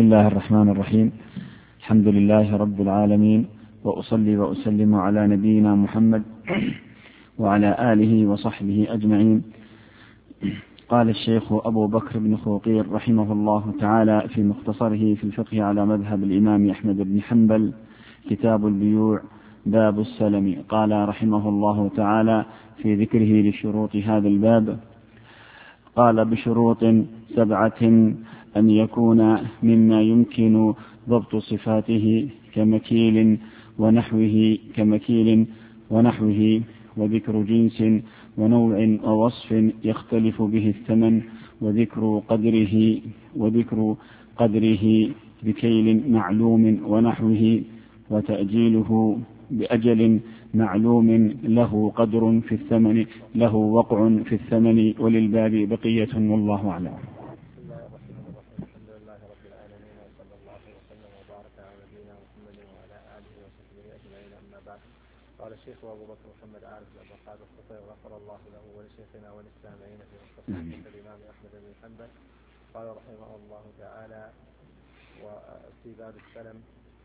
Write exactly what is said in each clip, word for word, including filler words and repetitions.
الله الرحمن الرحيم. الحمد لله رب العالمين، وأصلي وأسلم على نبينا محمد وعلى آله وصحبه أجمعين. قال الشيخ أبو بكر بن خوقير رحمه الله تعالى في مختصره في الفقه على مذهب الإمام أحمد بن حنبل، كتاب البيوع، باب السلم. قال رحمه الله تعالى في ذكره لشروط هذا الباب: قال بشروط سبعة: أن يكون مما يمكن ضبط صفاته كمكيل ونحوه كمكيل ونحوه وذكر جنس ونوع ووصف يختلف به الثمن، وذكر قدره وذكر قدره بكيل معلوم ونحوه، وتأجيله بأجل معلوم له قدر في الثمن له وقع في الثمن، وللباب بقية والله أعلم. قال الشيخ أبو بكر محمد عارف بن قاد الخطيب غفر الله له ولشيخنا وللسامعين في مختصر الإمام أحمد بن حنبل. قال رحمه الله تعالى: وفي باب السلم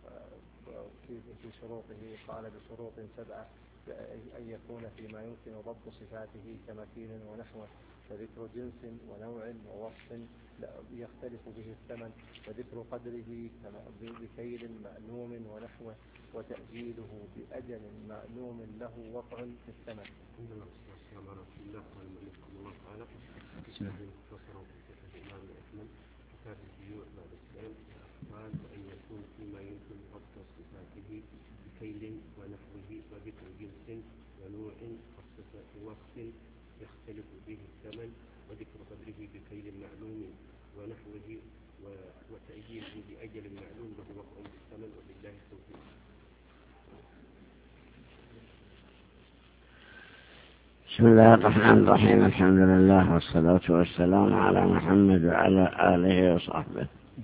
في شروطه قال بشروط سبعة: أن يكون فيما يمكن ضبط صفاته كمكيل ونحوه، وذكر جنس ونوع ووصف يختلف به الثمن، وذكر قدره بكيل معلوم ونحوه، وتأجيله بأجل معلوم له وقع في الثمن. قال أن يكون فيما يمكن ضبط صفاته بكيل ونحوه، وذكر جنس ونوع ووصف يختلف به الثمن، وذكر قدره بكيل معلوم ونحوه، وتأجيله بأجل معلوم له وقع في الثمن، وبالله التوفيق. بسم الله الرحمن الرحيم. الحمد لله والصلاة والسلام على محمد وعلى آله وصحبه.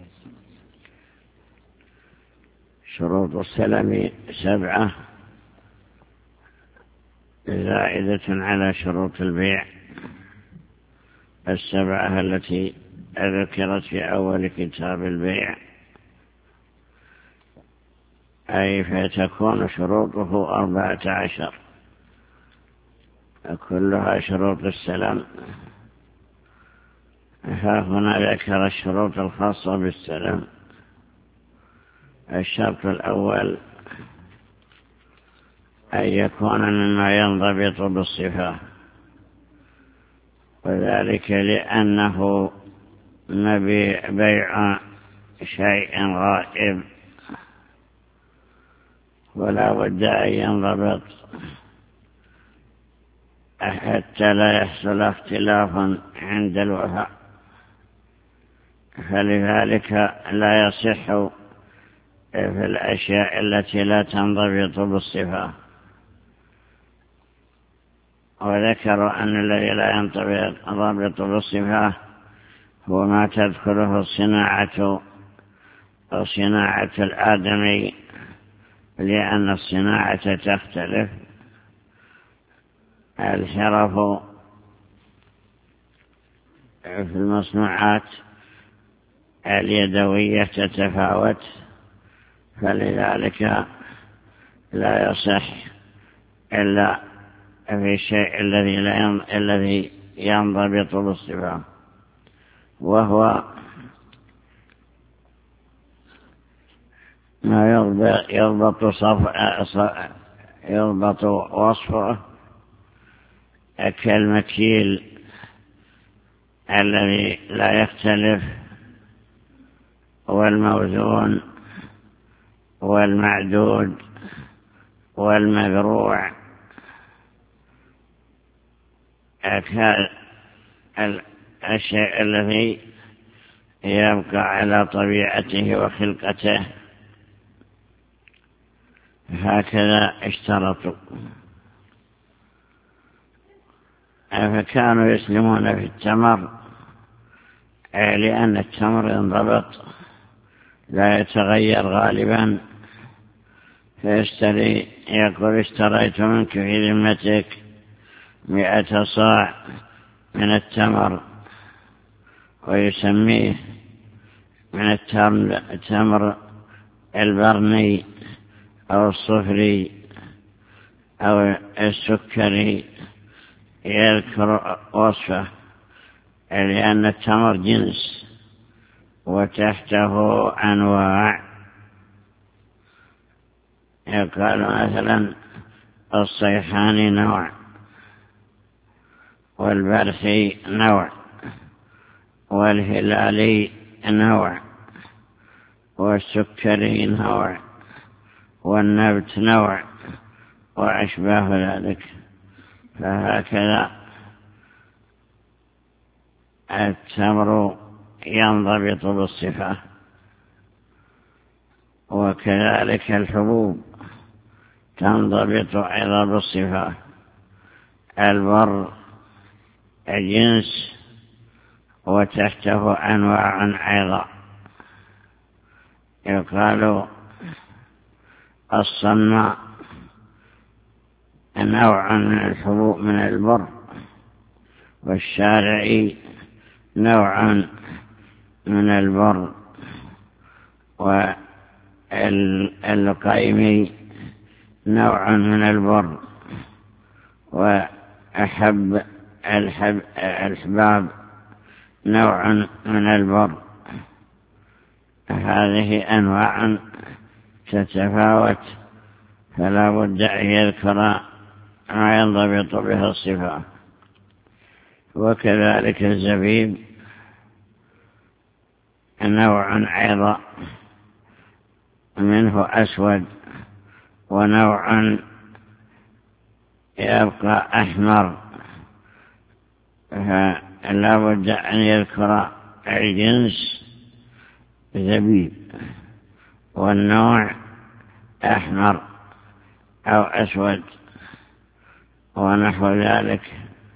شروط السلم سبعة زائدة على شروط البيع السبعة التي ذكرت في أول كتاب البيع، أي فتكون شروطه أربعة عشر كلها شروط السلم. فهنا ذكر الشروط الخاصة بالسلم. الشرط الأول: أن يكون مما ينضبط بالصفة، وذلك لأنه نبي بيع شيء غائب، ولا بد أن ينضبط حتى لا يحصل اختلاف عند الوفاء، فلذلك لا يصح في الأشياء التي لا تنضبط بالصفة. وذكروا أن الذي لا ينضبط بالصفة هو ما تدخله الصناعة أو صناعة الآدمي، لأن الصناعة تختلف. الحرف في المصنوعات اليدوية تتفاوت، فلذلك لا يصح إلا في الشيء الذي لا الذي ينضبط بالصفة، وهو ما يضبط صف يضبط وصفه كالمكيل الذي لا يختلف، والموزون والمعدود والمذروع، الشيء الذي يبقى على طبيعته وخلقته. هكذا اشترطوا. فكانوا يسلمون في التمر، لأن التمر ينضبط لا يتغير غالبا، فيشتري يقول: اشتريت منك في ذمتك مئة صاع من التمر، ويسميه من التمر البرني أو الصفري أو السكري يذكر وصفه، لأن التمر جنس وتحته أنواع. يقال مثلا الصيحاني نوع، والبرثي نوع، والهلالي نوع، والسكري نوع، والنبت نوع، وأشباه ذلك. فهكذا التمر ينضبط بالصفة، وكذلك الحبوب تنضبط أيضا بالصفة. البر جنس وتحته أنواع أيضا. يقال الصناء نوع من الحبوب من البر، والشارعي نوع من البر، والقيمي نوع من البر، وأحب الحب الحباب نوع من البر. هذه أنواع تتفاوت، فلا بد أن يذكر ما ينضبط به الصفة. وكذلك الزبيب نوع أيضا منه أسود، ونوع يبقى أحمر، فلا بد أن يذكر الجنس زبيب والنوع أحمر أو أسود ونحو ذلك.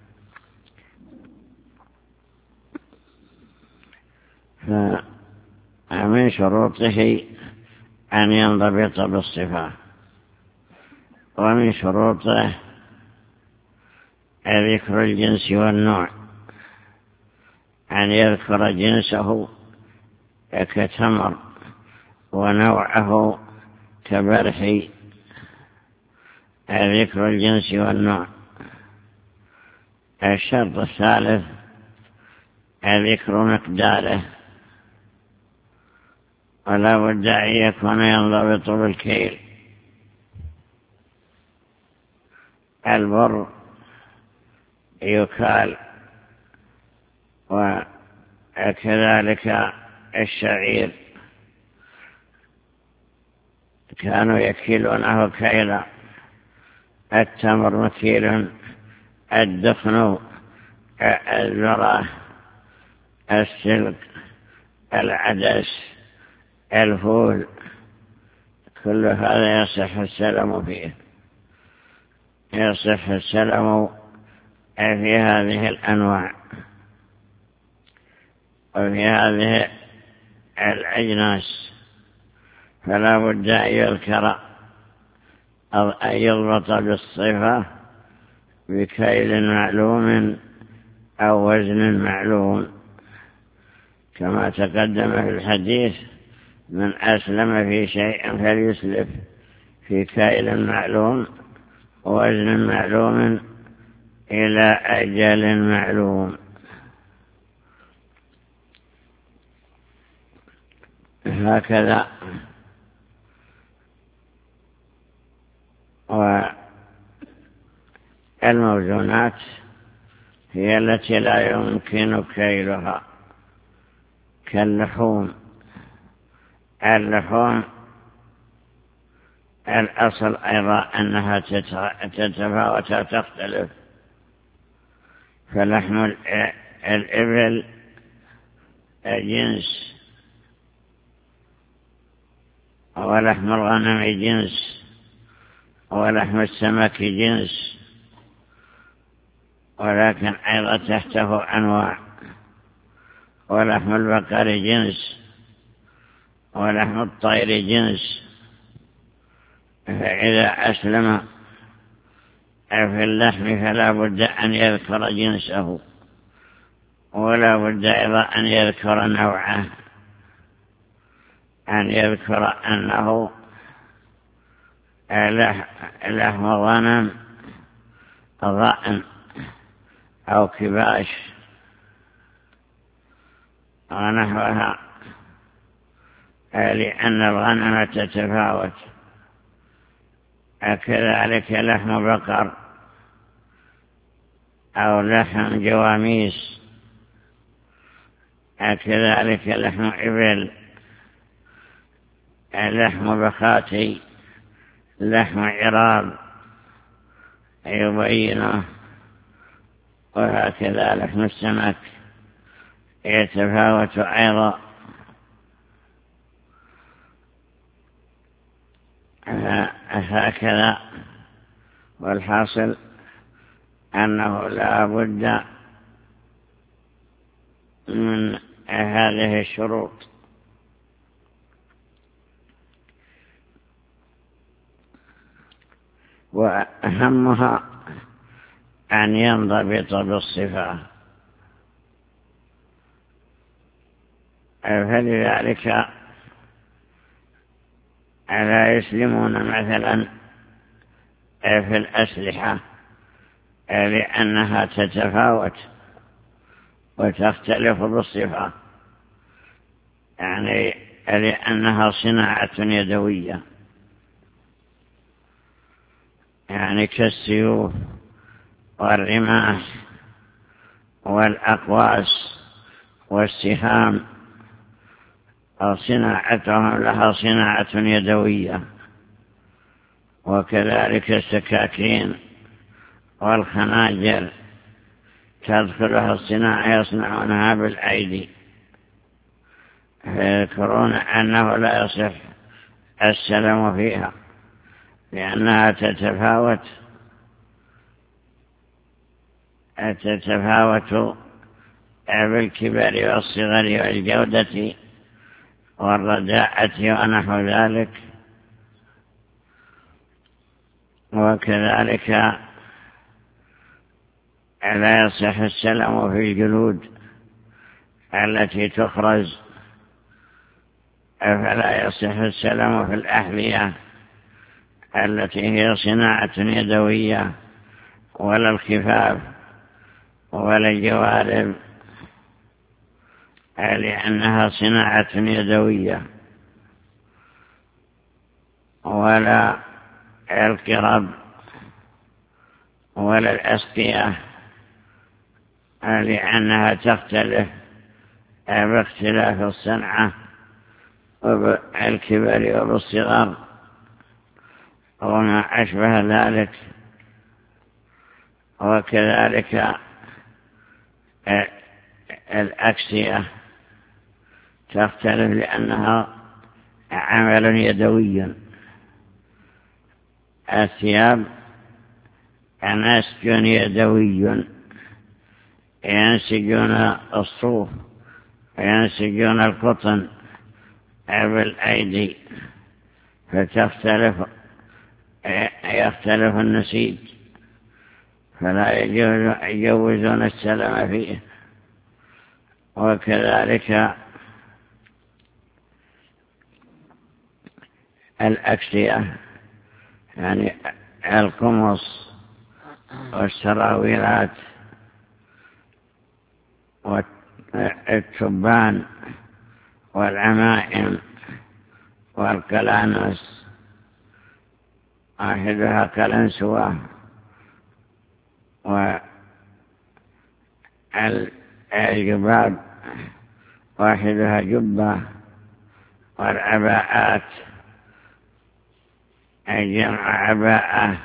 فمن شروطه أن ينضبط بالصفة، ومن شروطه ذكر الجنس والنوع، أن يذكر جنسه كتمر ونوعه كبرحي. ذكر الجنس والنوع. الشرط الثالث ذكر مقداره، ولا بد أن يكون ينضبط بالكيل. البر يكال، وكذلك الشعير كانوا يكيلونه كيلا. التمر مكيل، الدخن، الذرة، السلك، العدس، الفول، كل هذا يصح السلم فيه، يصح السلم في هذه الأنواع وفي هذه الأجناس. فلا بد أن يذكر أو أن يضبط بالصفة بكيل معلوم أو وزن معلوم، كما تقدم في الحديث: من أسلم في شيء فليسلف في كيل معلوم ووزن معلوم إلى أجل معلوم. هكذا. والموزونات هي التي لا يمكن كيلها، كاللحوم. اللحوم الأصل أيضا أنها تتفاوت وتختلف، فلحم الإبل جنس، ولحم الغنم جنس، ولحم السمك جنس، ولكن أيضا تحته أنواع. ولحم البقر جنس، ولحم الطير جنس. فإذا أسلم في اللحم فلا بد أن يذكر جنسه، ولا بد أيضا أن يذكر نوعه أن يذكر أنه لحم غنم ضأن أو كباش ونحوها، لأن الغنم تتفاوت. كذلك لحم بقر أو لحم جواميس، كذلك لحم إبل، لحم بخاتي، لحم عراب يبينه، وهكذا لحم السمك يتفاوت أيضا. هكذا، والحاصل أنه لا بد من هذه الشروط. وأهمها أن ينضبط بالصفة، فلذلك لا يسلمون مثلا في الأسلحة لأنها تتفاوت وتختلف بالصفة، يعني لأنها صناعة يدوية، يعني كالسيوف والرماح والأقواس والسهام، صناعتهم لها صناعة يدوية. وكذلك السكاكين والخناجر تدخلها الصناعة، يصنعونها بالأيدي، فيذكرون أنه لا يصح السلم فيها لأنها تتفاوت تتفاوت بالكبر والصغر والجودة والرداءة ونحو ذلك. وكذلك لا يصح السلم في الجلود التي تخرج، فلا يصح السلم في الأحذية التي هي صناعة يدوية، ولا الخفاف ولا الجوارب لأنها صناعة يدوية، ولا القرب ولا الأسقية لأنها تختلف باختلاف الصنعة وبالكبر وبالصغر وما أشبه ذلك. وكذلك الأكسية تختلف لأنها عمل يدوي. الثياب نسج يدوي، ينسجون الصوف وينسجون القطن بالأيدي، فتختلف يختلف النسيج، فلا يجوزون السلم فيه. وكذلك الأكسية، يعني القمص والسراويلات والتبان والعمائم والكلانس، واحدها كلنسوة، والجباب واحدها جبة، والعباءات جمع عباءة،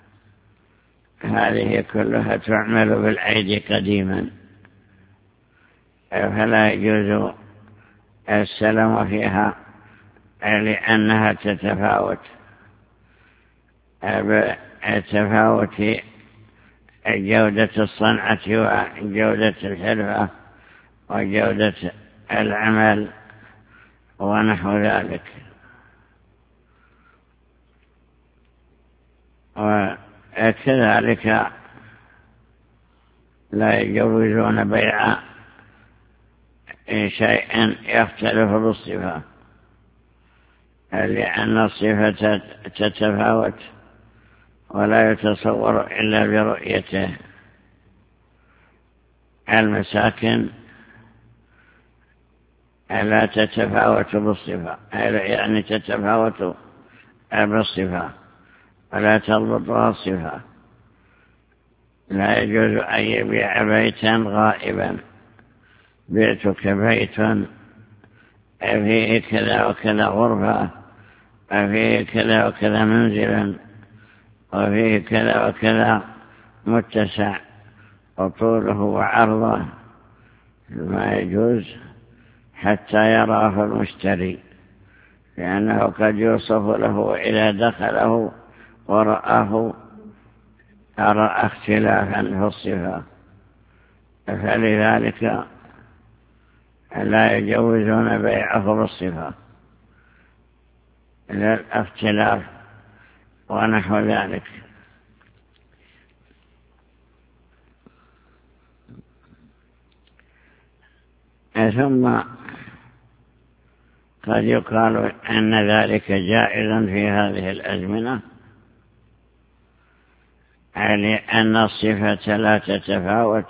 هذه كلها تعمل بالأيدي قديما، فلا يجوز السلم فيها لأنها تتفاوت بتفاوت جودة الصنعة وجودة الحرفة وجودة العمل ونحو ذلك. وكذلك لا يجوزون بيع شيء يختلف بالصفة، لأن الصفة تتفاوت ولا يتصور إلا برؤيته. المساكن لا تتفاوت بالصفة، يعني تتفاوت بالصفة ولا تضبطها الصفة. لا يجوز أن يبيع بيتا غائبا، بيتك بيت فيه كذا وكذا غرفة، فيه كذا وكذا منزلا، وفيه كذا وكذا متسع وطوله وعرضه، ما يجوز حتى يراه المشتري، لأنه قد يوصف له إذا دخله ورآه أرى اختلافا في الصفة، فلذلك لا يجوزون بيعه بالصفة للاختلاف ونحو ذلك. ثم قد يقال أن ذلك جائز في هذه الأزمنة، لأن الصفة لا تتفاوت،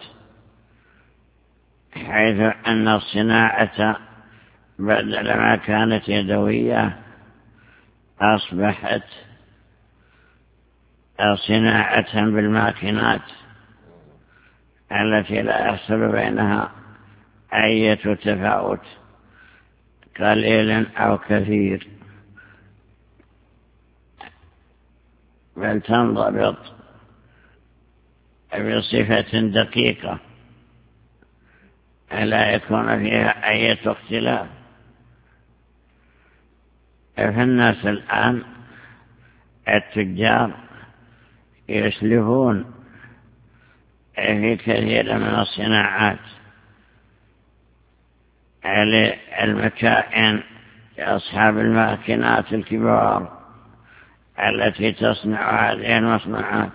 حيث أن الصناعة بدل ما كانت يدوية أصبحت صناعة بالماكينات التي لا يحصل بينها أي تفاوت قليل أو كثير، بل تنضبط بصفة دقيقة لا يكون فيها أي اختلاف. فالناس الآن التجار يسلفون في كثير من الصناعات على المكائن أصحاب الماكينات الكبار التي تصنع هذه المصنوعات،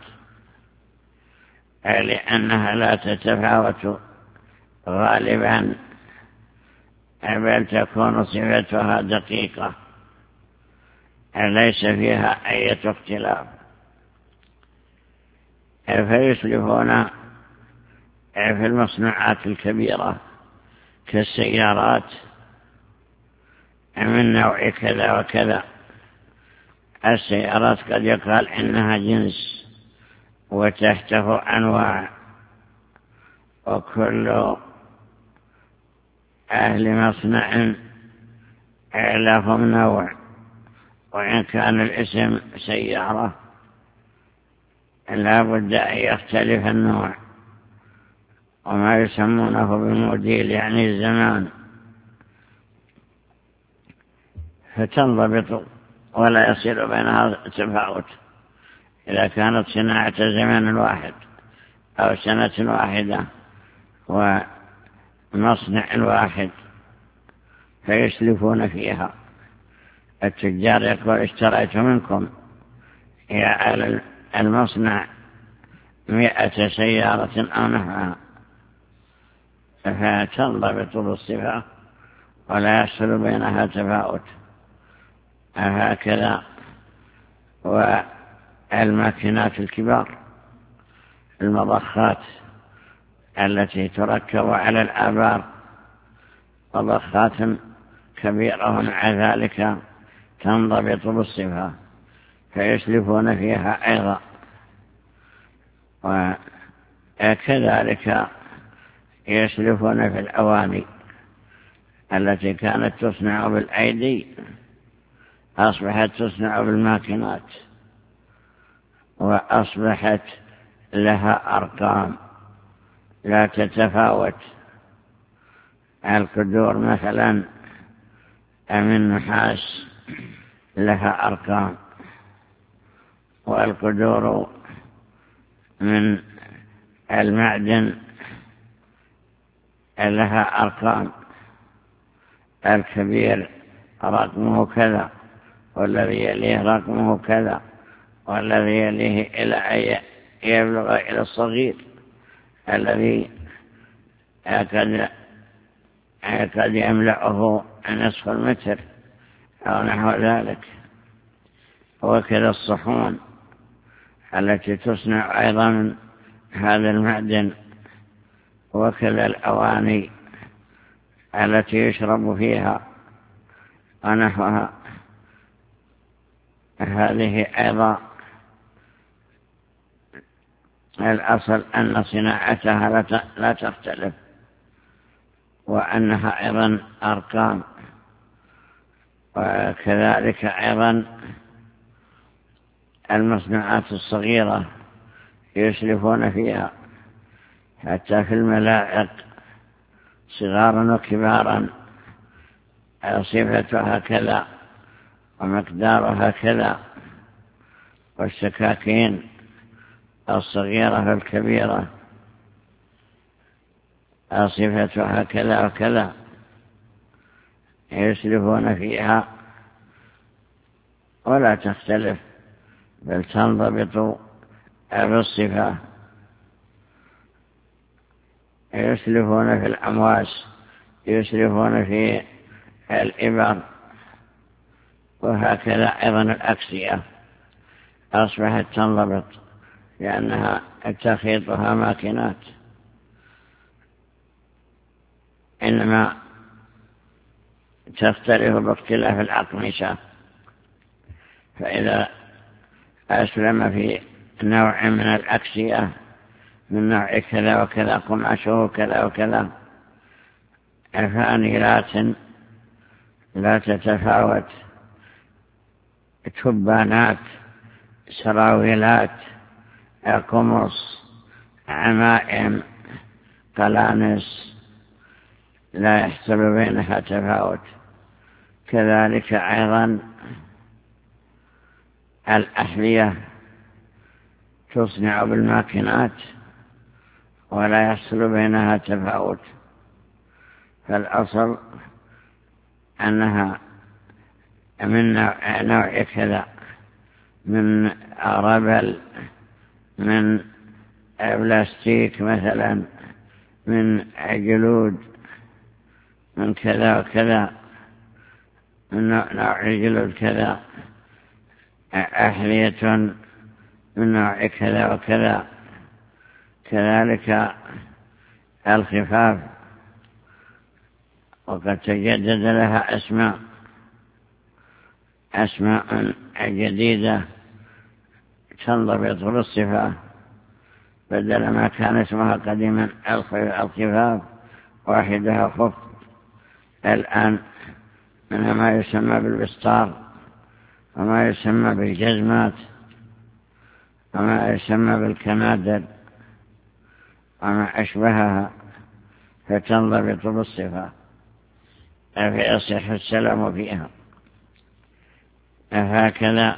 لأنها لا تتفاوت غالبا، بل تكون صفتها دقيقة ليس فيها أي اختلاف، فيسلفون في المصنوعات الكبيرة كالسيارات من نوع كذا وكذا. السيارات قد يقال إنها جنس وتحته أنواع، وكل أهل مصنع لهم نوع، وإن كان الاسم سيارة لا بد أن يختلف النوع، وما يسمونه بالموديل يعني الزمان، فتنضبط ولا يصير بينها تفاوت. إذا كانت صناعة زمان واحد أو سنة واحدة ومصنع واحد فيسلفون فيها. التجار يقول اشتريت منكم يا أهل المصنع مئة سيارة أو نحوها، فتنضبط بالصفة ولا يحصل بينها تفاوت. هكذا والماكينات الكبار، المضخات التي تركب على الآبار، مضخات كبيرة، ومع ذلك تنضبط بالصفة فيسلفون فيها أيضا. وكذلك يسلفون في الأواني التي كانت تصنع بالأيدي أصبحت تصنع بالماكينات، وأصبحت لها أرقام لا تتفاوت. القدور مثلا من نحاس لها أرقام، والقدور من المعدن لها أرقام، الكبير رقمه كذا، والذي يليه رقمه كذا، والذي يليه إلى أن يبلغ إلى الصغير الذي قد قد يملأه نصف المتر أو نحو ذلك. وكذا الصحون التي تصنع أيضا من هذا المعدن، وكذا الأواني التي يشرب فيها ونحوها، هذه أيضا الأصل أن صناعتها لا تختلف، وأنها أيضا أرقام. وكذلك أيضا المصنوعات الصغيرة يسلفون فيها حتى في الملاعق صغارا وكبارا، صفتها كذا ومقدارها كذا، والسكاكين الصغيرة والكبيرة صفتها كذا وكذا، يسلفون فيها ولا تختلف بل تنضبط بالصفة. يسلفون في الأمواس، يسلفون في الإبر، وهكذا أيضا الأكسية أصبحت تنضبط لأنها تخيطها ماكينات، إنما تختلف باختلاف الأقمشة. فإذا أسلم في نوع من الأكسية من نوع كذا وكذا، قماشه كذا وكذا، فانيلات لا تتفاوت، تبانات، سراويلات، قمص، عمائم، قلانس، لا يحصل بينها تفاوت. كذلك أيضا الأحذية تصنع بالماكينات ولا يحصل بينها تفاوت، فالأصل أنها من نوع كذا، من ربل، من بلاستيك مثلا، من جلود، من كذا وكذا، من نوع جلود كذا، أحذية من نوع كذا وكذا. كذلك الخفاف، وقد تجدد لها أسماء أسماء جديدة تنضبط بالصفة، بدل ما كان اسمها قديما الخفاف واحدها خف، الآن منها ما يسمى بالبسطار، وما يسمى بالجزمات، وما يسمى بالكنادر، وما أشبهها، فتنضبط بالصفة فيصح السلام فيها. هكذا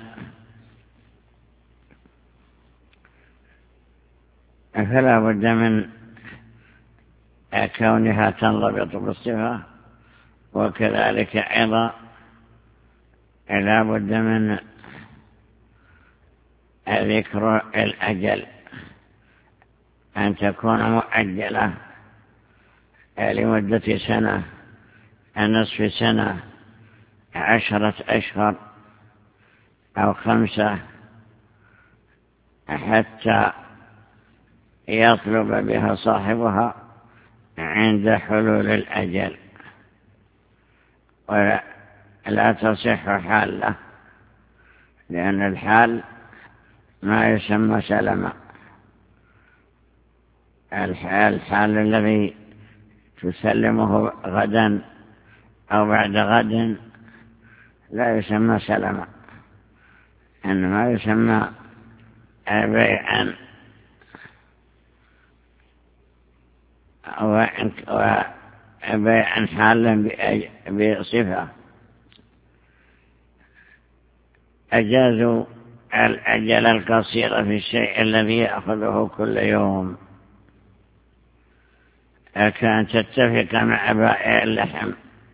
فلا بد من كونها تنضبط بالصفة. وكذلك أيضا لا بد من ذكر الأجل، أن تكون مؤجلة لمدة سنة، نصف سنة، عشرة أشهر أو خمسة، حتى يطلب بها صاحبها عند حلول الأجل، ولا تصح حالة، لأن الحال ما يسمى سلما. الحال الحال الذي تسلمه غدا أو بعد غد لا يسمى سلما، إنما يسمى بيعا وبيعا حالا بصفة. أجازوا الأجل القصير في الشيء الذي يأخذه كل يوم، كان تتفق مع بائع اللحم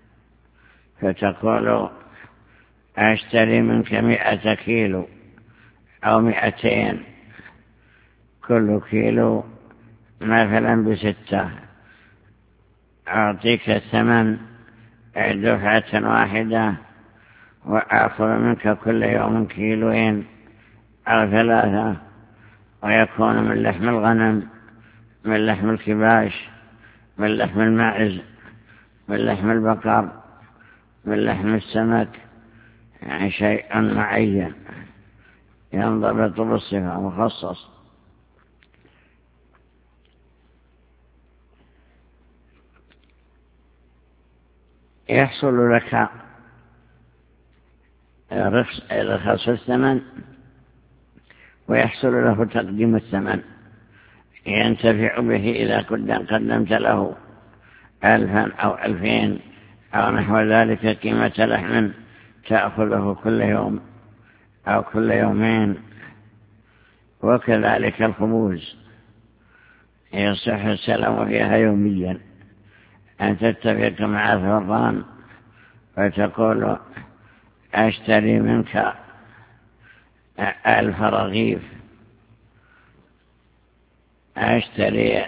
فتقول أشتري منك مئة كيلو أو مئتين، كل كيلو مثلا بستة، أعطيك الثمن دفعة واحدة وآخذ منك كل يوم كيلوين أو ثلاثة، ويكون من لحم الغنم، من لحم الكباش، من لحم الماعز، من لحم البقر، من لحم السمك، يعني شيء معين ينضبط بالصفة مخصص. يحصل لك رخص الثمن ويحصل له تقديم الثمن، ينتفع به إذا كنت قدمت له ألفا أو ألفين أو نحو ذلك قيمة لحم تأخذه كل يوم أو كل يومين. وكذلك الخبوز يصح السلام فيها يوميا، أن تتفق مع الفران وتقول أشتري منك ألف رغيف، أشتري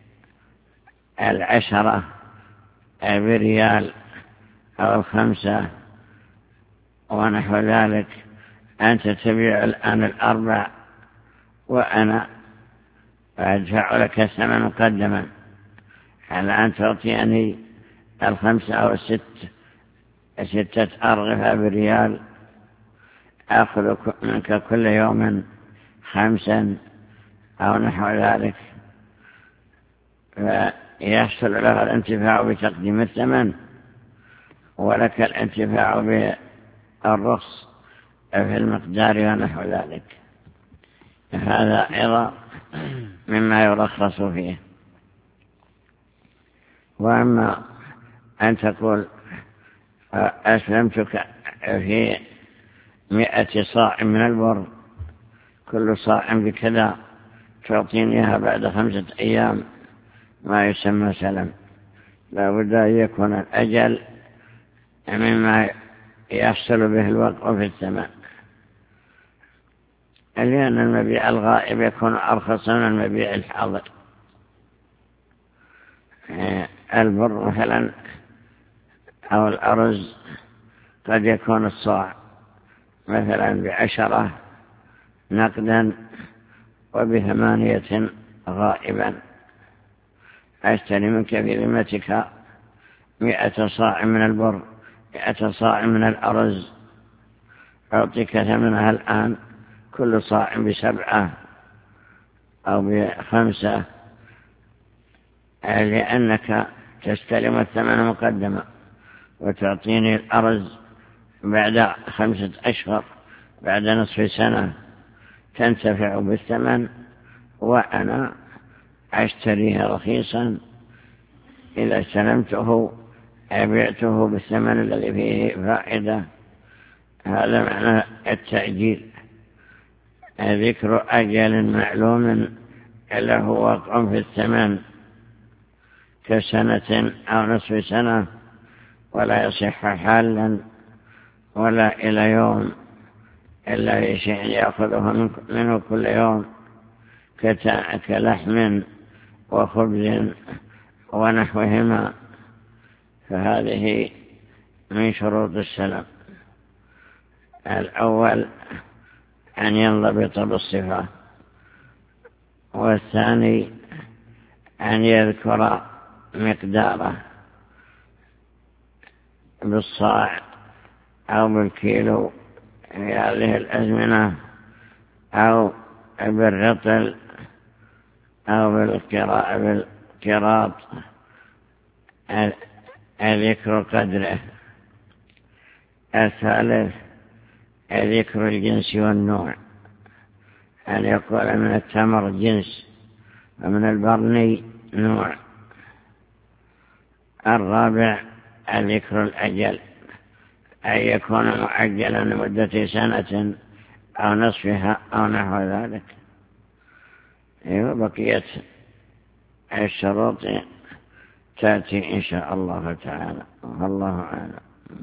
العشرة بريال أو الخمسة ونحو ذلك، أنت تبيع الآن الأربع وأنا أدفع لك الثمن مقدما على أن تعطيني الخمسة أو الست ستة أرغفة بريال، أخذ منك كل يوم خمسا أو نحو ذلك، فيحصل له الانتفاع بتقديم الثمن ولك الانتفاع بالرخص في المقدار ونحو ذلك. هذا أيضا مما يرخص فيه. وأما أن تقول أسلمتك في مئة صاع من البر، كل صاع بكذا، تعطينيها بعد خمسة أيام، ما يسمى سلم. لا بد أن يكون الأجل مما يحصل به الوقع في الثمن، لأن المبيع الغائب يكون أرخص من المبيع الحاضر. البر مثلا أو الأرز قد يكون الصاع مثلا بعشرة نقدا وبثمانية غائبا، أشتري منك في ذمتك مئة صاع من البر، مئة صاع من الأرز، أعطيك ثمنها الآن كل صاع بسبعة أو بخمسة، لأنك تستلم الثمن مقدما وتعطيني الأرز بعد خمسة أشهر، بعد نصف سنة، تنتفع بالثمن وأنا أشتريه رخيصا. إذا استلمته أبيعته بالثمن الذي فيه فائدة. هذا معنى التأجيل، ذكر أجل معلوم له وقع في الثمن كسنة أو نصف سنة، ولا يصح حالا ولا إلى يوم إلا بشيء يأخذه منه كل يوم كلحم وخبز ونحوهما، فهذه من شروط السلام. الأول أن ينضبط بالصفة، والثاني أن يذكر مقداره بالصاع أو بالكيلو في هذه الأزمنة، أو بالرطل أو بالقراط، ذكر قدره. الثالث ذكر الجنس والنوع، أن يقول من التمر جنس ومن البرني نوع. الرابع ذكر الأجل، أن يكون مؤجلا لمدة سنة أو نصفها أو نحو ذلك. وبقية الشروط تأتي إن شاء الله تعالى، والله أعلم.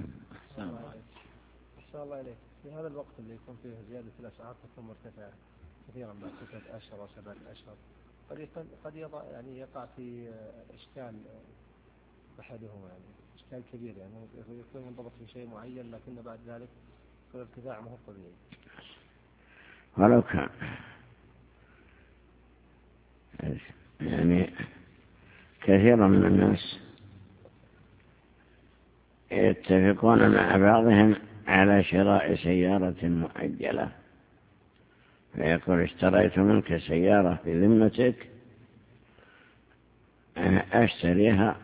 أحسن الله إليك. في هذا الوقت اللي يكون فيه زيادة الأسعار تكون مرتفعة كثيرا بعد ستة أشهر وسبعة أشهر، قد قد يضع يعني يقع في إشكال أحدهما، يعني إشكال كبير يعني يكون منضبط في شيء معين لكن بعد ذلك يكون الارتفاع ما هو طبيعي. ولو كان يعني كثيرا من الناس يتفقون مع بعضهم على شراء سيارة مؤجلة، فيقول اشتريت منك سيارة في ذمتك أشتريها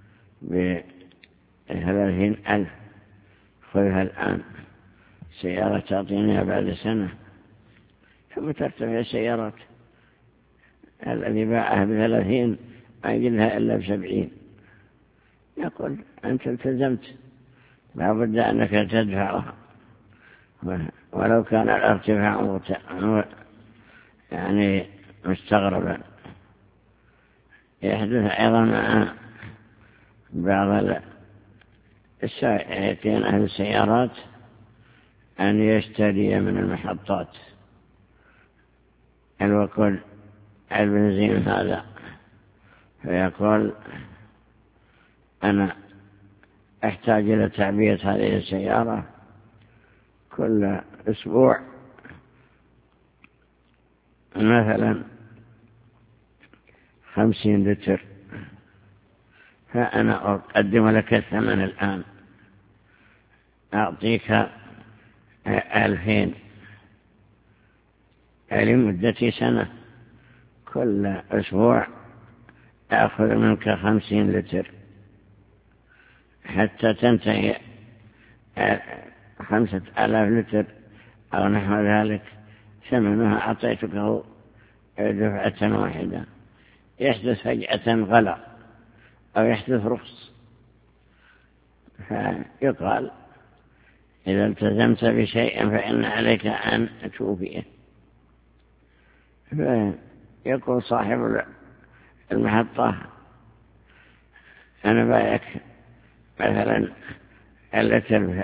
بثلاثين ألف، خذها الآن، سيارة تعطينيها بعد سنة. ثم ترتفع السيارات، الذي باعها بثلاثين ما يجلها إلا بسبعين. يقول أنت التزمت، لا بد أنك تدفعها ولو كان الارتفاع يعني مستغربا. يحدث أيضا مع بعض السائقين أهل السيارات أن يشتري من المحطات الوقود البنزين هذا، فيقول أنا أحتاج إلى تعبئة هذه السيارة كل أسبوع مثلا خمسين لتر، فأنا أقدم لك الثمن الآن، أعطيك ألفين لمدة سنة، كل أسبوع أخذ منك خمسين لتر حتى تنتهي خمسة آلاف لتر أو نحو ذلك، ثمنها أعطيتك دفعة واحدة. يحدث فجأة غلا أو يحدث رخص، فيقال إذا التزمت بشيء فإن عليك أن توفيه. فيقول صاحب المحطة أنا بايك مثلا اللتر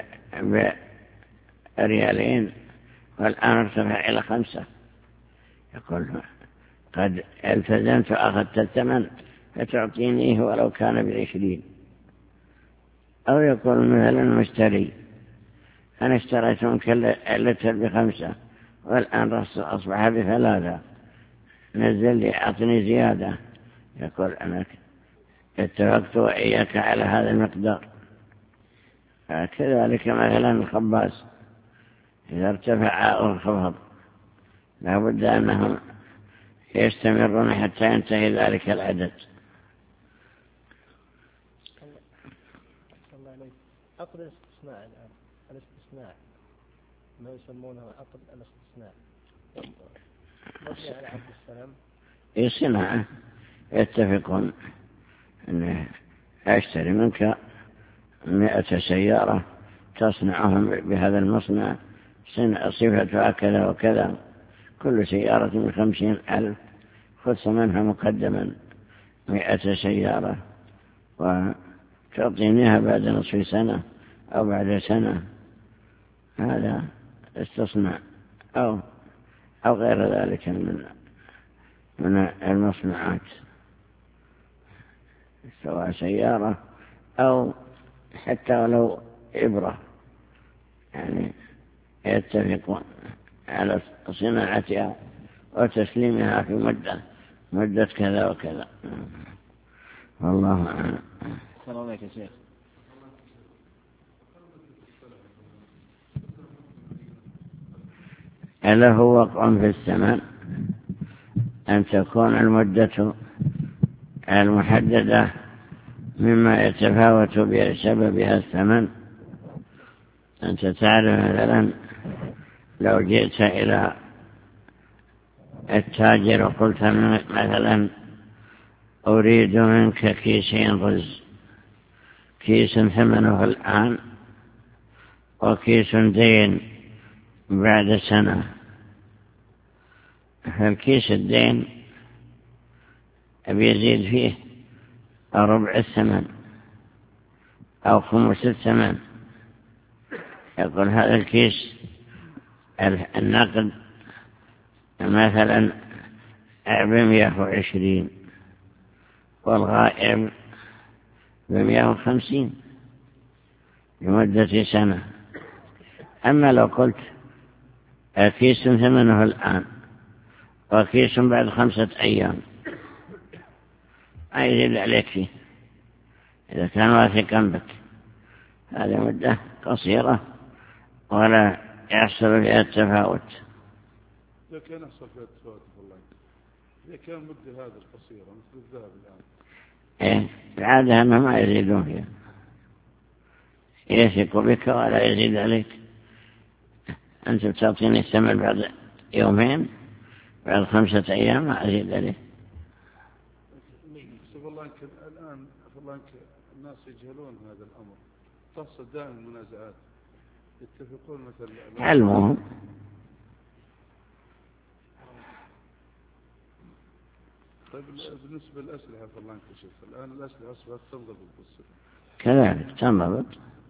بريالين والآن ارتفع إلى خمسة، يقول قد التزمت وأخذت الثمن فتعطينيه ولو كان بعشرين. أو يقول مثلا مشتري أنا اشتريت منك اللتر بخمسة والآن أصبح بثلاثة، نزل لي أعطني زيادة. يقول أنا اتفقت وإياك على هذا المقدار. كذلك مثلا الخباز إذا ارتفع أو انخفض لا بد أنهم يستمرون حتى ينتهي ذلك العدد. عقد الاستثناء الآن، الاستثناء ما يسمونه عقد الاستثناء مبني على عقد السلام. الصناعة يتفقون أن أشتري منك مئة سيارة تصنعهم بهذا المصنع، صفتها كذا وكذا، كل سيارة من خمسين ألف، خذ منها مقدما مئة سيارة وتعطينيها بعد نصف سنة أو بعد سنة. هذا استصنع أو أو غير ذلك من من المصنعات، سواء سيارة أو حتى ولو إبرة، يعني يتفقون على صناعتها وتسليمها في مدة مدة كذا وكذا. والله أعلم. السلام عليكم يا شيخ. له وقع في الثمن أن تكون المدة المحددة مما يتفاوت بسببها الثمن. أنت تعرف مثلا لو جئت إلى التاجر وقلت مثلا أريد منك كيسين رز، كيس ثمنه الآن وكيس دين بعد سنة، فالكيس الدين بيزيد فيه ربع الثمن أو خمس الثمن. يقول هذا الكيس النقد مثلا بمئة وعشرين والغائب بمئة وخمسين، لمدة سنة. أما لو قلت كيس ثمنه الآن وكيس بعد خمسة أيام ما يزيد عليك فيه إذا كان واثقا بك. هذه مدة قصيرة ولا يحصل فيها التفاوت. إذا كان يحصل فيها التفاوت والله إذا كان مدة هذه القصيرة مثل الذهب الآن إيه العادة أنهم ما يزيدون فيها، يثق بك ولا يزيد عليك. أنت تعطيني الثمن بعد يومين بعد خمسة أيام ما أزيد عليه. والله الآن والله الناس يجهلون هذا الأمر، تحصل دائما منازعات يتفقون مثلا علمهم. طيب بالنسبة للأسلحة فالله انكشف الآن الأسلحة أصبحت تنضبط بالصفة كذلك تنضبط.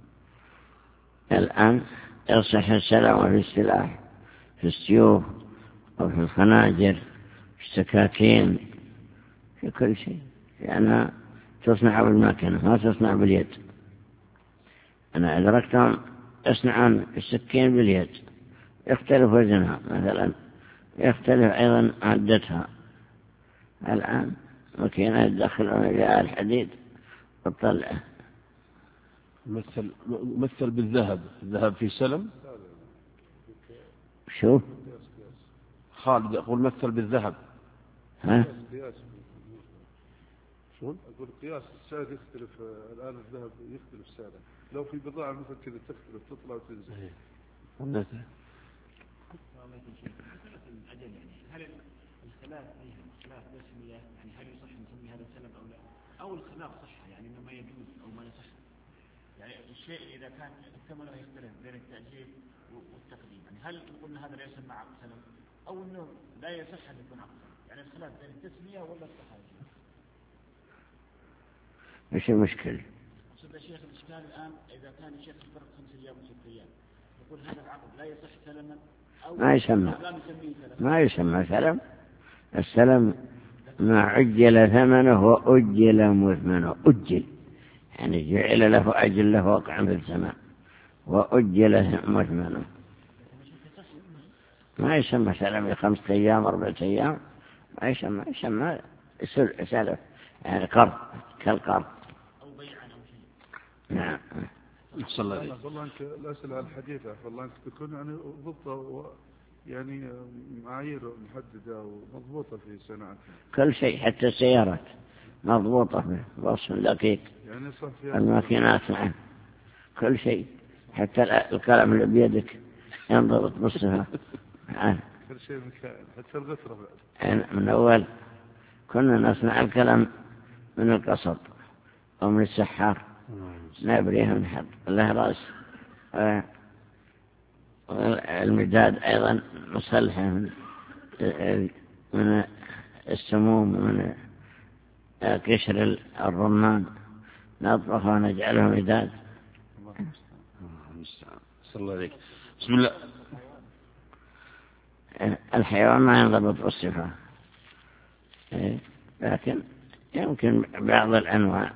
الآن يصح السلام في السلاح في السيوف وفي الخناجر في السكاكين في كل شيء لأنها تصنع بالماكينة ما تصنع باليد. أنا أدركتهم يصنعون السكين باليد يختلف وزنها مثلا يختلف أيضا عدتها. الآن ماكينة يدخلون فيها الحديد وتطلعه. مثل مثل بالذهب الذهب في سلم. شوف خالد يقول مثل بالذهب. ها شو أقول قياس السعر يختلف. الآن الذهب يختلف سعره لو في بضاعة مثل كذا تختلف تطلع وتنزل. هل الخلاف فيها خلاف رسمية يعني هل يصح نسمي هذا سلم أو لا أو الخلاف صحة يعني إنه ما يجوز أو ما يصح يعني الشيء إذا كان الثمن يختلف بين التأجيل والتقديم يعني هل قلنا هذا لا يسمى عقد سلم أو إنه لا يصح أن يكون عقد سلم يعني الخلاف بين التسمية ولا الصحة. إيش المشكلة؟ أقصد يا شيخ الإشكال الآن إذا كان الشيخ الفرق خمس أيام وست أيام يقول هذا العقد لا يصح سلما أو ما يسمى لا نسميه سلم. ما يسمى سلم. السلم ما عجل ثمنه وأجل مثمنه. أجل يعني جعل له أجل له وقع في السماء وأجل مثمنه. ما يسمى سلم خمسة أيام أربعة أيام ما يسمى يسمى سلف يعني قرض كالقرض أو بيع أو شيء. نعم. صلى الله عليه وسلم. الأسئلة الحديثة والله أنت تكون يعني ضبطة يعني معايير محددة ومضبوطة في صناعتها. كل شيء حتى السيارات مضبوطة بوصف دقيق يعني صح فيها الماكينات نعم كل شيء حتى القلم اللي بيدك ينضبط بالصفة. كل شيء مكان حتى الغثرة بعد. من أول كنا نصنع القلم من القصب أو من السحار نبريه ونحط له رأس. المداد أيضا نصلحه من من السموم من قشر الرمان نطبخه ونجعله مداد. صلى الله عليك. بسم الله. الحيوان ما ينضبط بالصفة لكن يمكن بعض الأنواع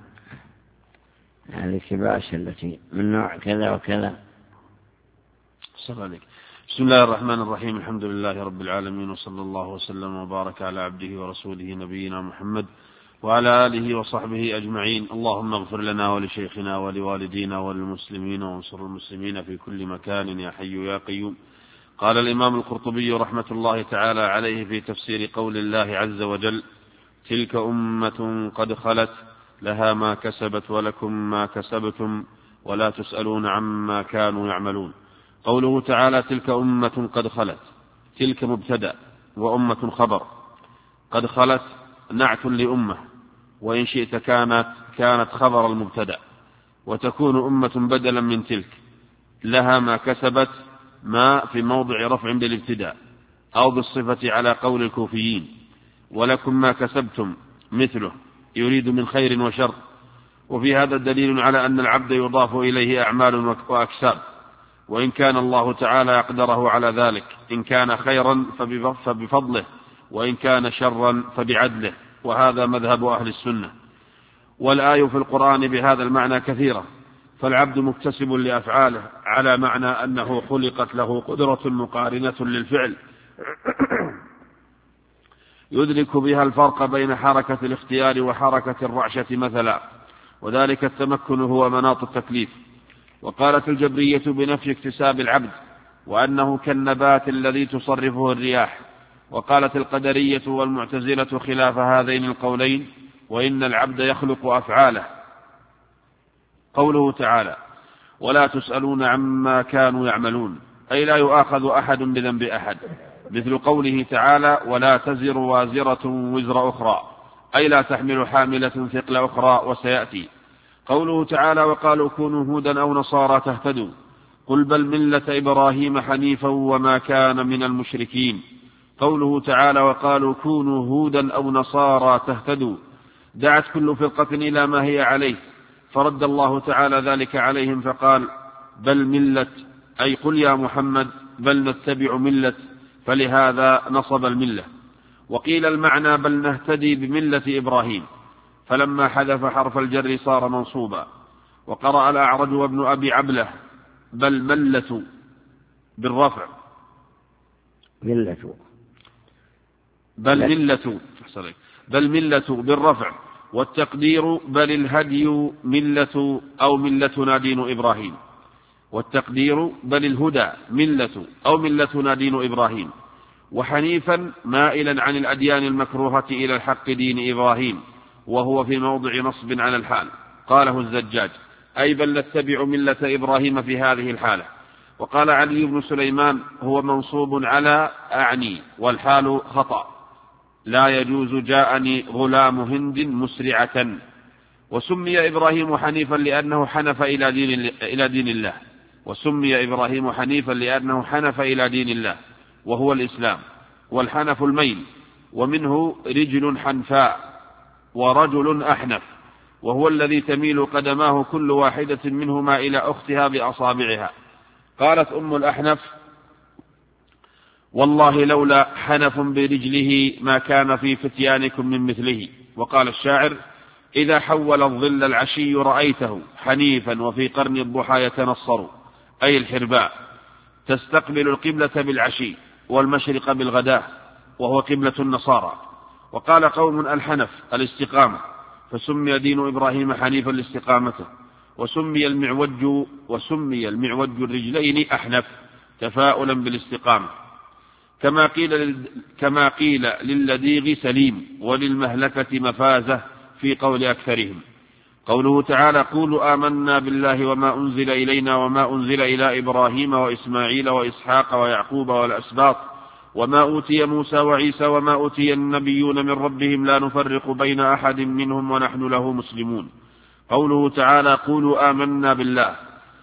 الكباش التي من نوع كذا وكذا. صلى الله عليك. بسم الله الرحمن الرحيم الحمد لله رب العالمين وصلى الله وسلم وبارك على عبده ورسوله نبينا محمد وعلى آله وصحبه أجمعين. اللهم اغفر لنا ولشيخنا ولوالدينا وللمسلمين وانصر المسلمين في كل مكان يا حي يا قيوم. قال الإمام القرطبي رحمة الله تعالى عليه في تفسير قول الله عز وجل تلك أمة قد خلت لها ما كسبت ولكم ما كسبتم ولا تسألون عما كانوا يعملون. قوله تعالى تلك أمة قد خلت تلك مبتدأ وأمة خبر. قد خلت نعت لأمة وإن شئت كانت كانت خبر المبتدأ وتكون أمة بدلا من تلك. لها ما كسبت ما في موضع رفع بالابتداء أو بالصفة على قول الكوفيين ولكم ما كسبتم مثله يريد من خير وشر. وفي هذا دليل على أن العبد يضاف إليه أعمال وأكساب وإن كان الله تعالى يقدره على ذلك إن كان خيرا فبفضله وإن كان شرا فبعدله وهذا مذهب أهل السنة. والآية في القرآن بهذا المعنى كثيرة فالعبد مكتسب لأفعاله على معنى أنه خلقت له قدرة مقارنة للفعل يدرك بها الفرق بين حركة الاختيار وحركة الرعشة مثلا، وذلك التمكن هو مناط التكليف. وقالت الجبرية بنفي اكتساب العبد وأنه كالنبات الذي تصرفه الرياح. وقالت القدرية والمعتزلة خلاف هذين القولين، وإن العبد يخلق أفعاله. قوله تعالى ولا تسألون عما كانوا يعملون، أي لا يؤاخذ أحد بذنب أحد، مثل قوله تعالى ولا تزر وازرة وزر أخرى، أي لا تحمل حاملة ثقل أخرى، وسيأتي. قوله تعالى وقالوا كونوا هودا أو نصارى تهتدوا، قل بل ملة إبراهيم حنيفا وما كان من المشركين. قوله تعالى وقالوا كونوا هودا أو نصارى تهتدوا، دعت كل فرقة إلى ما هي عليه، فرد الله تعالى ذلك عليهم فقال بل ملة، أي قل يا محمد بل نتبع ملة، فلهذا نصب الملة. وقيل المعنى بل نهتدي بملة إبراهيم، فلما حذف حرف الجر صار منصوبا. وقرأ الأعرج وابن أبي عبله بل ملة بالرفع ملة بل ملة بل ملة بالرفع، والتقدير بل الهدي ملة أو ملتنا دين إبراهيم، والتقدير بل الهدى ملة أو ملتنا دين إبراهيم. وحنيفا مائلا عن الأديان المكروهة إلى الحق دين إبراهيم، وهو في موضع نصب على الحال، قاله الزجاج، أي بل نتبع ملة إبراهيم في هذه الحالة. وقال علي بن سليمان هو منصوب على أعني، والحال خطأ، لا يجوز جاءني غلام هند مسرعة. وسمي إبراهيم حنيفا لأنه حنف إلى دين, إلى دين الله وسمي إبراهيم حنيفا لأنه حنف إلى دين الله وهو الإسلام، والحنف الميل، ومنه رجل حنفاء ورجل أحنف، وهو الذي تميل قدماه كل واحدة منهما إلى أختها بأصابعها. قالت أم الأحنف والله لولا حنف برجله ما كان في فتيانكم من مثله. وقال الشاعر إذا حول الظل العشي رأيته حنيفا وفي قرن الضحى يتنصر، أي الحرباء، تستقبل القبلة بالعشي والمشرق بالغداة، وهو قبلة النصارى. وقال قوم الحنف الاستقامة، فسمي دين إبراهيم حنيفا لاستقامته. وسمي المعوج وسمي المعوج الرجلين أحنف تفاؤلا بالاستقامة، كما قيل كما قيل للذيغ سليم وللمهلكة مفازة في قول أكثرهم. قوله تعالى قولوا آمنا بالله وما أنزل إلينا وما أنزل إلى إبراهيم وإسماعيل وإسحاق ويعقوب والأسباط وما أوتي موسى وعيسى وما أوتي النبيون من ربهم لا نفرق بين أحد منهم ونحن له مسلمون. قوله تعالى قولوا آمنا بالله.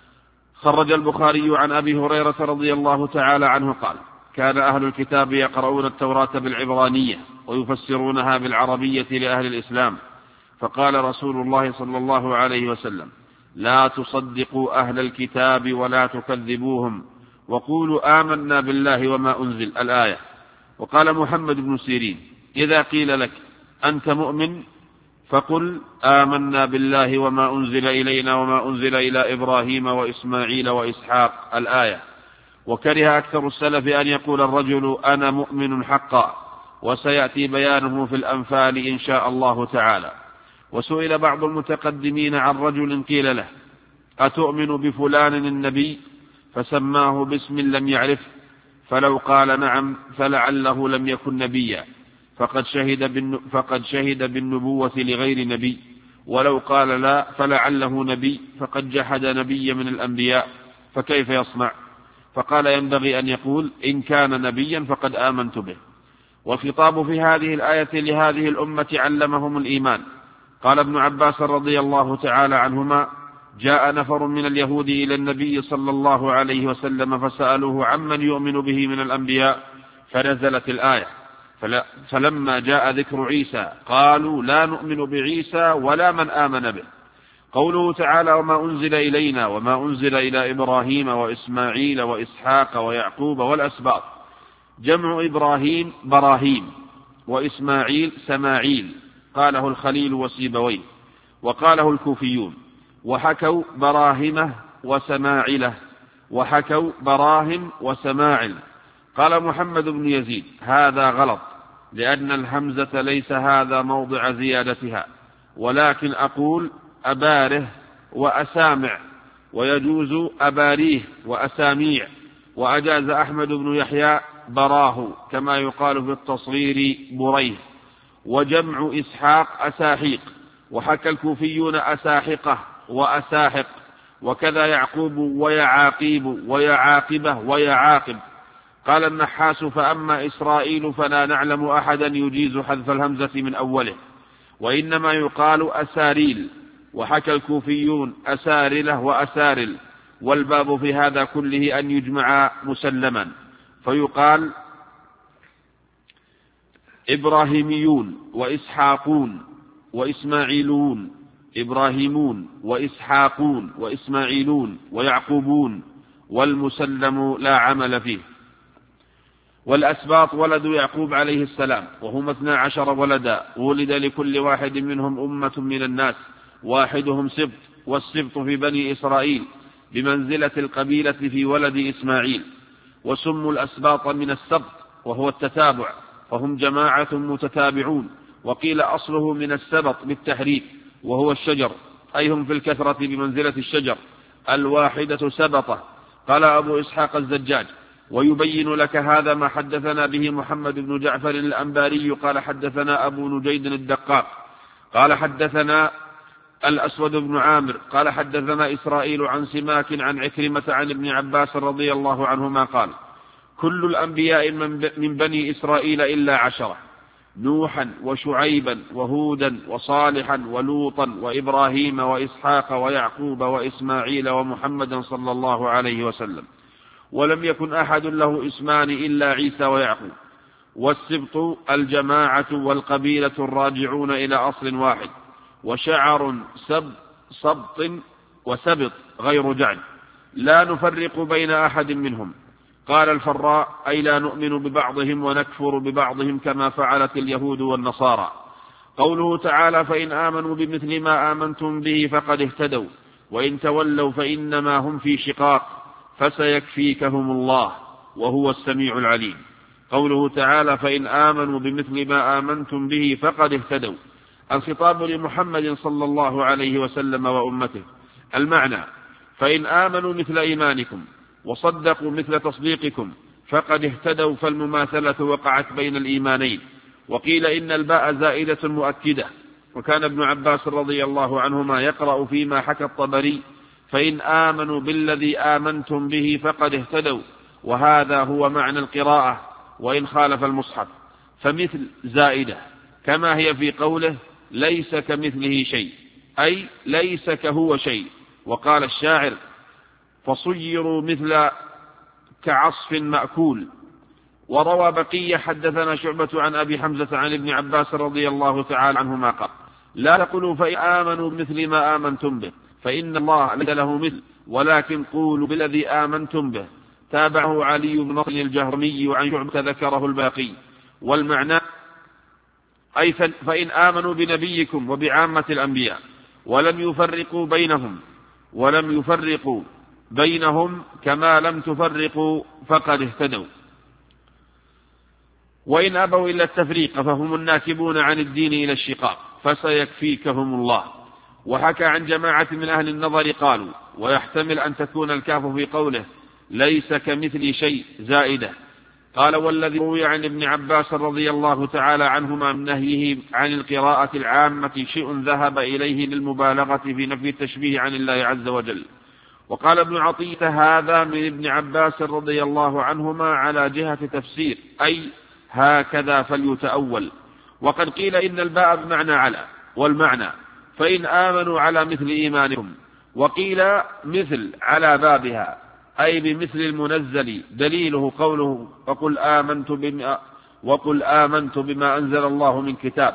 خرج البخاري عن أبي هريرة رضي الله تعالى عنه قال كان أهل الكتاب يقرؤون التوراة بالعبرانية ويفسرونها بالعربية لأهل الإسلام، فقال رسول الله صلى الله عليه وسلم لا تصدقوا أهل الكتاب ولا تكذبوهم وقولوا آمنا بالله وما أنزل، الآية. وقال محمد بن سيرين إذا قيل لك أنت مؤمن فقل آمنا بالله وما أنزل إلينا وما أنزل إلى إبراهيم وإسماعيل وإسحاق، الآية. وكره أكثر السلف أن يقول الرجل أنا مؤمن حقا، وسيأتي بيانه في الأنفال إن شاء الله تعالى. وسئل بعض المتقدمين عن رجل قيل له أتؤمن بفلان النبي فسماه باسم لم يعرف، فلو قال نعم فلعله لم يكن نبيا فقد شهد, فقد شهد بالنبوة لغير نبي، ولو قال لا فلعله نبي فقد جحد نبي من الأنبياء، فكيف يصنع؟ فقال ينبغي أن يقول إن كان نبيا فقد آمنت به. والخطاب في هذه الآية لهذه الأمة علمهم الإيمان. قال ابن عباس رضي الله تعالى عنهما جاء نفر من اليهود إلى النبي صلى الله عليه وسلم فسألوه عمن يؤمن به من الأنبياء، فنزلت الآية فلما جاء ذكر عيسى قالوا لا نؤمن بعيسى ولا من آمن به. قوله تعالى وما أنزل إلينا وما أنزل إلى إبراهيم وإسماعيل وإسحاق ويعقوب والأسباط، جمع إبراهيم براهيم وإسماعيل سماعيل، قاله الخليل وسيبويه وقاله الكوفيون. وحكوا براهمه وسماعله وحكوا براهم وسماعل. قال محمد بن يزيد: هذا غلط، لأن الهمزة ليس هذا موضع زيادتها، ولكن أقول أباره وأسامع، ويجوز أباريه وأساميع. وأجاز أحمد بن يحيى براه كما يقال في التصغير بريه. وجمع إسحاق أساحيق. وحكى الكوفيون أساحقه وأساحق، وكذا يعقوب ويعاقيب ويعاقبه ويعاقب. قال النحاس: فأما إسرائيل فلا نعلم أحدا يجيز حذف الهمزة من أوله، وإنما يقال أساريل. وحكى الكوفيون أسارله وأسارل، والباب في هذا كله أن يجمع مسلما، فيقال إبراهيميون وإسحاقون وإسماعيلون، إبراهيمون وإسحاقون وإسماعيلون ويعقوبون، والمسلم لا عمل فيه. والأسباط ولد يعقوب عليه السلام، وهم اثنا عشر ولدا، ولد لكل واحد منهم أمة من الناس، واحدهم سبط، والسبط في بني إسرائيل بمنزلة القبيلة في ولد إسماعيل. وسموا الأسباط من السبط وهو التتابع، فهم جماعة متتابعون. وقيل أصله من السبط بالتحريك وهو الشجر، أي هم في الكثرة بمنزلة الشجر، الواحدة سبطة. قال أبو إسحاق الزجاج: ويبين لك هذا ما حدثنا به محمد بن جعفر الأنباري قال حدثنا أبو نجيد الدقاق قال حدثنا الأسود بن عامر قال حدثنا إسرائيل عن سماك عن عكرمة عن ابن عباس رضي الله عنهما قال: كل الأنبياء من بني إسرائيل إلا عشرة: نوحا وشعيبا وهودا وصالحا ولوطا وإبراهيم وإسحاق ويعقوب وإسماعيل ومحمدا صلى الله عليه وسلم. ولم يكن أحد له اسمان إلا عيسى ويعقوب. والسبط الجماعة والقبيلة الراجعون إلى أصل واحد. وشعر سب سبط وسبط غير جعل، لا نفرق بين أحد منهم. قال الفراء: أي لا نؤمن ببعضهم ونكفر ببعضهم كما فعلت اليهود والنصارى. قوله تعالى: فإن آمنوا بمثل ما آمنتم به فقد اهتدوا، وإن تولوا فإنما هم في شقاق فسيكفيكهم الله وهو السميع العليم. قوله تعالى: فإن آمنوا بمثل ما آمنتم به فقد اهتدوا، الخطاب لمحمد صلى الله عليه وسلم وأمته. المعنى: فإن آمنوا مثل إيمانكم وصدقوا مثل تصديقكم فقد اهتدوا، فالمماثلة وقعت بين الإيمانين. وقيل إن الباء زائدة مؤكدة. وكان ابن عباس رضي الله عنهما يقرأ فيما حكى الطبري: فإن آمنوا بالذي آمنتم به فقد اهتدوا، وهذا هو معنى القراءة وإن خالف المصحف. فمثل زائدة كما هي في قوله: ليس كمثله شيء، أي ليس كهو شيء. وقال الشاعر: فصيروا مثل كعصف مأكول. وروى بقية حدثنا شعبة عن أبي حمزة عن ابن عباس رضي الله تعالى عنهما قال: لا تقولوا فإن آمنوا بمثل ما آمنتم به، فإن الله ليس له مثل، ولكن قولوا بالذي آمنتم به. تابعه علي بن نصر الجهرمي وعن شعبة ذكره الباقي. والمعنى: أي فإن آمنوا بنبيكم وبعامة الأنبياء ولم يفرقوا بينهم ولم يفرقوا بينهم كما لم تفرقوا فقد اهتدوا. وإن أبوا إلا التفريق فهم الناكبون عن الدين إلى الشقاق فسيكفيكهم الله. وحكى عن جماعة من أهل النظر قالوا: ويحتمل أن تكون الكاف في قوله ليس كمثل شيء زائدة. قال: والذي روي عن ابن عباس رضي الله تعالى عنهما من نهيه عن القراءة العامة شيء ذهب إليه للمبالغة في نفي التشبيه عن الله عز وجل. وقال ابن عطية: هذا من ابن عباس رضي الله عنهما على جهة تفسير، أي هكذا فليتأول. وقد قيل إن الباء بمعنى على، والمعنى فإن آمنوا على مثل إيمانكم. وقيل مثل على بابها، أي بمثل المنزل، دليله قوله: وقل آمنت بما, وقل آمنت بما أنزل الله من كتاب.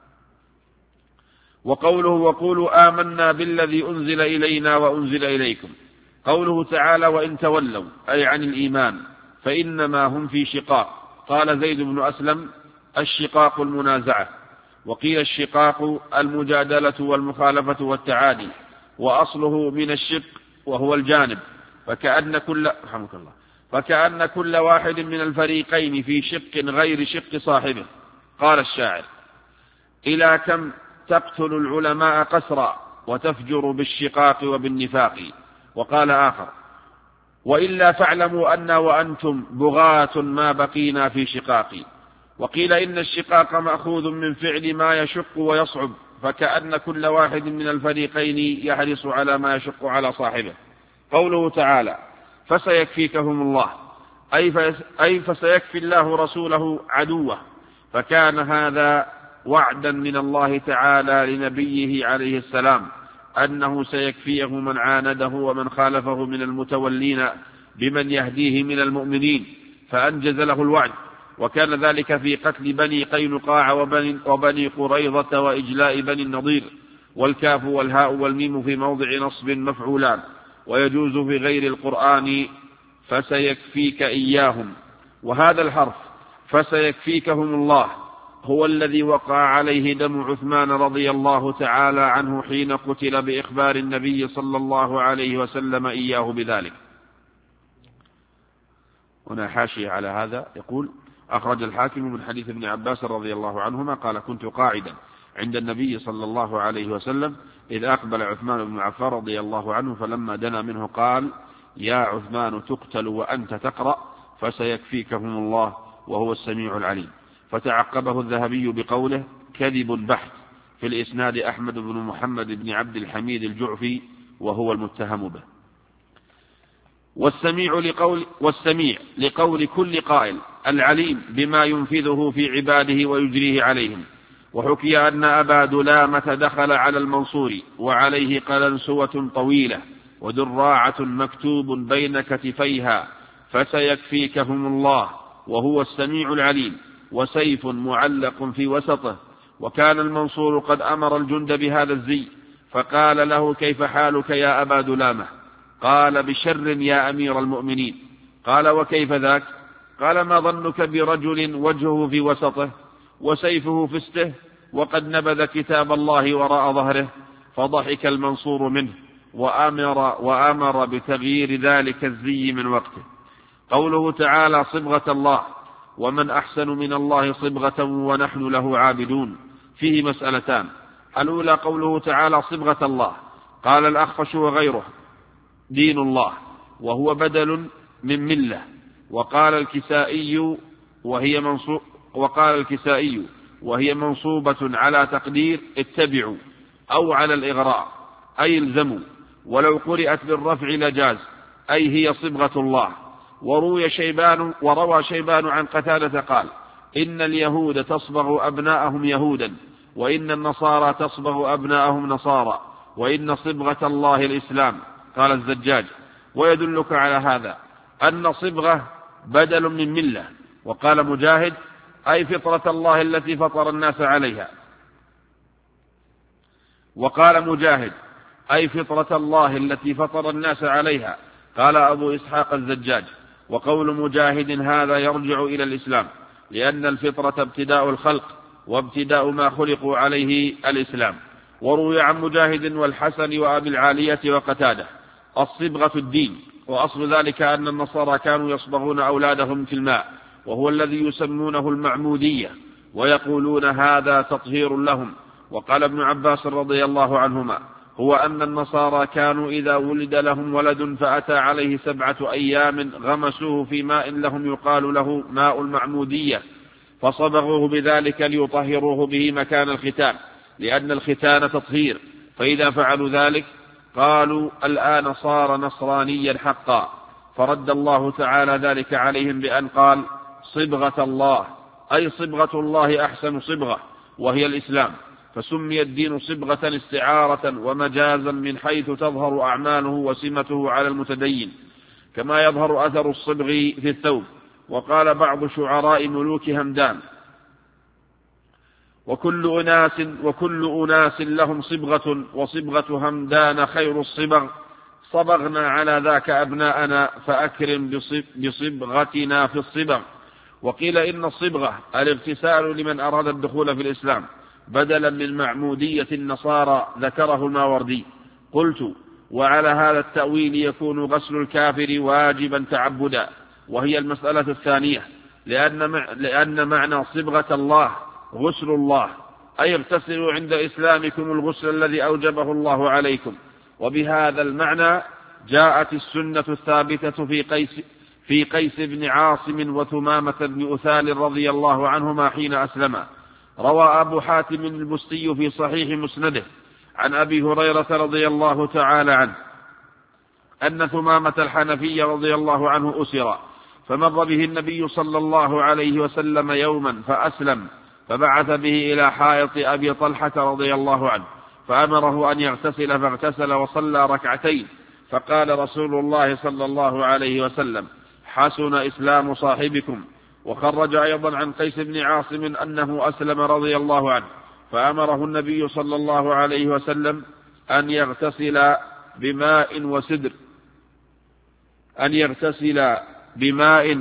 وقوله: وقولوا آمنا بالذي أنزل إلينا وأنزل إليكم. قوله تعالى: وإن تولوا، أي عن الإيمان، فإنما هم في شقاق. قال زيد بن أسلم: الشقاق المنازعة. وقيل الشقاق المجادلة والمخالفة والتعادي. وأصله من الشق وهو الجانب، فكأن كل رحمك الله فكأن كل واحد من الفريقين في شق غير شق صاحبه. قال الشاعر: إلى كم تقتل العلماء قسرا وتفجر بالشقاق وبالنفاق. وقال آخر: وإلا فاعلموا أنا وأنتم بغاة ما بقينا في شقاق. وقيل إن الشقاق مأخوذ من فعل ما يشق ويصعب، فكأن كل واحد من الفريقين يحرص على ما يشق على صاحبه. قوله تعالى: فسيكفيكهم الله، أي فسيكفي الله رسوله عدوه، فكان هذا وعدا من الله تعالى لنبيه عليه السلام أنه سيكفيه من عانده ومن خالفه من المتولين بمن يهديه من المؤمنين، فأنجز له الوعد. وكان ذلك في قتل بني قينقاع وبني, وبني قريظة وإجلاء بني النضير. والكاف والهاء والميم في موضع نصب مفعولان، ويجوز في غير القرآن فسيكفيك إياهم. وهذا الحرف فسيكفيكهم الله هو الذي وقع عليه دم عثمان رضي الله تعالى عنه حين قتل بإخبار النبي صلى الله عليه وسلم إياه بذلك. هنا حاشية على هذا يقول: أخرج الحاكم من حديث ابن عباس رضي الله عنهما قال: كنت قاعدا عند النبي صلى الله عليه وسلم إذ أقبل عثمان بن عفان رضي الله عنه، فلما دنا منه قال: يا عثمان تقتل وأنت تقرأ فسيكفيكهم الله وهو السميع العليم. فتعقبه الذهبي بقوله: كذب بحت. في الإسناد أحمد بن محمد بن عبد الحميد الجعفي وهو المتهم به. والسميع لقول, والسميع لقول كل قائل، العليم بما ينفذه في عباده ويجريه عليهم. وحكي أن أبا دلامة دخل على المنصور وعليه قلنسوة طويلة ودراعة مكتوب بين كتفيها: فسيكفيكهم الله وهو السميع العليم، وسيف معلق في وسطه. وكان المنصور قد أمر الجند بهذا الزي، فقال له: كيف حالك يا أبا دلامة؟ قال: بشر يا أمير المؤمنين. قال: وكيف ذاك؟ قال: ما ظنك برجل وجهه في وسطه وسيفه في استه وقد نبذ كتاب الله وراء ظهره؟ فضحك المنصور منه وأمر, وأمر بتغيير ذلك الزي من وقته. قوله تعالى: صبغة الله، ومن أحسن من الله صبغة ونحن له عابدون، فيه مسألتان: الأولى قوله تعالى: صبغة الله، قال الأخفش وغيره: دين الله، وهو بدل من ملة. وقال الكسائي وهي منصوب وقال الكسائي وهي منصوبة على تقدير اتبعوا أو على الإغراء أي الزموا، ولو قرأت بالرفع لجاز، أي هي صبغة الله. وروي شيبان وروى شيبان عن قتادة قال: إن اليهود تصبغ أبناءهم يهودا، وإن النصارى تصبغ أبناءهم نصارى، وإن صبغة الله الإسلام. قال الزجاج: ويدلك على هذا أن صبغة بدل من ملة. وقال مجاهد: أي فطرة الله التي فطر الناس عليها. وقال مجاهد: أي فطرة الله التي فطر الناس عليها. قال أبو إسحاق الزجاج: وقول مجاهد هذا يرجع إلى الإسلام، لأن الفطرة ابتداء الخلق، وابتداء ما خلقوا عليه الإسلام. وروي عن مجاهد والحسن وأبي العالية وقتادة: الصبغة الدين، وأصل ذلك أن النصارى كانوا يصبغون أولادهم في الماء، وهو الذي يسمونه المعمودية، ويقولون هذا تطهير لهم. وقال ابن عباس رضي الله عنهما: هو أن النصارى كانوا إذا ولد لهم ولد فأتى عليه سبعة أيام غمسوه في ماء لهم يقال له ماء المعمودية، فصبغوه بذلك ليطهروه به مكان الختان، لأن الختان تطهير. فإذا فعلوا ذلك قالوا: الآن صار نصرانيا حقا. فرد الله تعالى ذلك عليهم بأن قال: صبغة الله، أي صبغة الله أحسن صبغة، وهي الإسلام. فسمي الدين صبغة استعارة ومجازا من حيث تظهر أعماله وسمته على المتدين، كما يظهر أثر الصبغ في الثوب. وقال بعض شعراء ملوك همدان: وكل أناس, وكل أناس لهم صبغة، وصبغة همدان خير الصبغ، صبغنا على ذاك أبناءنا فأكرم بصبغتنا في الصبغ. وقيل إن الصبغة الاغتسال لمن أراد الدخول في الإسلام بدلا من معمودية النصارى، ذكره الماوردي. قلت: وعلى هذا التأويل يكون غسل الكافر واجبا تعبدا، وهي المسألة الثانية، لأن, لأن معنى صبغة الله غسل الله، أي اغتسلوا عند إسلامكم الغسل الذي أوجبه الله عليكم. وبهذا المعنى جاءت السنة الثابتة في قيس, في قيس بن عاصم وثمامة بن أثال رضي الله عنهما حين أسلما. روى أبو حاتم البستي في صحيح مسنده عن أبي هريرة رضي الله تعالى عنه أن ثمامة الحنفي رضي الله عنه أسر، فمر به النبي صلى الله عليه وسلم يوما فأسلم، فبعث به إلى حائط أبي طلحة رضي الله عنه فأمره أن يغتسل، فاغتسل وصلى ركعتين، فقال رسول الله صلى الله عليه وسلم: حسن إسلام صاحبكم. وخرج أيضا عن قيس بن عاصم أنه أسلم رضي الله عنه، فأمره النبي صلى الله عليه وسلم أن يغتسل بماء وسدر أن يغتسل بماء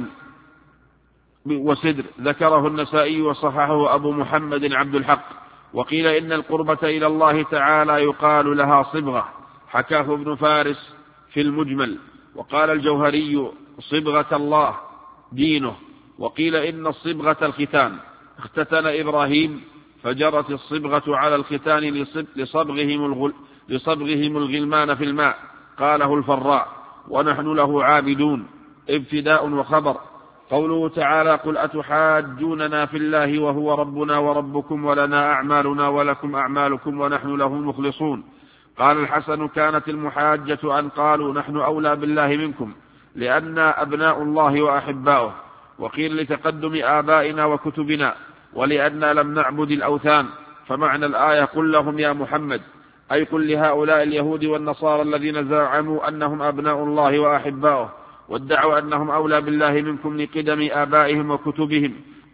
وسدر ذكره النسائي وصححه أبو محمد عبد الحق. وقيل إن القربة إلى الله تعالى يقال لها صبغة، حكاه ابن فارس في المجمل. وقال الجوهري: صبغة الله دينه. وقيل إن الصبغة الختان، اختتن إبراهيم فجرت الصبغة على الختان لصبغهم, الغل... لصبغهم الغلمان في الماء، قاله الفراء. ونحن له عابدون، ابتداء وخبر. قوله تعالى: قل أتحاجوننا في الله وهو ربنا وربكم ولنا أعمالنا ولكم أعمالكم ونحن له مخلصون. قال الحسن: كانت المحاجة أن قالوا نحن أولى بالله منكم لأننا أبناء الله وأحباؤه. وقيل لتقدم آبائنا وكتبنا ولأننا لم نعبد الأوثان. فمعنى الآية: قل لهم يا محمد، أي قل لهؤلاء اليهود والنصارى الذين زعموا أنهم أبناء الله وأحباؤه وادعوا أنهم أولى بالله منكم لقدم آبائهم وكتبهم: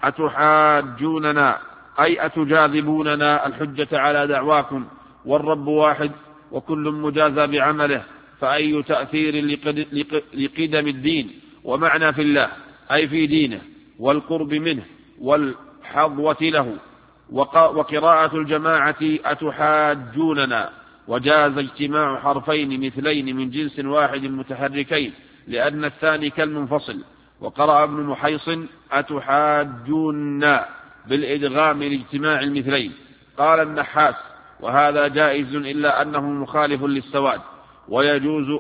أتحاجوننا أي أتجاذبوننا الحجة على دعواكم، والرب واحد وكل مجازى بعمله، فأي تأثير لقدم الدين. ومعنى في الله أي في دينه والقرب منه والحظوة له. وقراءة الجماعة أتحاجوننا، وجاز اجتماع حرفين مثلين من جنس واحد متحركين لأن الثاني كالمنفصل. وقرأ ابن محيصن أتحاجوننا بالإدغام لاجتماع المثلين. قال النحاس: وهذا جائز إلا أنه مخالف للسواد، ويجوز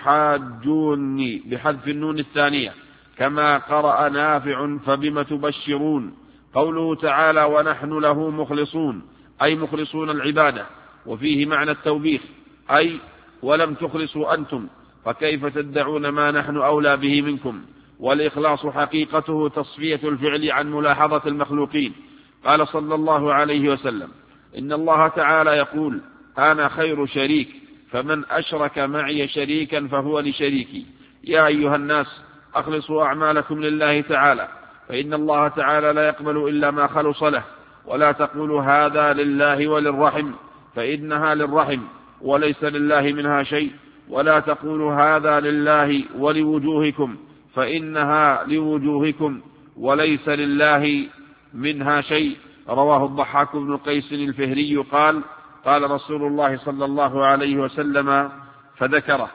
أتحاجوني بحذف النون الثانية، كما قرأ نافع فبم تبشرون. قوله تعالى: ونحن له مخلصون، أي مخلصون العبادة. وفيه معنى التوبيخ، أي ولم تخلصوا أنتم، فكيف تدعون ما نحن أولى به منكم. والإخلاص حقيقته تصفية الفعل عن ملاحظة المخلوقين. قال صلى الله عليه وسلم: إن الله تعالى يقول: أنا خير شريك، فمن أشرك معي شريكا فهو لشريكي. يا أيها الناس أخلصوا أعمالكم لله تعالى، فإن الله تعالى لا يقبل إلا ما خلص له. ولا تقولوا هذا لله وللرحم، فإنها للرحم وليس لله منها شيء. ولا تقولوا هذا لله ولوجوهكم، فإنها لوجوهكم وليس لله منها شيء. رواه الضحاك بن قيس الفهري قال: قال رسول الله صلى الله عليه وسلم فذكره.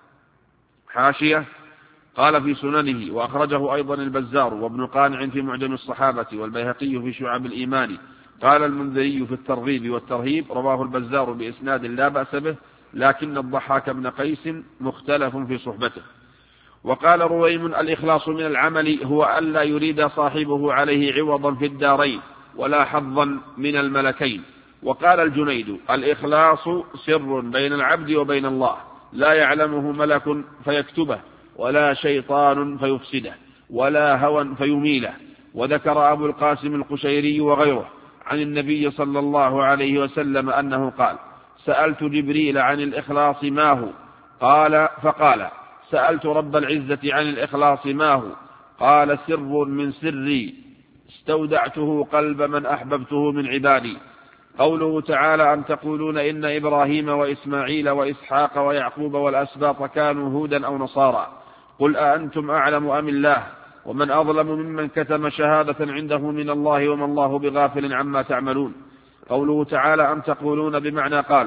حاشية: قال في سننه، وأخرجه أيضا البزار وابن قانع في معجم الصحابة والبيهقي في شعب الإيمان. قال المنذري في الترغيب والترهيب: رواه البزار بإسناد لا بأس به، لكن الضحاك بن قيس مختلف في صحبته. وقال رويم: الإخلاص من العمل هو ألا يريد صاحبه عليه عوضا في الدارين ولا حظا من الملكين. وقال الجنيد: الإخلاص سر بين العبد وبين الله، لا يعلمه ملك فيكتبه، ولا شيطان فيفسده، ولا هوى فيميله. وذكر أبو القاسم القشيري وغيره عن النبي صلى الله عليه وسلم أنه قال: سألت جبريل عن الإخلاص ما هو؟ قال فقال: سألت رب العزة عن الإخلاص ما هو؟ قال: سر من سري استودعته قلب من أحببته من عبادي. قوله تعالى: أم تقولون إن إبراهيم وإسماعيل وإسحاق ويعقوب والأسباط كانوا هودا أو نصارى، قل أأنتم أعلم أم الله؟ ومن أظلم ممن كتم شهادة عنده من الله وما الله بغافل عما تعملون. قوله تعالى: أم تقولون بمعنى قالوا.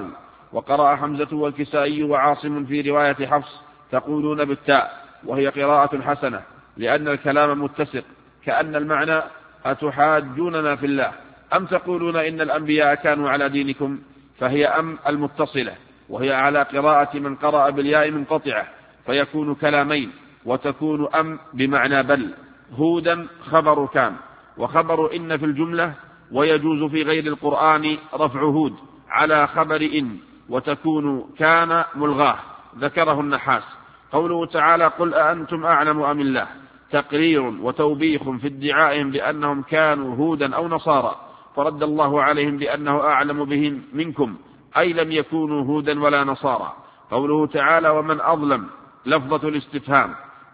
وقرأ حمزة والكسائي وعاصم في رواية حفص تقولون بالتاء، وهي قراءة حسنة لأن الكلام متسق، كأن المعنى أتحاجوننا في الله أم تقولون إن الأنبياء كانوا على دينكم، فهي أم المتصلة، وهي على قراءة من قرأ بالياء منقطعة فيكون كلامين، وتكون أم بمعنى بل. هودا خبر كان، وخبر إن في الجملة، ويجوز في غير القرآن رفع هود على خبر إن، وتكون كان ملغاه، ذكره النحاس. قوله تعالى قل أأنتم أعلم أم الله، تقرير وتوبيخ في ادعائهم بأنهم كانوا هودا أو نصارى، فرد الله عليهم بأنه أعلم بهم منكم، أي لم يكونوا هودا ولا نصارى. قوله تعالى ومن أظلم، لفظة الاستفهام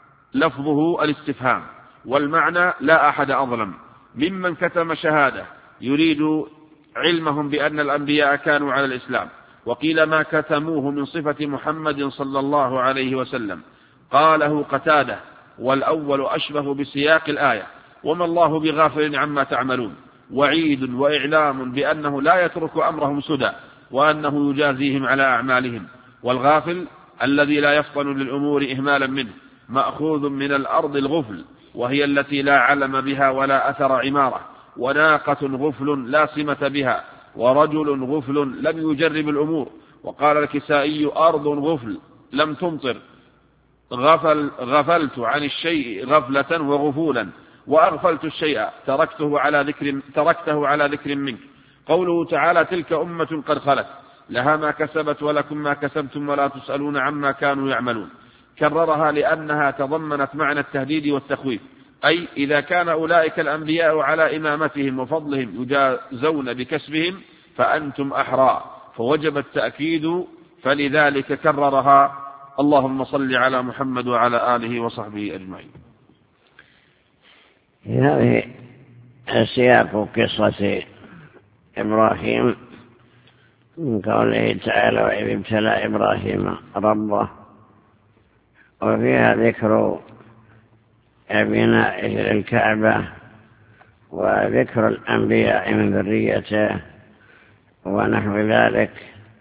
لفظه الاستفهام والمعنى لا أحد أظلم، ممن كتم شهادة يريد علمهم بأن الأنبياء كانوا على الإسلام. وقيل ما كتموه من صفة محمد صلى الله عليه وسلم. قاله قتادة، والأول أشبه بسياق الآية وما الله بغافل عما تعملون، وعيد وإعلام بأنه لا يترك أمرهم سدى، وأنه يجازيهم على أعمالهم. والغافل الذي لا يفطن للأمور إهمالا منه، مأخوذ من الأرض الغفل، وهي التي لا علم بها ولا أثر عمارة، وناقة غفل لا سمة بها، ورجل غفل لم يجرب الأمور. وقال الكسائي أرض غفل لم تمطر، غفل غفلت عن الشيء غفلة وغفولا، وأغفلت الشيء تركته على ذكر, تركته على ذكر منك. قوله تعالى تلك أمة قد خلت لها ما كسبت ولكم ما كسبتم ولا تسألون عما كانوا يعملون. كررها لأنها تضمنت معنى التهديد والتخويف، أي إذا كان أولئك الأنبياء على إمامتهم وفضلهم يجازون بكسبهم فأنتم أحرى، فوجب التأكيد، فلذلك كررها. اللهم صل على محمد وعلى آله وصحبه أجمعين. هذه سياق قصة إبراهيم من قوله تعالى وإذ ابتلى إبراهيم ربه، وفيها ذكر بنائه للكعبة وذكر الأنبياء من ذريته ونحو ذلك،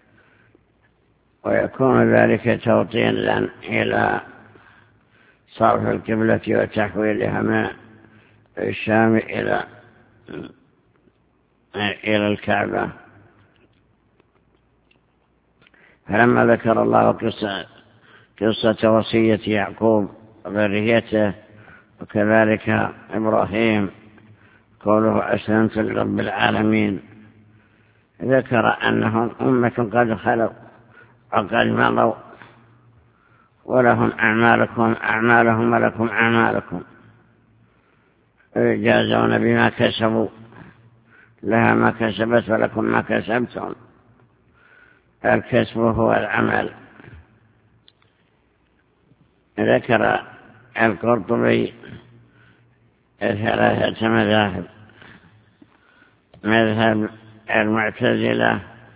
ويكون ذلك توطينا إلى صرف القبلة وتحويلها من الشام إلى إلى الكعبة. فلما ذكر الله قصة قصة وصية يعقوب وذريته وكذلك إبراهيم قوله أسلمت لرب العالمين، ذكر أنهم أمة قد خلوا وقد مضوا، ولهم أعمالكم أعمالهم ولكم أعمالكم، يجازون بما كسبوا، لها ما كسبت ولكم ما كسبتم. الكسب هو العمل. ذكر القرطبي ثلاثة مذاهب: مذهب المعتزلة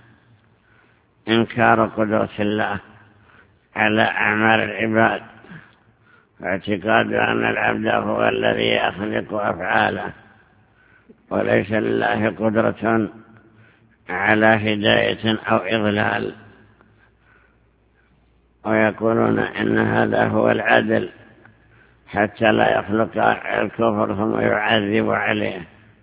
إنكار قدرة الله على أعمال العباد، واعتقاد أن العبد هو الذي يخلق أفعاله، وليس لله قدرة على هداية أو إضلال. ويقولون إن هذا هو العدل حتى لا يخلق الكفر ثم يعذب عليه.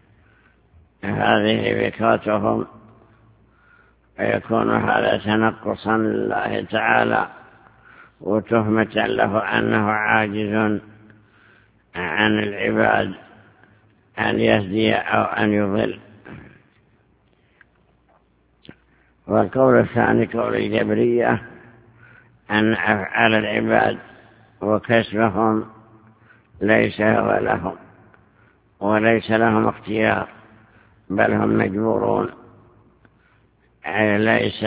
هذه فكرتهم، ويكون هذا تنقصا لله تعالى وتهمة له أنه عاجز عن العباد أن يهدي أو أن يضل. والقول الثاني قول الجبرية أن أفعال العباد وكسبهم ليس هو لهم، وليس لهم اختيار، بل هم مجبورون، ليس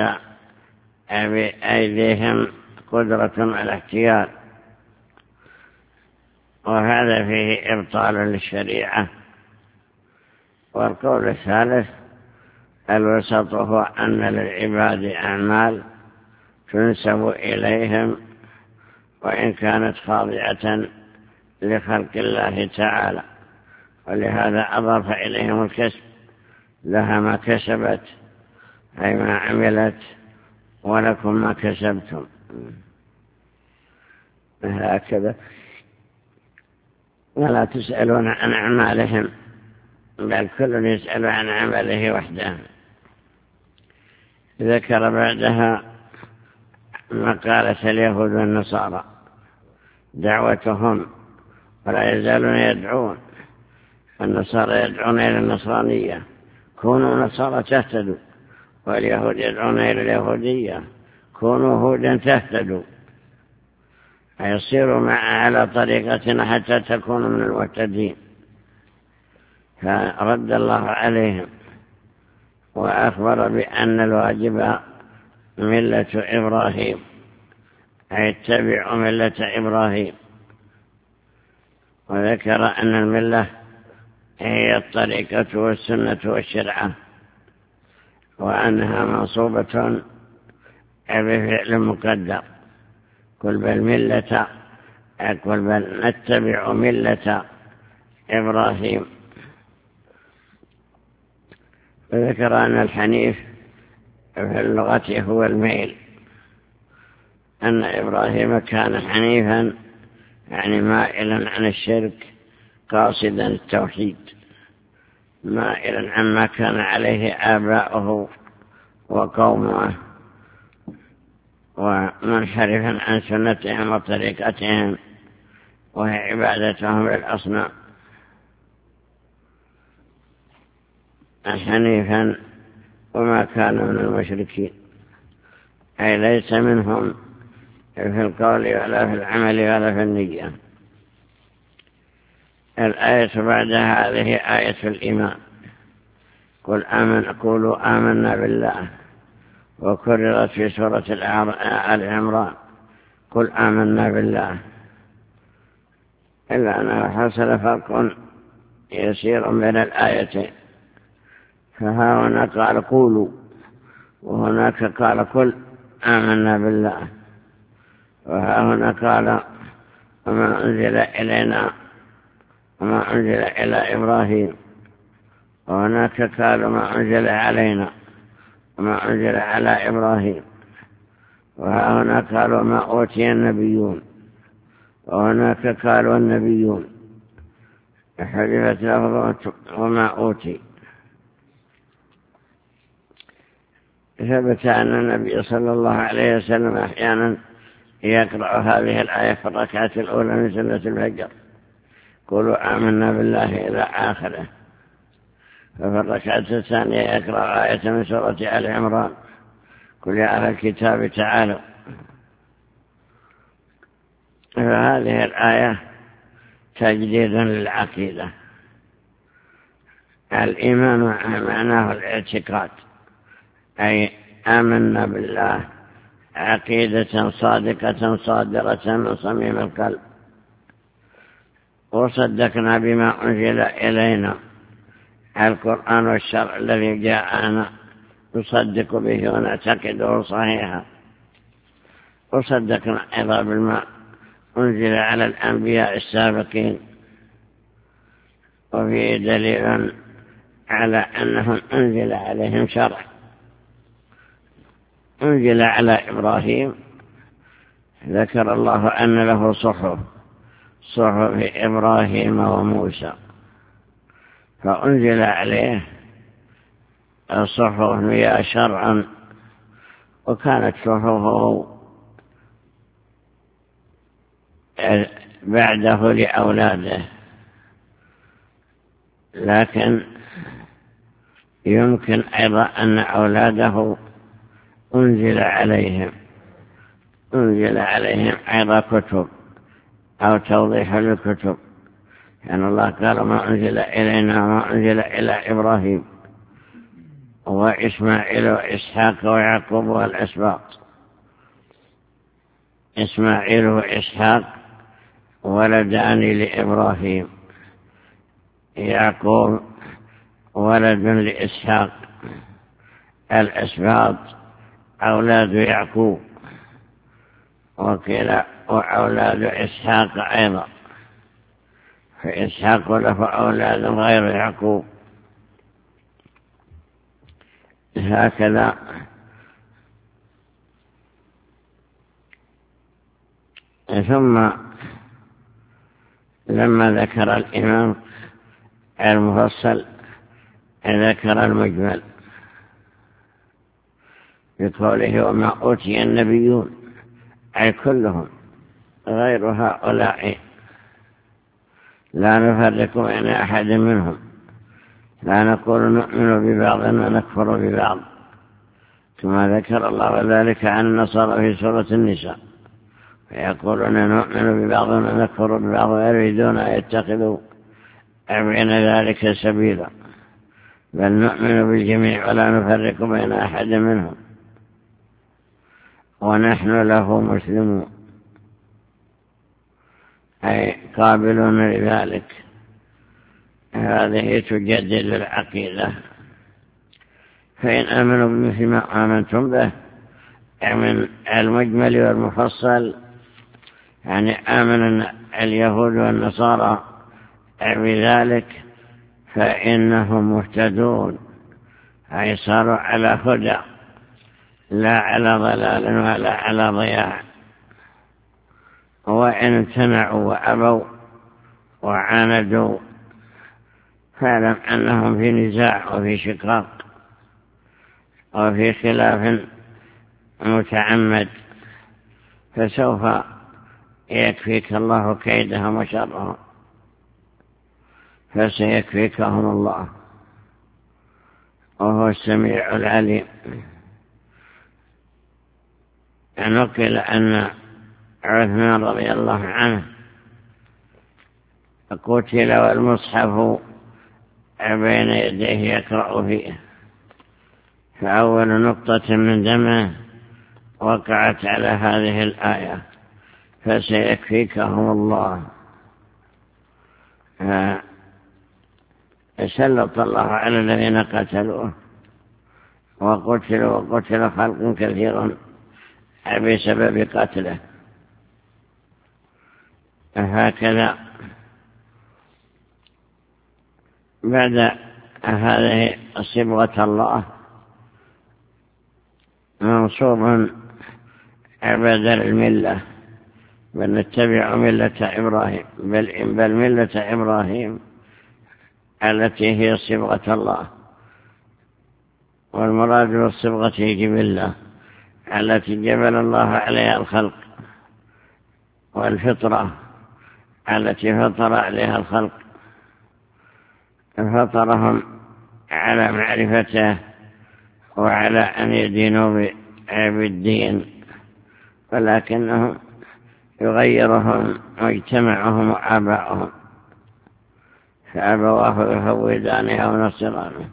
بأيديهم قدرة على اختيار. وهذا فيه إبطال للشريعة. والقول الثالث الوسط هو أن للعباد أعمال تنسب إليهم وإن كانت خاضعة لخلق الله تعالى، ولهذا أضاف إليهم الكسب، لها ما كسبت أي ما عملت، ولكم ما كسبتم. هكذا ولا تسألون عن أعمالهم بل كل يسأل عن عمله وحده. ذكر بعدها مقالة اليهود والنصارى دعوتهم ولا يزالون يدعون. النصارى يدعون إلى النصرانية كونوا نصارى تهتدوا، واليهود يدعون إلى اليهودية كونوا هودا تهتدوا، فيصيروا مع على طريقتنا حتى تكونوا من المهتدين. فرد الله عليهم وأخبر بأن الواجب ملة إبراهيم، أي اتبعوا ملة إبراهيم. وذكر أن الملة هي الطريقة والسنة والشرعة، وأنها منصوبة بفعل مقدر. قل بل ملة قل بل نتبع ملة إبراهيم. وذكر أن الحنيف في اللغة هو الميل، أن إبراهيم كان حنيفا يعني مائلا عن الشرك قاصدا التوحيد، مائلا عما كان عليه آباؤه وقومه، ومنحرفا عن سنتهم وطريقتهم وهي عبادتهم للأصنام. حنيفا وما كان من المشركين، أي ليس منهم في القول ولا في العمل ولا في النية. الآية بعدها هذه آية الإيمان. قل آمن قولوا آمنا بالله، وكررت في سورة آل عمران قل آمنا بالله، إلا أنه حصل فرق يسير بين الآيتين، فها هنا قال قولوا وهناك قال قل آمنا بالله، وها هنا قال وما أنزل إلينا وما أنزل إلى إبراهيم، وهناك قال ما أنزل علينا وما أنزل على إبراهيم، وها هنا قالوا ما أوتي النبيون، وهناك قالوا النبيون حذفت لفظة وما أوتي. ثبت أن النبي صلى الله عليه وسلم أحيانا يقرأ هذه الآية في الركعة الأولى من سنة الفجر قولوا آمنا بالله إلى آخره، وفي الركعة الثانية يقرأ آية من سورة آل عمران قل يا أهل الكتاب تعالوا. فهذه الآية تجديد للعقيدة. الإيمان معناه الاعتقاد، أي آمنا بالله عقيدة صادقة صادرة من صميم القلب، وصدقنا بما أنزل إلينا القرآن والشرع الذي جاءنا نصدق به ونعتقده صحيحا، وصدقنا أيضا بما أنزل على الأنبياء السابقين، وفيه دليل على أنهم أنزل عليهم شرع. أنزل على إبراهيم ذكر الله أن له صحف صحف إبراهيم وموسى، فأنزل عليه الصحف هي شرعا، وكانت صحفه بعده لأولاده، لكن يمكن أيضا أن أولاده أنزل عليهم أنزل عليهم أيضا كتب أو توضيح للكتب، يعني الله قال ما أنزل إلينا وما أنزل إلى إبراهيم وإسماعيل وإسحاق ويعقوب والأسباط. إسماعيل وإسحاق ولدان لإبراهيم، يعقوب ولد لإسحاق، الأسباط أولاد يعقوب، وكلا وأولاد إسحاق أيضا، فإسحاق له أولاد غير يعقوب. هكذا ثم لما ذكر الإمام المفصل ذكر المجمل بقوله وما أوتي النبيون أي كلهم غير هؤلاء لا نفرق بين أحد منهم لا نقول نؤمن ببعض ونكفر ببعض كما ذكر الله ذلك عن النصارى في سورة النساء فيقولون نؤمن ببعض ونكفر ببعض ويريدون أن يتخذوا بين ذلك سبيلا بل نؤمن بالجميع ولا نفرق بين أحد منهم ونحن له مسلمون أي قابلون لذلك هذه تجدد العقيدة فإن آمنوا بمثل ما آمنتم به من المجمل والمفصل يعني آمن اليهود والنصارى بذلك فإنهم مهتدون أي صاروا على هدى لا على ضلال ولا على ضياع وإن امتنعوا وأبوا وعاندوا فاعلم أنهم في نزاع وفي شقاق وفي خلاف متعمد فسوف يكفيك الله كيدهم وشرهم فسيكفيكهم الله وهو السميع العليم. نقل أن عثمان رضي الله عنه قتل والمصحف بين يديه يقرأ فيه فأول نقطة من دمه وقعت على هذه الآية فسيكفيكهم الله. سلط الله على الذين قتلوه وقتلوا وقتل خلق كثير بسبب قتله. هكذا بعد هذه صبغة الله منصوب بدل الملة بل نتبع ملة إبراهيم بل, بل ملة إبراهيم التي هي صبغة الله والمراد بالصبغة جبلة التي جبل الله عليها الخلق والفطرة التي فطر عليها الخلق فطرهم على معرفته وعلى أن يدينوا بالدين ولكنهم يغيرهم مجتمعهم وآباؤهم فأبواه يهودانه أو نصرانه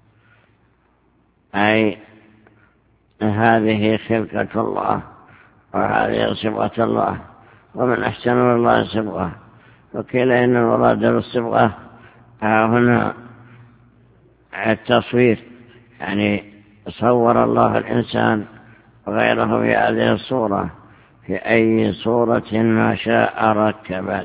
أي هذه خلقة الله وهذه صبغة الله ومن أحسن من الله صبغة وقيل إن المراد بالصبغة هنا التصوير يعني صور الله الإنسان وغيره في هذه الصورة في أي صورة ما شاء ركبت.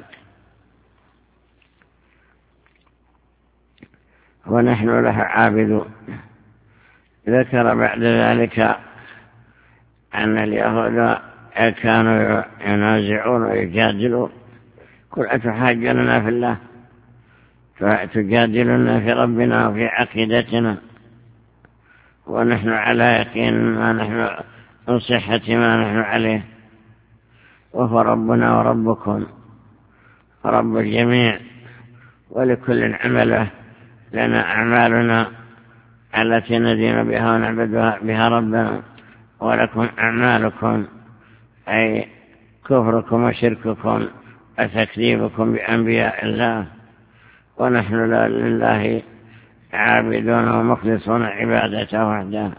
ونحن له عابدون. ذكر بعد ذلك أن اليهود كانوا ينازعون ويجادلون قل أتحاجوننا في الله فتجادلنا في ربنا وفي عقيدتنا ونحن على يقين ما نحن من صحة ما نحن عليه وهو ربنا وربكم رب الجميع ولكل عمله لنا أعمالنا التي ندين بها ونعبد بها ربنا ولكم أعمالكم أي كفركم وشرككم وتكذيبكم بأنبياء الله ونحن لله عابدون ومخلصون عبادته وحده.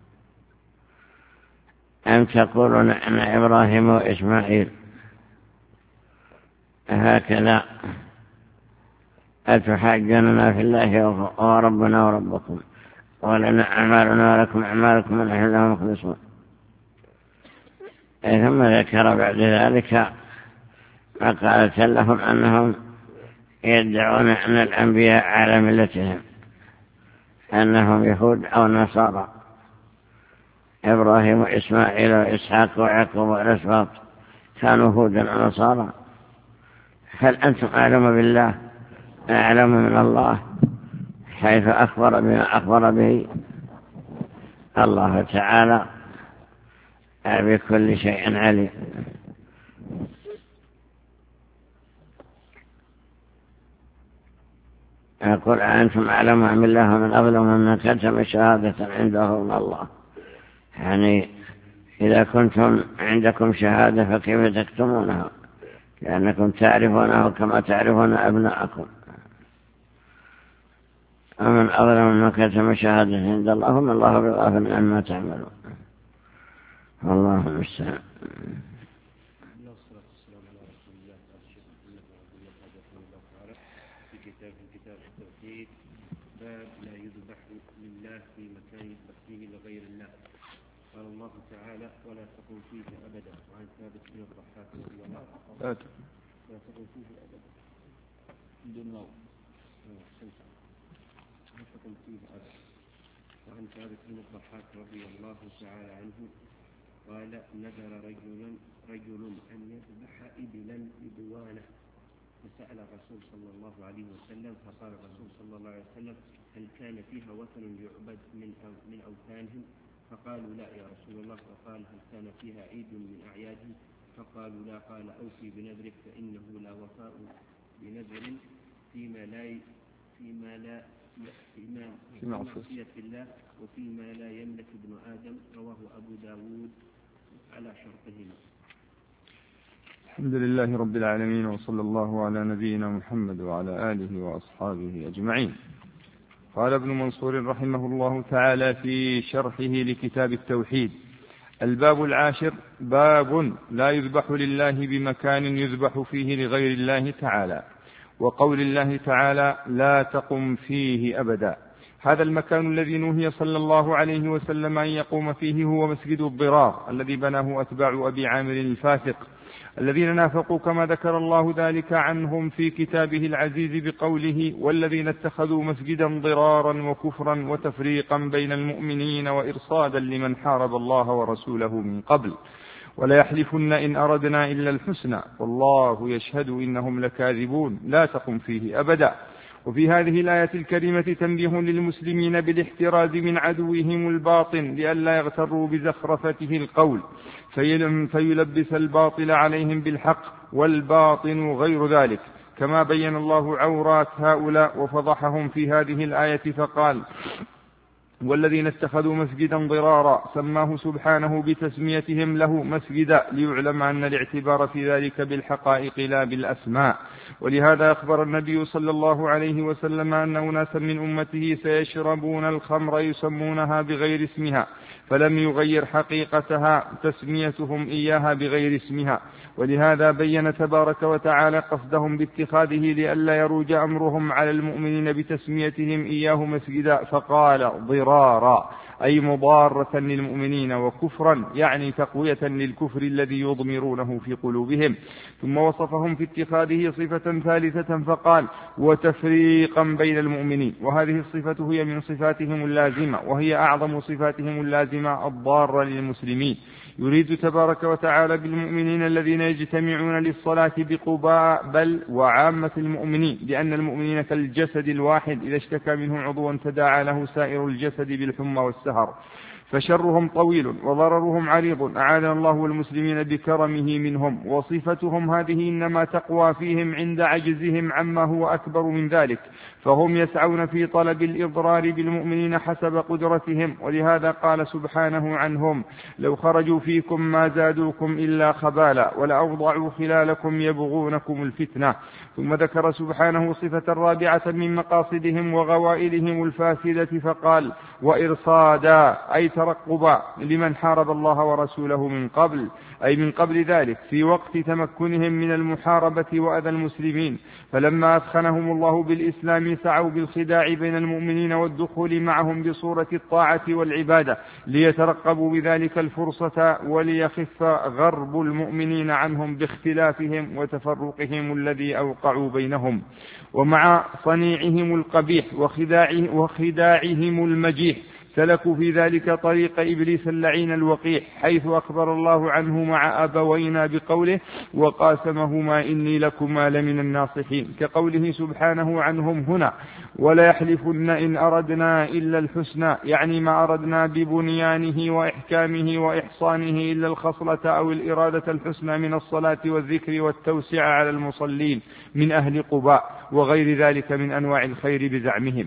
أم تقولون أن إبراهيم وإسماعيل هكذا أتحاجوننا في الله وربنا وربكم ولنا أعمالنا ولكم أعمالكم ونحن له مخلصون. ثم ذكر بعد ذلك ما قالت لهم أنهم يدعون أن الأنبياء على ملتهم أنهم يهود أو نصارى إبراهيم وإسماعيل وإسحاق ويعقوب والأسباط كانوا هودا ونصارى. هل أنتم أعلم بالله أعلم من الله حيث أخبر بما أخبر به؟ الله تعالى بكل شيء عليم. يقول أنتم أعلم أم الله من أظلم من كتم شهادة عنده من الله. يعني إذا كنتم عندكم شهادة فكيف تكتمونها؟ لأنكم تعرفونه كما تعرفون أبناءكم. ومن أظلم من كتم شهادة عند الله وما الله بغافل عما تعملون. والله المستعان. باب لا يذبح لله في مكان يذبح فيه لغير الله. قال الله تعالى ولا تقم فيه أبدا. وعن ثابت بن الضحاك رضي الله عنه لا تقم فيه أبدا بدون موت. لا تقم فيه أبدا. وعن ثابت بن الضحاك رضي الله تعالى عنه قال نذر رجل رجل أن يذبح إبلا بدوانه فسأل الرسول صلى الله عليه وسلم فقال الرسول صلى الله عليه وسلم هل كان فيها وثن يعبد من من أوثانهم؟ فقالوا لا يا رسول الله. فقال هل كان فيها عيد من أعيادهم؟ فقالوا لا. قال أوفي بنذرك فإنه لا وفاء بنذر فيما لا فيما لا فيما في معصية الله وفيما لا يملك ابن آدم. رواه أبو داود على شرطهما. الحمد لله رب العالمين وصلى الله على نبينا محمد وعلى آله وأصحابه أجمعين. قال ابن منصور رحمه الله تعالى في شرحه لكتاب التوحيد: الباب العاشر باب لا يذبح لله بمكان يذبح فيه لغير الله تعالى، وقول الله تعالى لا تقم فيه أبدا. هذا المكان الذي نهي صلى الله عليه وسلم أن يقوم فيه هو مسجد الضرار الذي بناه أتباع أبي عامر الفاسق الذين نافقوا، كما ذكر الله ذلك عنهم في كتابه العزيز بقوله: والذين اتخذوا مسجدا ضرارا وكفرا وتفريقا بين المؤمنين وإرصادا لمن حارب الله ورسوله من قبل ولا يحلفن إن أردنا إلا الحسنى والله يشهد إنهم لكاذبون لا تقم فيه أبدا. وفي هذه الآية الكريمة تنبيه للمسلمين بالاحتراز من عدوهم الباطن لئلا يغتروا بزخرفته القول فيلبس الباطل عليهم بالحق والباطن غير ذلك، كما بين الله عورات هؤلاء وفضحهم في هذه الآية فقال: والذين اتخذوا مسجدا ضرارا، سماه سبحانه بتسميتهم له مسجدا ليعلم أن الاعتبار في ذلك بالحقائق لا بالأسماء. ولهذا أخبر النبي صلى الله عليه وسلم أن أناسا من أمته سيشربون الخمر يسمونها بغير اسمها، فلم يغير حقيقتها تسميتهم إياها بغير اسمها. ولهذا بين تبارك وتعالى قصدهم باتخاذه لئلا يروج أمرهم على المؤمنين بتسميتهم إياه مسجدا، فقال ضرارا أي مضارة للمؤمنين، وكفرا يعني تقوية للكفر الذي يضمرونه في قلوبهم. ثم وصفهم في اتخاذه صفة ثالثة فقال: وتفريقا بين المؤمنين. وهذه الصفة هي من صفاتهم اللازمة، وهي أعظم صفاتهم اللازمة الضارة للمسلمين. يريد تبارك وتعالى بالمؤمنين الذين يجتمعون للصلاة بقباء بل وعامة المؤمنين، لأن المؤمنين كالجسد الواحد إذا اشتكى منه عضو تداعى له سائر الجسد بالحمى والسهر، فشرهم طويل وضررهم عريض، أعاذنا الله والمسلمين بكرمه منهم. وصفتهم هذه إنما تقوى فيهم عند عجزهم عما هو أكبر من ذلك، فهم يسعون في طلب الإضرار بالمؤمنين حسب قدرتهم. ولهذا قال سبحانه عنهم: لو خرجوا فيكم ما زادوكم إلا خبالا ولأوضعوا خلالكم يبغونكم الفتنة. ثم ذكر سبحانه صفة رابعة من مقاصدهم وغوائلهم الفاسدة فقال: وإرصادا أي ترقبا لمن حارب الله ورسوله من قبل، أي من قبل ذلك في وقت تمكنهم من المحاربة وأذى المسلمين، فلما أثخنهم الله بالإسلام سعوا بالخداع بين المؤمنين والدخول معهم بصورة الطاعة والعبادة ليترقبوا بذلك الفرصة وليخف غرب المؤمنين عنهم باختلافهم وتفرقهم الذي أوقعوا بينهم. ومع صنيعهم القبيح وخداعهم المجيح سلكوا في ذلك طريق إبليس اللعين الوقيح، حيث أخبر الله عنه مع أبوينا بقوله وقاسمهما إني لكما لمن الناصحين، كقوله سبحانه عنهم هنا ولا يحلفن إن أردنا إلا الحسنى، يعني ما أردنا ببنيانه وإحكامه وإحصانه إلا الخصلة أو الإرادة الحسنى من الصلاة والذكر والتوسع على المصلين من أهل قباء وغير ذلك من أنواع الخير بزعمهم.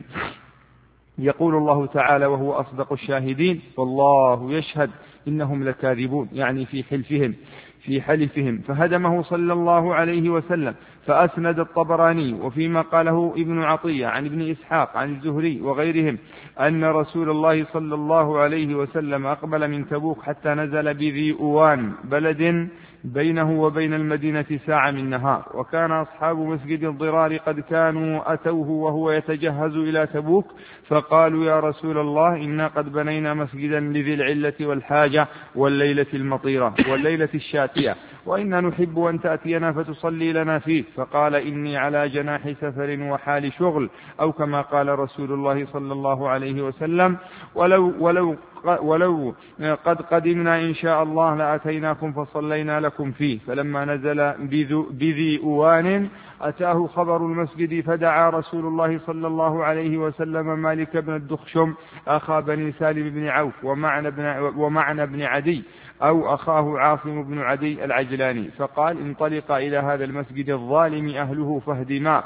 يقول الله تعالى وهو أصدق الشاهدين والله يشهد إنهم لكاذبون، يعني في حلفهم في حلفهم فهدمه صلى الله عليه وسلم. فأسند الطبراني وفيما قاله ابن عطية عن ابن إسحاق عن الزهري وغيرهم أن رسول الله صلى الله عليه وسلم أقبل من تبوك حتى نزل بذي أوان بلد بينه وبين المدينة ساعة من نهار، وكان أصحاب مسجد الضرار قد كانوا أتوه وهو يتجهز إلى تبوك فقالوا يا رسول الله إنا قد بنينا مسجدا لذي العلة والحاجة والليلة المطيرة والليلة الشاتية وإنا نحب أن تأتينا فتصلي لنا فيه، فقال إني على جناح سفر وحال شغل، أو كما قال رسول الله صلى الله عليه وسلم ولو, ولو ولو قد قدمنا إن شاء الله لأتيناكم فصلينا لكم فيه. فلما نزل بذي أوان أتاه خبر المسجد فدعا رسول الله صلى الله عليه وسلم مالك بن الدخشم أخا بني سالم بن عوف ومعنى بن, ومعنى بن عدي أو أخاه عاصم بن عدي العجلاني، فقال انطلق إلى هذا المسجد الظالم أهله فاهدما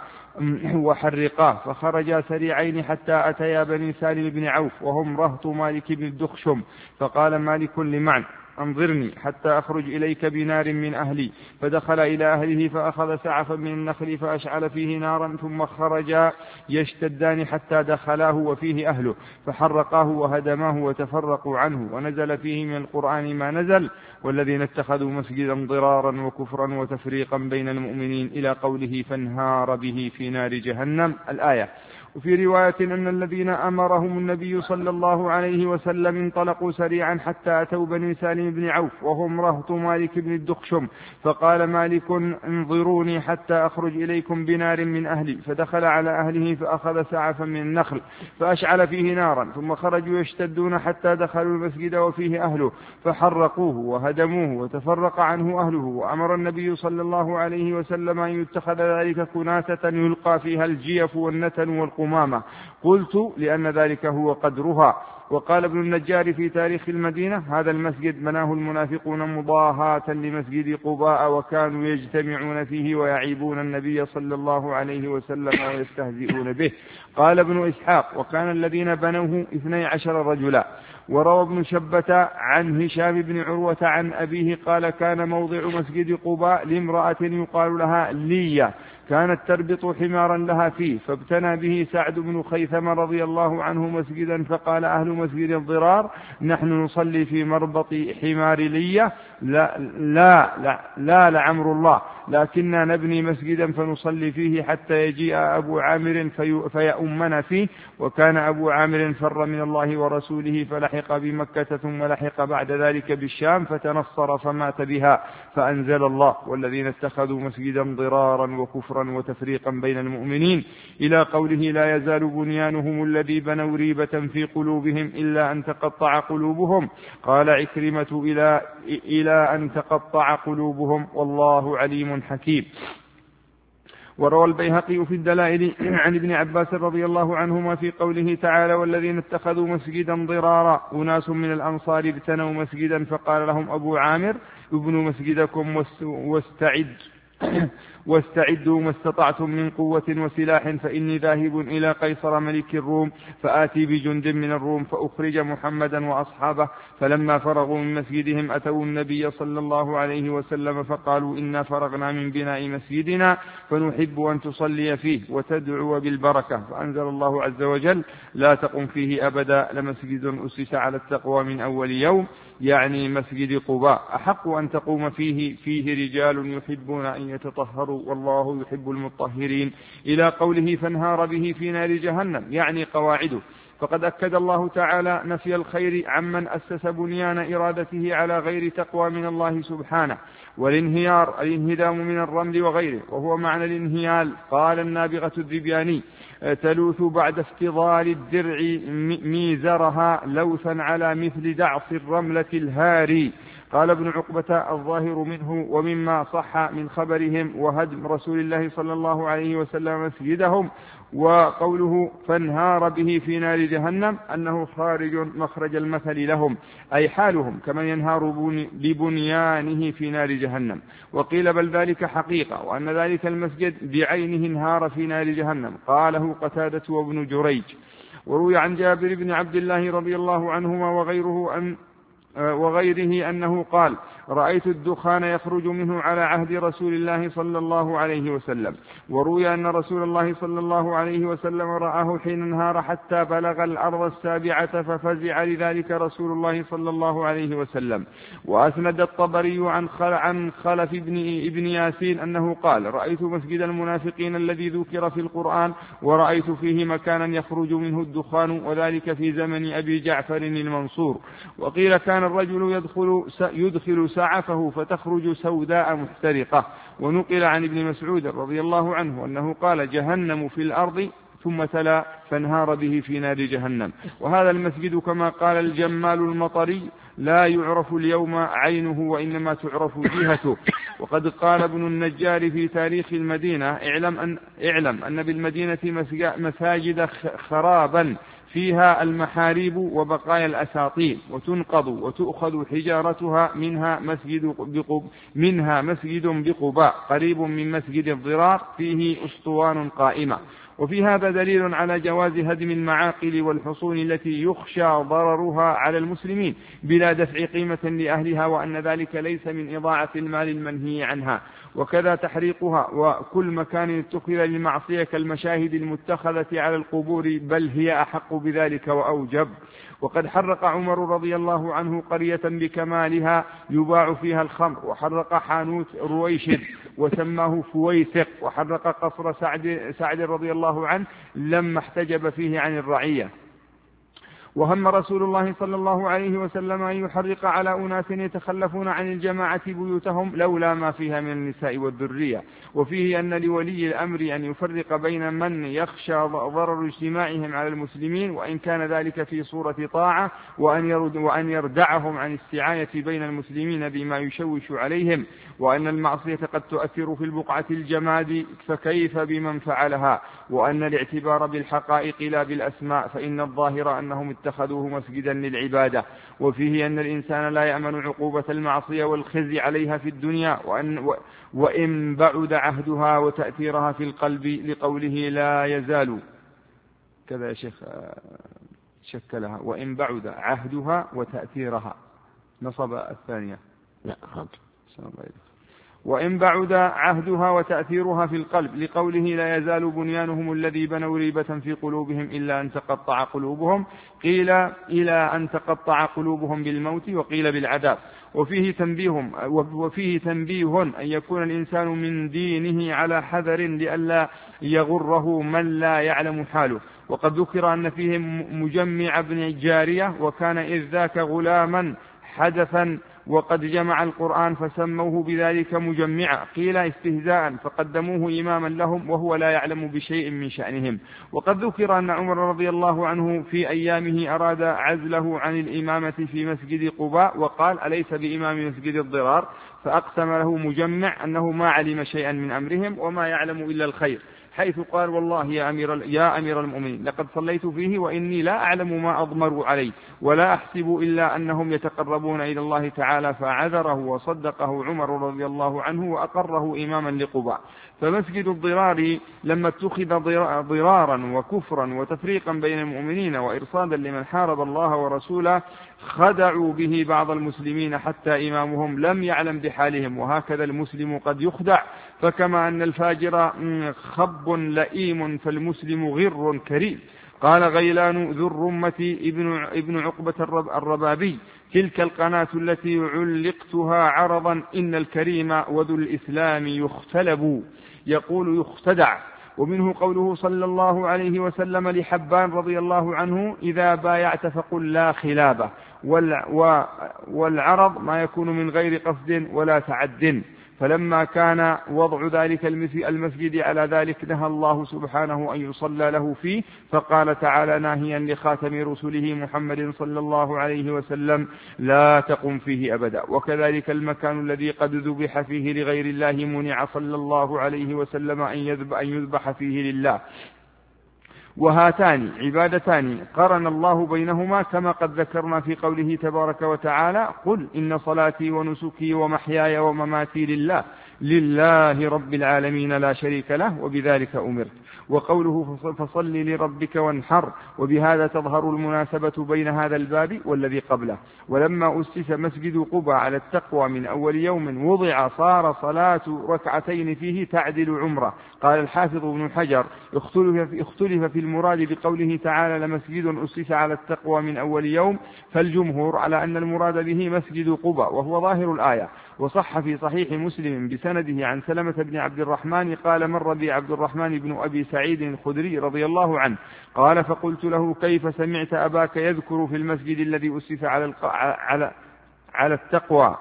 وحرقاه، فخرجا سريعين حتى أتيا بني سالم بن عوف وهم رهط مالك بن الدخشم، فقال مالك لمعن أنظرني حتى أخرج إليك بنار من أهلي، فدخل إلى أهله فأخذ سعفا من النخل فأشعل فيه نارا ثم خرجا يشتدان حتى دخلاه وفيه أهله فحرقاه وهدماه وتفرقوا عنه، ونزل فيه من القرآن ما نزل والذين اتخذوا مسجدا ضرارا وكفرا وتفريقا بين المؤمنين إلى قوله فانهار به في نار جهنم الآية. وفي رواية أن الذين أمرهم النبي صلى الله عليه وسلم انطلقوا سريعا حتى أتوا بني سالم بن عوف وهم رهط مالك بن الدخشم، فقال مالك انظروني حتى أخرج إليكم بنار من أهلي، فدخل على أهله فأخذ سعفا من النخل فأشعل فيه نارا ثم خرجوا يشتدون حتى دخلوا المسجد وفيه أهله فحرقوه وهدموه وتفرق عنه أهله، وأمر النبي صلى الله عليه وسلم أن يتخذ ذلك كناسة يلقى فيها الجيف والنتن والقمامة. قلت لأن ذلك هو قدرها. وقال ابن النجار في تاريخ المدينة هذا المسجد بناه المنافقون مضاهاة لمسجد قباء وكانوا يجتمعون فيه ويعيبون النبي صلى الله عليه وسلم ويستهزئون به. قال ابن إسحاق وكان الذين بنوه اثني عشر رجلا. وروى ابن شبة عن هشام بن عروة عن أبيه قال كان موضع مسجد قباء لامرأة يقال لها لية كانت تربط حمارا لها فيه، فابتنى به سعد بن خيثم رضي الله عنه مسجدا، فقال أهل مسجد الضرار نحن نصلي في مربط حمار لية لا لا لا, لا لعمر الله، لكننا نبني مسجدا فنصلي فيه حتى يجيء أبو عامر في فيؤمنا فيه. وكان أبو عامر فر من الله ورسوله فلحق بمكة ثم لحق بعد ذلك بالشام فتنصر فمات بها، فأنزل الله والذين اتخذوا مسجدا ضرارا وكفرا وتفريقا بين المؤمنين إلى قوله لا يزال بنيانهم الذي بنوا ريبة في قلوبهم إلا أن تقطع قلوبهم. قال عكرمة إلى, إلى أن تقطع قلوبهم والله عليم حكيم. وروى البيهقي في الدلائل عن ابن عباس رضي الله عنهما في قوله تعالى والذين اتخذوا مسجدا ضرارا أناس من الأنصار ابتنوا مسجدا فقال لهم أبو عامر ابنوا مسجدكم واستعد واستعدوا ما استطعتم من قوة وسلاح فإني ذاهب إلى قيصر ملك الروم فآتي بجند من الروم فأخرج محمدا وأصحابه. فلما فرغوا من مسجدهم أتوا النبي صلى الله عليه وسلم فقالوا إنا فرغنا من بناء مسجدنا فنحب أن تصلي فيه وتدعو بالبركة، فأنزل الله عز وجل لا تقم فيه أبدا لمسجد أسس على التقوى من أول يوم، يعني مسجد قباء أحق أن تقوم فيه فيه رجال يحبون أن يتطهروا والله يحب المطهرين إلى قوله فانهار به في نار جهنم، يعني قواعده. فقد أكد الله تعالى نفي الخير عمن أسس بنيان إرادته على غير تقوى من الله سبحانه. والانهيار الانهدام من الرمل وغيره، وهو معنى الانهيال. قال النابغة الذبياني: تلوث بعد افتضال الدرع ميزرها لوثا على مثل دعص الرملة الهاري. قال ابن عقبة: الظاهر منه ومما صح من خبرهم وهدم رسول الله صلى الله عليه وسلم مسجدهم وقوله فانهار به في نار جهنم أنه خارج مخرج المثل لهم، أي حالهم كمن ينهار ببنيانه في نار جهنم. وقيل بل ذلك حقيقة، وأن ذلك المسجد بعينه انهار في نار جهنم. قاله قتادة وابن جريج. وروي عن جابر بن عبد الله رضي الله عنهما وغيره أن وغيره أنه قال: رأيت الدخان يخرج منه على عهد رسول الله صلى الله عليه وسلم. وروي أن رسول الله صلى الله عليه وسلم رآه حين انهار حتى بلغ الأرض السابعة ففزع لذلك رسول الله صلى الله عليه وسلم. وأسند الطبري عن عن خلف ابن, ابن ياسين أنه قال: رأيت مسجد المنافقين الذي ذكر في القرآن ورأيت فيه مكانا يخرج منه الدخان، وذلك في زمن أبي جعفر المنصور. وقيل كان الرجل يدخل, يدخل سعفه فتخرج سوداء محترقة. ونقل عن ابن مسعود رضي الله عنه أنه قال: جهنم في الأرض، ثم تلا فانهار به في نار جهنم. وهذا المسجد كما قال الجمال المطري لا يعرف اليوم عينه وإنما تعرف جهته. وقد قال ابن النجار في تاريخ المدينة: اعلم أن, اعلم أن بالمدينة مساجد خرابا فيها المحاريب وبقايا الأساطيل، وتنقض وتؤخذ حجارتها، منها مسجد بقب منها مسجد بقباء قريب من مسجد الضرار فيه أسطوان قائمة. وفي هذا دليل على جواز هدم المعاقل والحصون التي يخشى ضررها على المسلمين بلا دفع قيمة لأهلها، وأن ذلك ليس من إضاعة المال المنهي عنها. وكذا تحريقها وكل مكان اتخذ للمعصية كالمشاهد المتخذة على القبور، بل هي أحق بذلك وأوجب. وقد حرق عمر رضي الله عنه قرية بكمالها يباع فيها الخمر، وحرق حانوت رويشد وسماه فويسق، وحرق قصر سعد, سعد رضي الله عنه لما احتجب فيه عن الرعية. وهم رسول الله صلى الله عليه وسلم أن يحرق على أناس يتخلفون عن الجماعة بيوتهم لولا ما فيها من النساء والذرية. وفيه أن لولي الأمر أن يفرق بين من يخشى ضرر اجتماعهم على المسلمين وإن كان ذلك في صورة طاعة، وأن, يرد وأن يردعهم عن السعاية بين المسلمين بما يشوش عليهم، وأن المعصية قد تؤثر في البقعة الجماد فكيف بمن فعلها، وأن الاعتبار بالحقائق لا بالأسماء، فإن الظاهر أنهم اتخذوه مسجدا للعبادة. وفيه أن الإنسان لا يأمن عقوبة المعصية والخزي عليها في الدنيا، وأن وإن بعد عهدها وتأثيرها في القلب، لقوله لا يزال كذا يا شيخ شكلها، وإن بعد عهدها وتأثيرها نصب الثانية لا خط وإن بعد عهدها وتأثيرها في القلب، لقوله لا يزال بنيانهم الذي بنوا ريبة في قلوبهم إلا أن تقطع قلوبهم، قيل إلى أن تقطع قلوبهم بالموت، وقيل بالعذاب. وفيه تنبيه وفيه تنبيه أن يكون الإنسان من دينه على حذر لئلا يغره من لا يعلم حاله. وقد ذكر أن فيه مجمع بن جارية، وكان إذ ذاك غلاما حدثا وقد جمع القرآن فسموه بذلك مجمعا، قيل استهزاء فقدموه إماما لهم وهو لا يعلم بشيء من شأنهم. وقد ذكر أن عمر رضي الله عنه في أيامه أراد عزله عن الإمامة في مسجد قباء، وقال أليس بإمام مسجد الضرار، فأقسم له مجمع أنه ما علم شيئا من أمرهم وما يعلم إلا الخير، حيث قال والله يا أمير, يا أمير المؤمنين لقد صليت فيه وإني لا أعلم ما أضمر عليه ولا أحسب إلا أنهم يتقربون إلى الله تعالى، فعذره وصدقه عمر رضي الله عنه وأقره إماما لقباء. فمسجد الضرار لما اتخذ ضرارا وكفرا وتفريقا بين المؤمنين وإرصادا لمن حارب الله ورسوله، خدعوا به بعض المسلمين حتى إمامهم لم يعلم بحالهم. وهكذا المسلم قد يخدع، فكما أن الفاجر خب لئيم فالمسلم غر كريم. قال غيلان ذو الرمة ابن, ابن عقبة الربابي: تلك القناة التي علقتها عرضا إن الكريم وذو الإسلام يختلب، يقول يختدع. ومنه قوله صلى الله عليه وسلم لحبان رضي الله عنه: إذا بايعت فقل لا خلابة. والعرض ما يكون من غير قصد ولا تعد. فلما كان وضع ذلك المسجد على ذلك نهى الله سبحانه أن يصلى له فيه، فقال تعالى ناهيا لخاتم رسله محمد صلى الله عليه وسلم: لا تقم فيه أبدا. وكذلك المكان الذي قد ذبح فيه لغير الله منع صلى الله عليه وسلم أن يذبح فيه لله. وهاتان عبادتان قرن الله بينهما كما قد ذكرنا في قوله تبارك وتعالى: قل إن صلاتي ونسكي ومحياي ومماتي لله لله رب العالمين لا شريك له وبذلك أمرت. وقوله فصل لربك وانحر، وبهذا تظهر المناسبة بين هذا الباب والذي قبله. ولما أسس مسجد قباء على التقوى من أول يوم وضع صار صلاة ركعتين فيه تعدل عمره. قال الحافظ ابن حجر: اختلف في المراد بقوله تعالى لمسجد أسس على التقوى من أول يوم، فالجمهور على أن المراد به مسجد قباء وهو ظاهر الآية. وصح في صحيح مسلم بسنده عن سلمة بن عبد الرحمن قال: مر بي عبد الرحمن بن أبي سعيد الخدري رضي الله عنه قال: فقلت له: كيف سمعت أباك يذكر في المسجد الذي أسس على, الق... على... على التقوى؟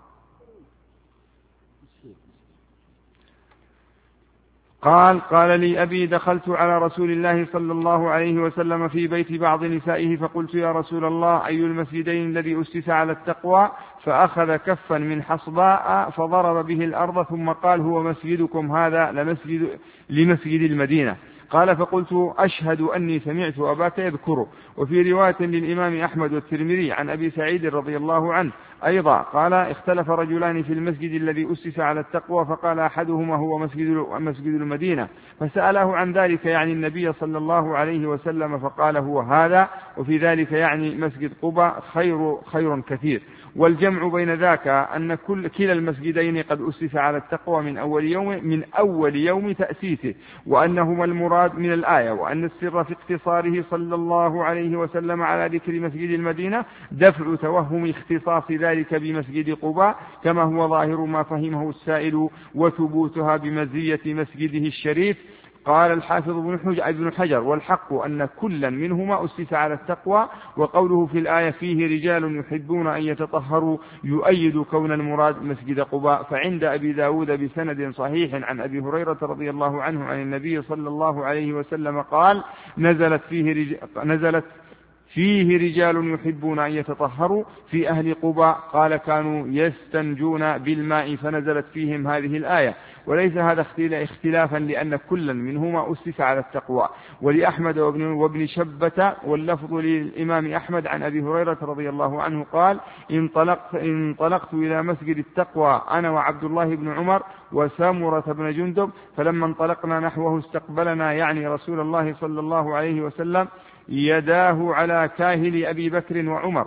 قال: قال لي أبي: دخلت على رسول الله صلى الله عليه وسلم في بيت بعض نسائه فقلت: يا رسول الله، أي المسجدين الذي أسس على التقوى؟ فأخذ كفا من حصباء فضرب به الأرض ثم قال: هو مسجدكم هذا لمسجد لمسجد المدينة. قال: فقلت: أشهد أني سمعت أباك يذكره. وفي رواية للإمام أحمد والترمذي عن أبي سعيد رضي الله عنه أيضا قال: اختلف رجلان في المسجد الذي أسس على التقوى، فقال أحدهما هو مسجد, مسجد المدينة، فسأله عن ذلك يعني النبي صلى الله عليه وسلم فقال: هو هذا. وفي ذلك يعني مسجد قباء خير, خير كثير. والجمع بين ذاك أن كل كلا المسجدين قد أسس على التقوى من أول يوم من أول يوم تأسيسه، وأنهما المراد من الآية، وأن السر في اقتصاره صلى الله عليه وسلم على ذكر مسجد المدينة دفع توهم اختصاص ذلك بمسجد قباء كما هو ظاهر ما فهمه السائل، وثبوتها بمزية مسجده الشريف. قال الحافظ ابن حجر: والحق أن كلا منهما أسس على التقوى. وقوله في الآية فيه رجال يحبون أن يتطهروا يؤيد كون المراد مسجد قباء. فعند أبي داود بسند صحيح عن أبي هريرة رضي الله عنه عن النبي صلى الله عليه وسلم قال: نزلت فيه رجال نزلت فيه رجال يحبون أن يتطهروا في أهل قباء. قال: كانوا يستنجون بالماء فنزلت فيهم هذه الآية. وليس هذا اختلافا لأن كلا منهما أسس على التقوى. ولأحمد وابن, وابن شبة واللفظ للإمام أحمد عن أبي هريرة رضي الله عنه قال: انطلقت, انطلقت إلى مسجد التقوى أنا وعبد الله بن عمر وسامرة بن جندب، فلما انطلقنا نحوه استقبلنا يعني رسول الله صلى الله عليه وسلم يداه على كاهل أبي بكر وعمر،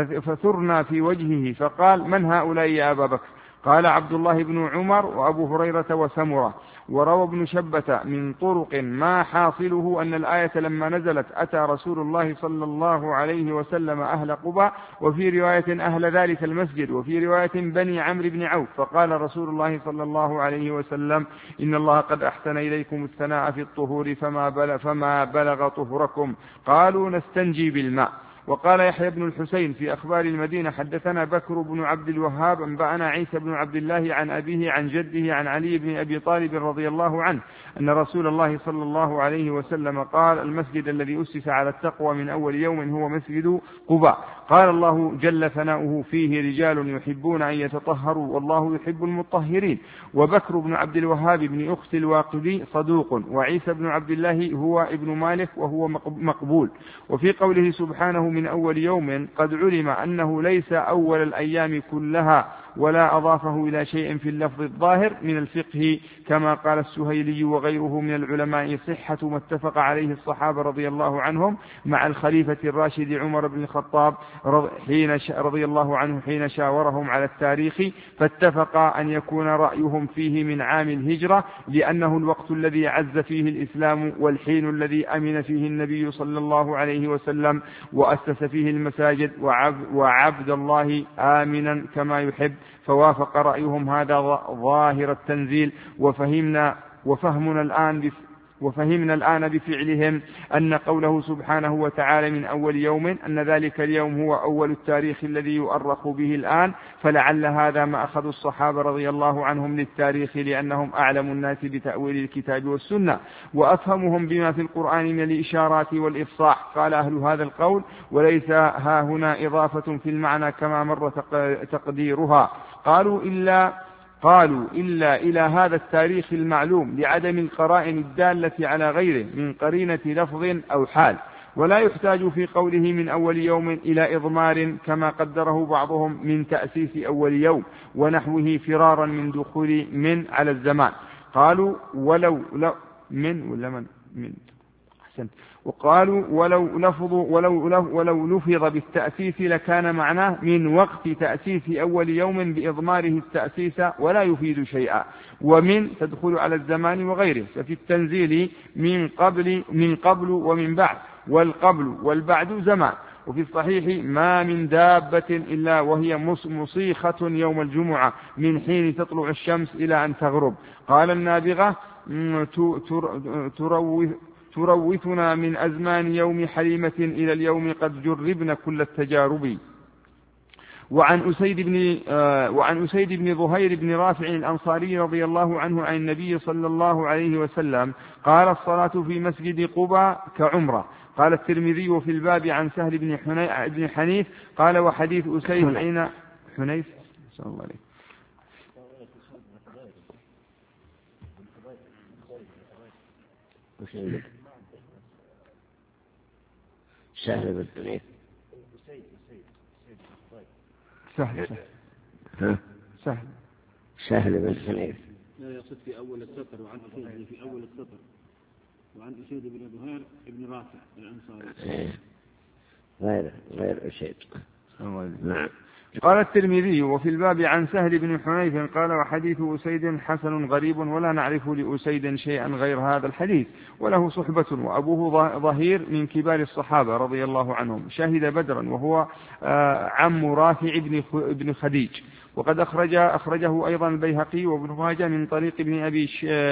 فثرنا في وجهه فقال: من هؤلاء يا أبا بكر؟ قال: عبد الله بن عمر وأبو هريرة وسمرة. وروى ابن شبة من طرق ما حاصله أن الآية لما نزلت أتى رسول الله صلى الله عليه وسلم أهل قباء، وفي رواية أهل ذلك المسجد، وفي رواية بني عمرو بن عوف، فقال رسول الله صلى الله عليه وسلم: إن الله قد أحسن إليكم الثناء في الطهور فما بلغ, فما بلغ طهركم. قالوا: نستنجي بالماء. وقال يحيى بن الحسين في أخبار المدينة: حدثنا بكر بن عبد الوهاب أنبأنا عيسى بن عبد الله عن أبيه عن جده عن علي بن أبي طالب رضي الله عنه أن رسول الله صلى الله عليه وسلم قال: المسجد الذي أسس على التقوى من أول يوم هو مسجد قباء. قال الله جل ثناؤه: فيه رجال يحبون أن يتطهروا والله يحب المطهرين. وبكر بن عبد الوهاب بن أخت الواقدي صدوق، وعيسى بن عبد الله هو ابن مالك وهو مقبول. وفي قوله سبحانه: من أول يوم قد علم أنه ليس أول الأيام كلها، ولا أضافه إلى شيء في اللفظ الظاهر من الفقه كما قال السهيلي وغيره من العلماء صحة ما اتفق عليه الصحابة رضي الله عنهم مع الخليفة الراشد عمر بن الخطاب حين رضي الله عنه حين شاورهم على التاريخ، فاتفق أن يكون رأيهم فيه من عام الهجرة، لأنه الوقت الذي عز فيه الإسلام والحين الذي أمن فيه النبي صلى الله عليه وسلم وأسس فيه المساجد وعبد الله آمنا كما يحب، فوافق رأيهم هذا ظاهر التنزيل. وفهمنا وفهمنا الآن وفهمنا الآن بفعلهم أن قوله سبحانه وتعالى من أول يوم أن ذلك اليوم هو أول التاريخ الذي يؤرخ به الآن، فلعل هذا ما أخذ الصحابة رضي الله عنهم للتاريخ لأنهم أعلم الناس بتأويل الكتاب والسنة وأفهمهم بما في القرآن من الإشارات والإفصاح. قال أهل هذا القول وليس ها هنا إضافة في المعنى كما مر تقديرها، قالوا إلا قالوا إلا إلى هذا التاريخ المعلوم لعدم القرائن الدالة على غيره من قرينة لفظ أو حال، ولا يحتاج في قوله من أول يوم إلى إضمار كما قدره بعضهم من تأسيس أول يوم ونحوه فرارا من دخول من على الزمان. قالوا ولو من ولا من من أحسنت وقالوا ولو لفظوا ولو ولو لفظ بالتأسيس لكان معناه من وقت تأسيس أول يوم بإضماره التأسيس ولا يفيد شيئا، ومن تدخل على الزمان وغيره، ففي التنزيل من قبل من قبل ومن بعد، والقبل والبعد زمان. وفي الصحيح ما من دابة إلا وهي مصيخة يوم الجمعة من حين تطلع الشمس إلى أن تغرب. قال النابغة تروث تروثنا من أزمان يوم حليمة إلى اليوم قد جربنا كل التجارب. وعن أسيد بن وعن أسيد بن ظهير بن رافع الأنصاري رضي الله عنه عن النبي صلى الله عليه وسلم قال الصلاة في مسجد قباء كعمرة. قال الترمذي وفي الباب عن سهل بن بن حنيف قال وحديث أسيد حين حنيف صلى الله عليه سهل بن حنيف سهل سهل سهل سهل بن حنيف لا يقصد في أول السطر وعن أسيد في أول السطر وعن أسيد بن ظهير بن رافع الأنصاري غير غير أسيد. نعم. قال الترمذي وفي الباب عن سهل بن حنيف قال وحديث أسيد حسن غريب ولا نعرف لأسيد شيئا غير هذا الحديث وله صحبة وأبوه ظهير من كبار الصحابة رضي الله عنهم شهد بدرا وهو عم رافع بن خديج. وقد أخرج أخرجه أيضا البيهقي وابن ماجه من طريق ابن أبي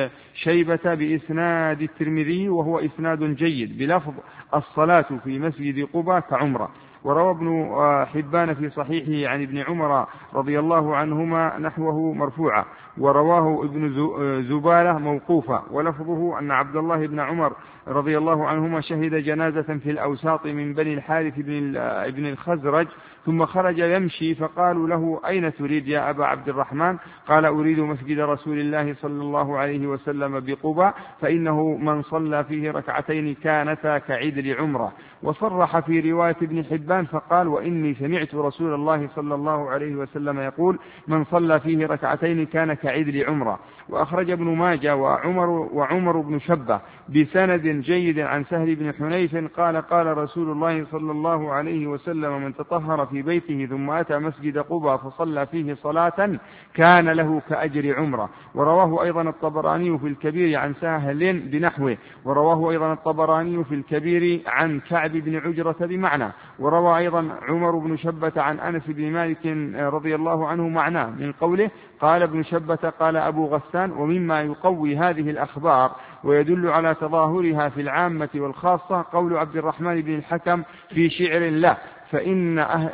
شيبة بإسناد الترمذي وهو إسناد جيد بلفظ الصلاة في مسجد قباء كعمرة. وروى ابن حبان في صحيحه عن ابن عمر رضي الله عنهما نحوه مرفوعا، ورواه ابن زبالة موقوفا، ولفظه أن عبد الله بن عمر رضي الله عنهما شهد جنازة في الأوساط من بني الحارث بن الخزرج ثم خرج يمشي فقالوا له أين تريد يا أبا عبد الرحمن؟ قال أريد مسجد رسول الله صلى الله عليه وسلم بقباء فإنه من صلى فيه ركعتين كانتا كعدل عمره. وصرح في رواية ابن حبان فقال وإني سمعت رسول الله صلى الله عليه وسلم يقول من صلى فيه ركعتين كان كعدل عمره. وأخرج ابن ماجه وعمر, وعمر بن شبة بسند جيد عن سهل بن حنيف قال قال رسول الله صلى الله عليه وسلم من تطهر في بيته ثم أتى مسجد قباء فصلى فيه صلاة كان له كأجر عمره. ورواه أيضا الطبراني في الكبير عن سهل بنحوه، ورواه أيضا الطبراني في الكبير عن كعب بن عجرة بمعنى. وروى أيضا عمر بن شبة عن أنس بن مالك رضي الله عنه معناه من قوله قال ابن شبة قال أبو غسان. ومما يقوي هذه الأخبار ويدل على تظاهرها في العامة والخاصة قول عبد الرحمن بن الحكم في شعر له فإن, أه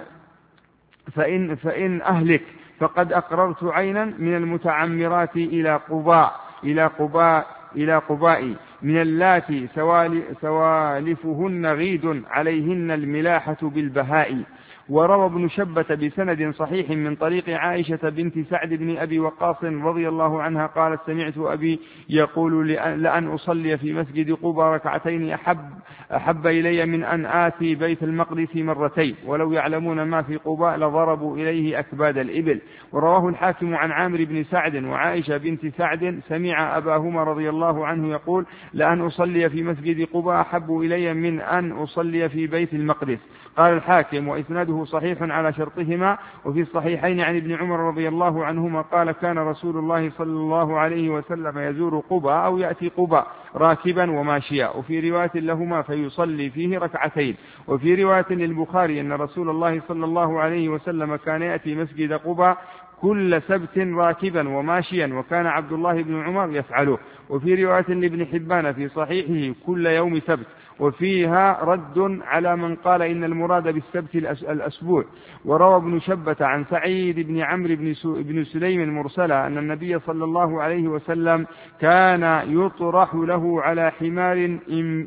فإن, فإن أهلك فقد أقررت عينا من المتعمرات إلى قباء إلى قباء إلى قباء من اللاتي سوالفهن غيد عليهن الملاحة بالبهاء. وروى ابن شبة بسند صحيح من طريق عائشة بنت سعد بن أبي وقاص رضي الله عنها قالت سمعت أبي يقول لأن أصلي في مسجد قباء ركعتين أحب, أحب إلي من أن آتي بيت المقدس مرتين ولو يعلمون ما في قباء لضربوا إليه أكباد الإبل. ورواه الحاكم عن عامر بن سعد وعائشة بنت سعد سمع أباهما رضي الله عنه يقول لأن أصلي في مسجد قباء أحب إلي من أن أصلي في بيت المقدس. قال الحاكم وإسناده صحيح على شرطهما. وفي الصحيحين عن ابن عمر رضي الله عنهما قال كان رسول الله صلى الله عليه وسلم يزور قباء أو يأتي قباء راكبا وماشيا، وفي رواية لهما فيصلي فيه ركعتين. وفي رواية للبخاري أن رسول الله صلى الله عليه وسلم كان يأتي مسجد قباء كل سبت راكبا وماشيا، وكان عبد الله بن عمر يفعله. وفي رواية لابن حبان في صحيحه كل يوم سبت، وفيها رد على من قال إن المراد بالسبت الأسبوع. وروى ابن شبة عن سعيد بن عمرو بن سليم مرسلا أن النبي صلى الله عليه وسلم كان يطرح له على حمار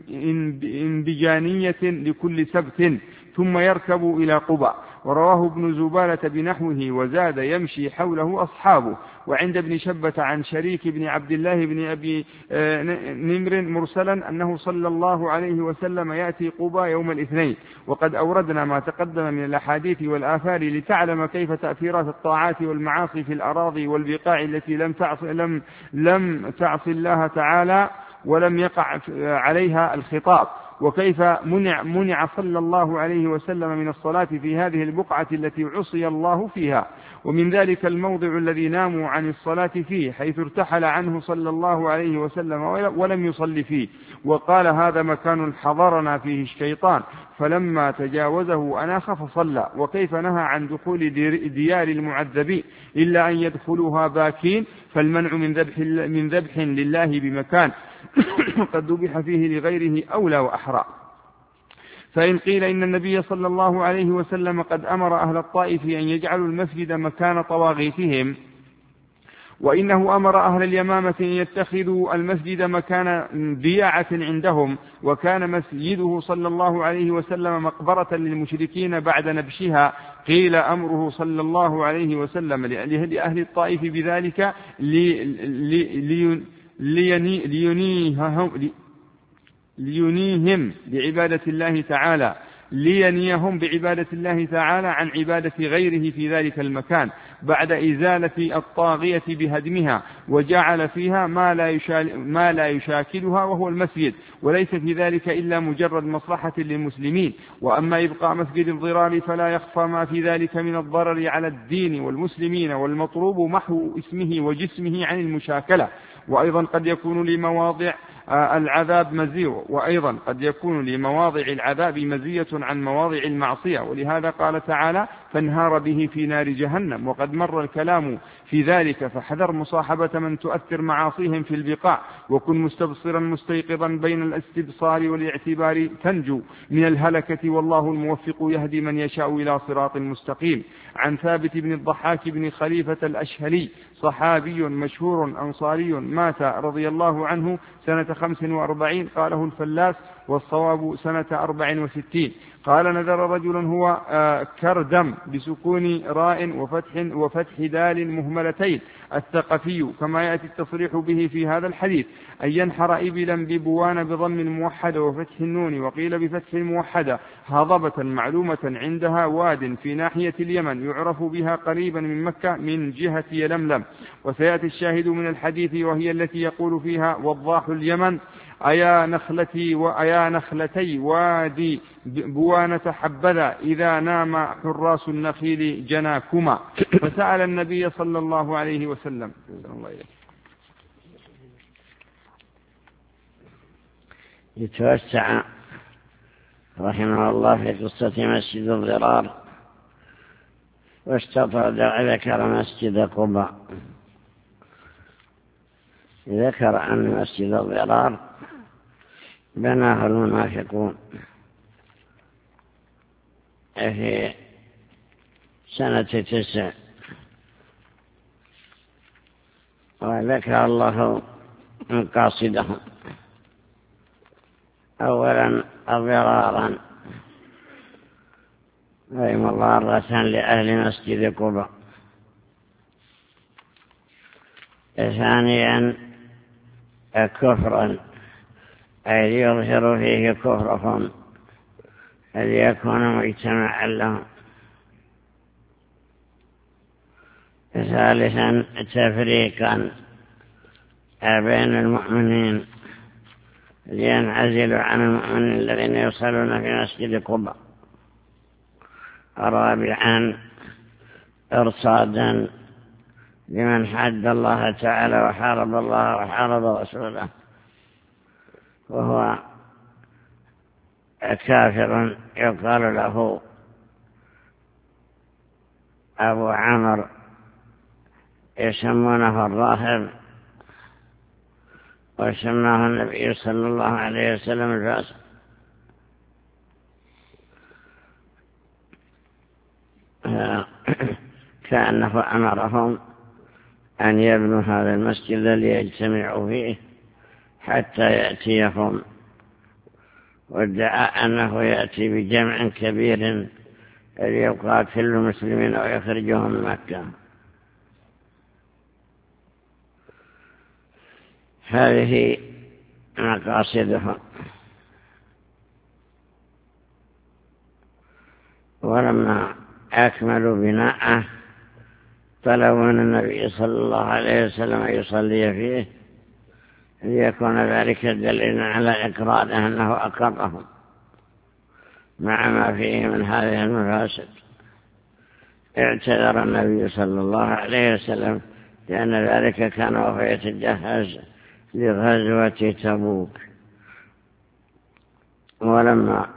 انبجانية لكل سبت ثم يركب إلى قباء. ورواه ابن زبالة بنحوه وزاد يمشي حوله أصحابه. وعند ابن شبة عن شريك بن عبد الله بن أبي نمر مرسلا أنه صلى الله عليه وسلم يأتي قباء يوم الاثنين. وقد أوردنا ما تقدم من الأحاديث والآثار لتعلم كيف تأثيرات الطاعات والمعاصي في الأراضي والبقاع التي لم تعص لم لم تعص الله تعالى ولم يقع عليها الخطاب، وكيف منع, منع صلى الله عليه وسلم من الصلاة في هذه البقعة التي عصي الله فيها. ومن ذلك الموضع الذي ناموا عن الصلاة فيه، حيث ارتحل عنه صلى الله عليه وسلم ولم يصل فيه، وقال هذا مكان حضرنا فيه الشيطان فلما تجاوزه أناخ فصلى. وكيف نهى عن دخول ديار المعذبين إلا أن يدخلوها باكين، فالمنع من ذبح, من ذبح لله بمكان قد ذبح فيه لغيره أولى وأحرى. فإن قيل إن النبي صلى الله عليه وسلم قد أمر أهل الطائف أن يجعلوا المسجد مكان طواغيتهم، وإنه أمر أهل اليمامة أن يتخذوا المسجد مكان ضياعة عندهم، وكان مسجده صلى الله عليه وسلم مقبرة للمشركين بعد نبشها، قيل أمره صلى الله عليه وسلم لأهل الطائف بذلك لي لي لي لينيهم لينيهم بعبادة الله تعالى لينيهم بعبادة الله تعالى عن عبادة غيره في ذلك المكان بعد إزالة الطاغية بهدمها، وجعل فيها ما لا, يشال ما لا يشاكلها وهو المسجد، وليس في ذلك إلا مجرد مصلحة للمسلمين. وأما إبقاء مسجد الضرار فلا يخفى ما في ذلك من الضرر على الدين والمسلمين، والمطلوب محو اسمه وجسمه عن المشاكلة. وأيضا قد يكون لمواضع العذاب مزية وأيضا قد يكون لمواضع العذاب مزية عن مواضع المعصية، ولهذا قال تعالى فانهار به في نار جهنم. وقد مر الكلام في ذلك، فحذر مصاحبة من تؤثر معاصيهم في البقاع، وكن مستبصرا مستيقظا بين الاستبصار والاعتبار تنجو من الهلكة، والله الموفق يهدي من يشاء إلى صراط مستقيم. عن ثابت بن الضحاك بن خليفة الأشهلي صحابي مشهور أنصاري مات رضي الله عنه سنة خمس وأربعين، قاله الفلاس والصواب سنة أربع وستين. قال نذر رجل هو كردم بسكون راء وفتح, وفتح دال مهملتين الثقفي، كما يأتي التصريح به في هذا الحديث، أن ينحر إبلا ببوان بضم الموحدة وفتح النون، وقيل بفتح الموحدة، هضبة معلومة عندها واد في ناحية اليمن يعرف بها قريبا من مكة من جهة يلملم. وسيأتي الشاهد من الحديث وهي التي يقول فيها وضاح اليمن أيا نخلتي وأيا نخلتي وادي بوانة حبذا إذا نام حراس النخيل جناكما. فسأل النبي صلى الله عليه وسلم. يتوسع رحمه الله في قصة مسجد الضرار، واستطرد ذكر مسجد قباء. ذكر أن مسجد الضرار بناه المنافقون في سنة تسع، وذكر الله مقاصدهم. أولا ضرارا أي مضارة لأهل مسجد قباء. ثانيا كفرا أي يظهر فيه كفرهم ليكون مجتمعا لهم. ثالثا تفريقا بين المؤمنين لينعزلوا عن المؤمنين الذين يصلون في مسجد قباء. رابعا ارصادا لمن حد الله تعالى وحارب الله وحارب رسوله وهو كافر يقال له أبو عمرو يسمونه الراهب، وسماه النبي صلى الله عليه وسلم الفاسق. كأنه أمرهم أن يبنوا هذا المسجد ليجتمعوا فيه حتى يأتيهم، وادعى أنه يأتي بجمع كبير ليقاتل المسلمين ويخرجهم من مكة. هذه مقاصدهم. ولما أكملوا بناءه طلبوا من النبي صلى الله عليه وسلم أن يصلي فيه ليكون ذلك دليلا على إقراره أنه أقرهم مع ما فيه من هذه المفاسد. اعتذر النبي صلى الله عليه وسلم لأن ذلك كان وهو يتجهز لغزوة تبوك. ولما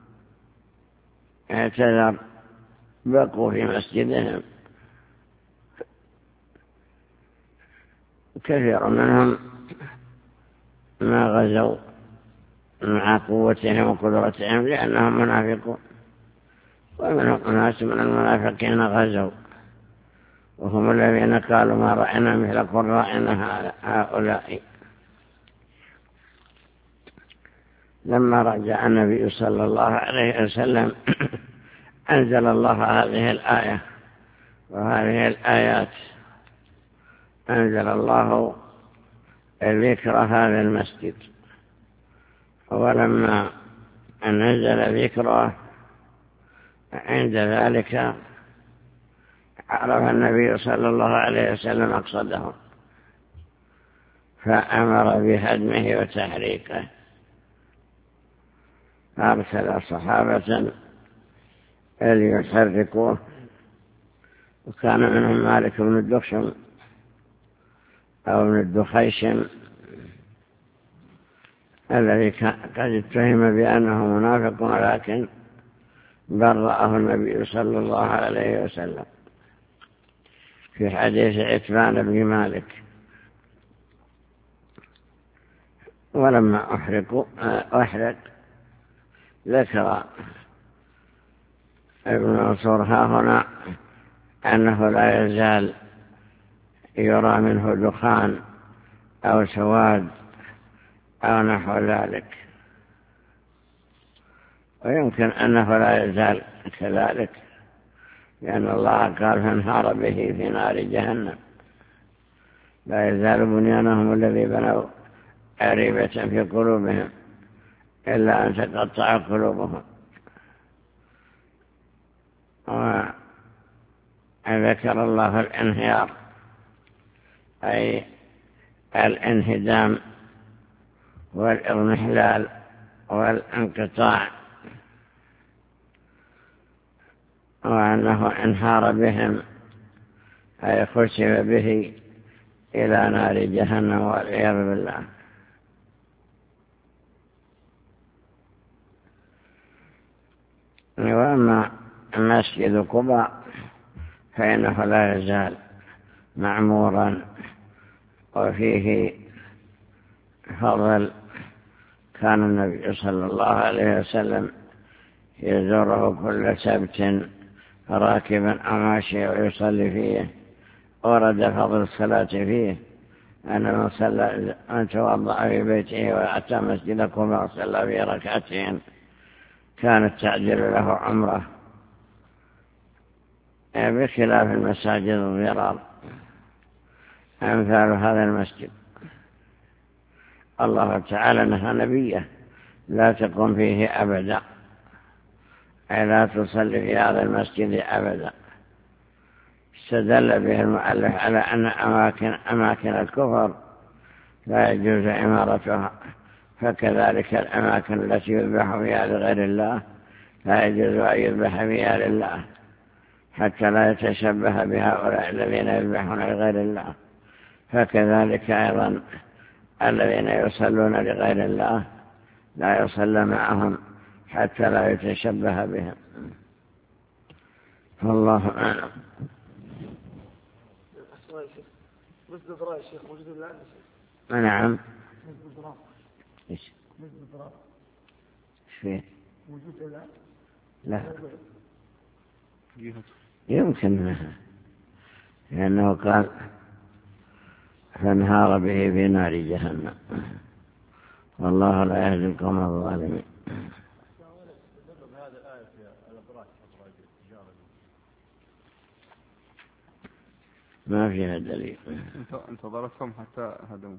اعتذر بقوا في مسجدهم، كثير منهم ما غزوا مع قوتهم وقدرتهم لأنهم منافقون، ومنهم أناس من المنافقين غزوا وهم الذين قالوا ما رأينا مثل قرائنا هؤلاء. لما رجع النبي صلى الله عليه وسلم أنزل الله هذه الآية وهذه الآيات. أنزل الله ذكر هذا المسجد، ولما نزل ذكره عند ذلك عرف النبي صلى الله عليه وسلم مقصده فأمر بهدمه وتحريقه. أرسل صحابة ليحرقوه، وكان منهم مالك بن الدخشم أو ابن الدخيشم الذي قد اتهم بأنه منافق، ولكن برأه النبي صلى الله عليه وسلم في حديث عتبان بن مالك. ولما أحرقوا أحرق ذكر ابن منصور ها هنا أنه لا يزال يرى منه دخان أو سواد أو نحو ذلك، ويمكن أنه لا يزال كذلك لأن الله قال فانهار به في نار جهنم. لا يزال بنيانهم الذي بنوا عريبة في قلوبهم إلا أن تقطع قلوبهم. وذكر الله الانهيار أي الانهدام والإضمحلال والانقطاع، وأنه انهار بهم أي خسف به إلى نار جهنم والعياذ بالله. وأما مسجد قباء فإنه لا يزال معمورا وفيه فضل. كان النبي صلى الله عليه وسلم يزوره كل سبت راكبا أو ماشيا ويصلي فيه. ورد فضل الصلاة فيه أن من صلى أن توضأ في بيته وأتى مسجد قباء وصلى في ركعتين كانت تعجل له عمره، بخلاف المساجد الضرار أمثال هذا المسجد. الله تعالى نهى نبيه لا تقم فيه أبدا، أي لا تصلي في هذا المسجد أبدا. استدل به المؤلف على أن أماكن, أماكن الكفر لا يجوز إمارتها، فكذلك الأماكن التي يذبح فيها لغير الله لا يجوز أن يذبح فيها لله حتى لا يتشبه بهؤلاء الذين يذبحون لغير الله. فكذلك أيضا الذين يصلون لغير الله لا يصلى معهم حتى لا يتشبه بهم. فالله أعلم. مسجد الضراء يا شيخ موجود الآن يا شيخ؟ نعم. مسجد الضراء. إيش؟ مسجد الضراء. إيش فيه؟ موجود الآن؟ لا. يمكن لأنه قال فانهار به في نار جهنم والله لا يهدي القوم الظالمين. ما فيها دليل. انت ضربتهم حتى هدموا.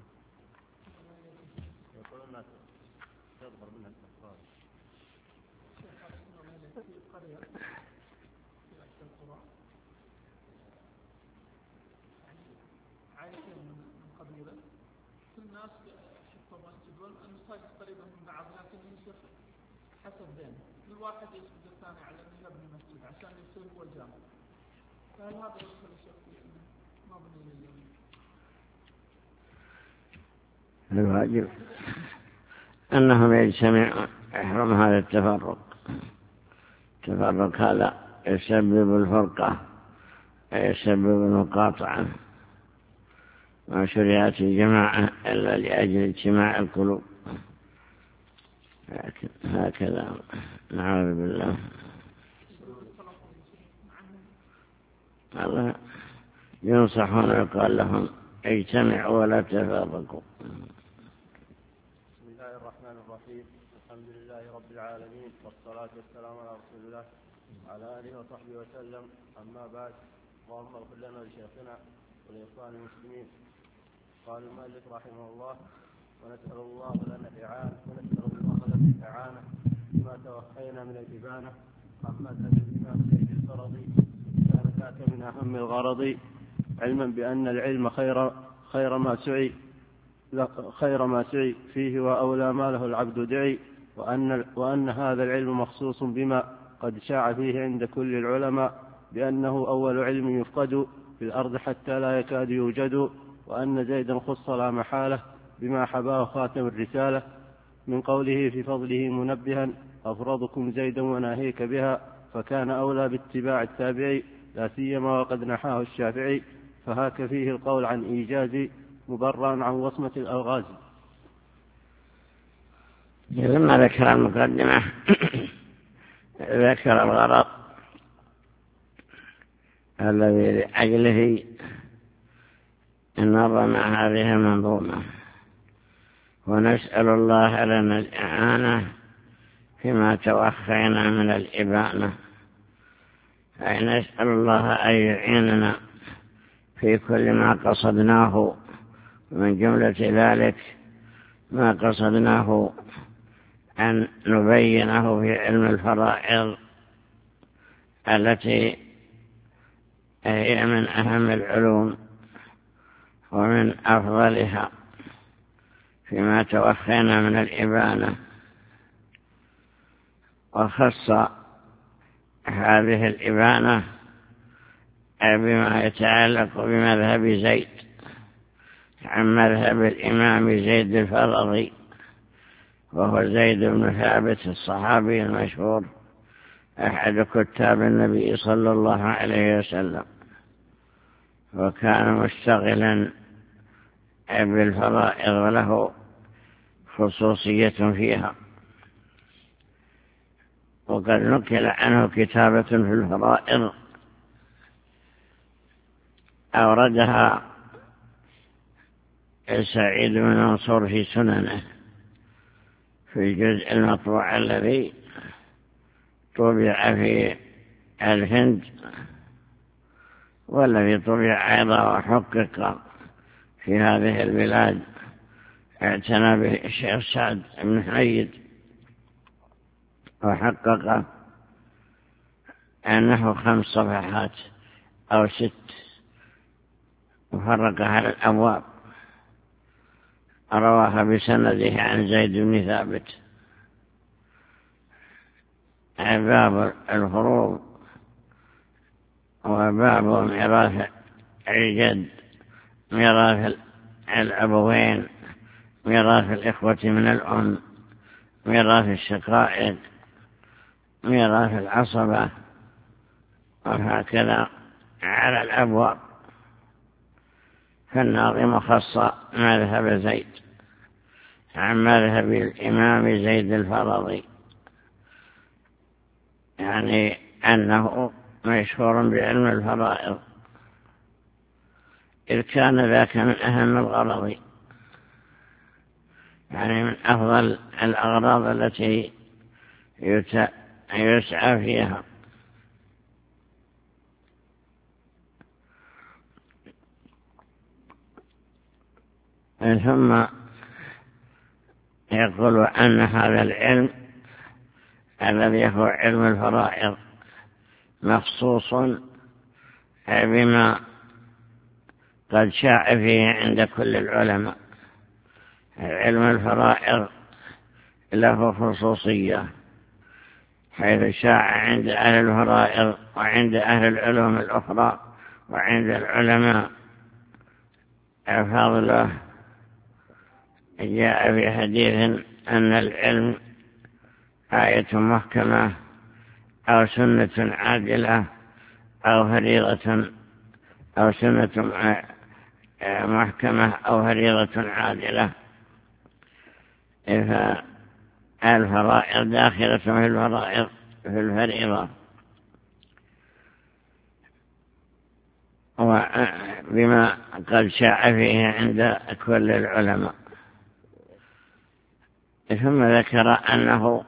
الناس طبعا تقول المساجد قريبة من بعض لكن يصير حسب بين كل واحد يسجد الثاني على انه يبني مسجد عشان يصير هو الجامع. فهل هذا يدخل الشيخ ما بني الواجب أنهم يجتمعون يحرم هذا التفرق. التفرق هذا يسبب الفرقة يسبب المقاطعة. ما شرعت الجماعة إلا لأجل اجتماع القلوب. هكذا نعوذ بالله. الله ينصحون ويقال لهم اجتمعوا ولا تفرقوا. بسم الله الرحمن الرحيم. الحمد لله رب العالمين والصلاة والسلام على رسول الله وعلى آله وصحبه وسلم. أما بعد، اللهم اغفر لنا ولشيخنا ولإخوان المسلمين. قال المؤلف رحمه الله: ونسأل الله لنا الإعانة ونسأل الله لنا الإعانة بما توخينا من الإبانة. أما الإمام سيد الفرضي كان ذاك من أهم الغرض، علما بأن العلم خير خير ما سعي خير ما سعي فيه وأولى ما له العبد دعي، وأن وأن هذا العلم مخصوص بما قد شاع فيه عند كل العلماء بأنه أول علم يفقد في الأرض حتى لا يكاد يوجد، وأن زيدا خص لا محالة بما حباه خاتم الرسالة، من قوله في فضله منبها: أفرضكم زيدا وناهيك بها، فكان أولى باتباع التابعي لا سيما وقد نحاه الشافعي، فهاك فيه القول عن إيجاز مبرا عن وصمة الألغاز. لما ذكر المقدمة ذكر الغرض الذي لأجله نظم هذه المنظومة، ونسأل الله لنا الإعانة فيما توخينا من الإبانة، أي نسأل الله أن يعيننا في كل ما قصدناه، من جملة ذلك ما قصدناه أن نبينه في علم الفرائض التي هي من أهم العلوم ومن أفضلها فيما توخينا من الإبانة. وخص هذه الإبانة بما يتعلق بمذهب زيد عن مذهب الإمام زيد الفرضي، وهو زيد بن ثابت الصحابي المشهور أحد كتاب النبي صلى الله عليه وسلم، وكان مشتغلا بالفرائض وله خصوصية فيها، وقد نقل عنه كتابة في الفرائض أوردها سعيد بن منصور في سننه في الجزء المطبوع الذي طبع في الهند، والذي طبع أيضا وحقق في هذه البلاد اعتنى به الشيخ سعد بن حميد، وحقق أنه خمس صفحات أو ست، وفرقها على الأبواب، رواها بسنده عن زيد بن ثابت. باب الفروض وباب ميراث الجد، ميراث الأبوين، ميراث الإخوة من الأم، ميراث الشقائق، ميراث العصبة، وهكذا على الأبواب. فالناظم خص مذهب زيد عن مذهب الإمام زيد الفرضي، يعني أنه مشهور بعلم الفرائض، إذ كان ذاك من أهم الغرض، يعني من أفضل الأغراض التي يسعى فيها. ثم يقول أن هذا العلم الذي هو علم الفرائض مخصوص بما قد شاع فيه عند كل العلماء. علم الفرائض له خصوصية، حيث شاع عند أهل الفرائض وعند أهل العلوم الأخرى وعند العلماء فضله. جاء في حديث أن العلم آية محكمة أو سنة عادلة أو فريضة أو سنة محكمة أو فريضة عادلة، فالفرائض داخلة في الفرائض في الفريضة، وبما قد شاع فيه عند كل العلماء. ثم ذكر أنه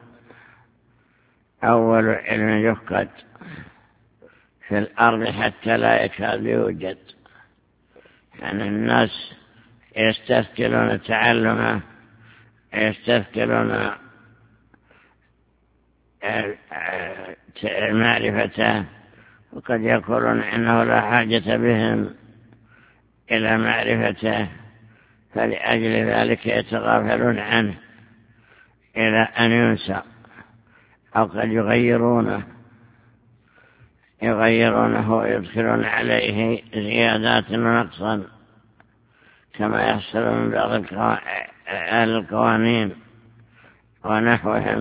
أول علم يفقد في الأرض حتى لا يكاد يوجد، يعني الناس يستثقلون تعلمه، يستثقلون معرفته، وقد يقولون إنه لا حاجة بهم إلى معرفته، فلأجل ذلك يتغافلون عنه إلى أن ينسى، أو قد يغيرونه يغيرونه ويدخلون عليه زيادات ونقصا، كما يحصل من بعض أهل القوانين ونحوهم.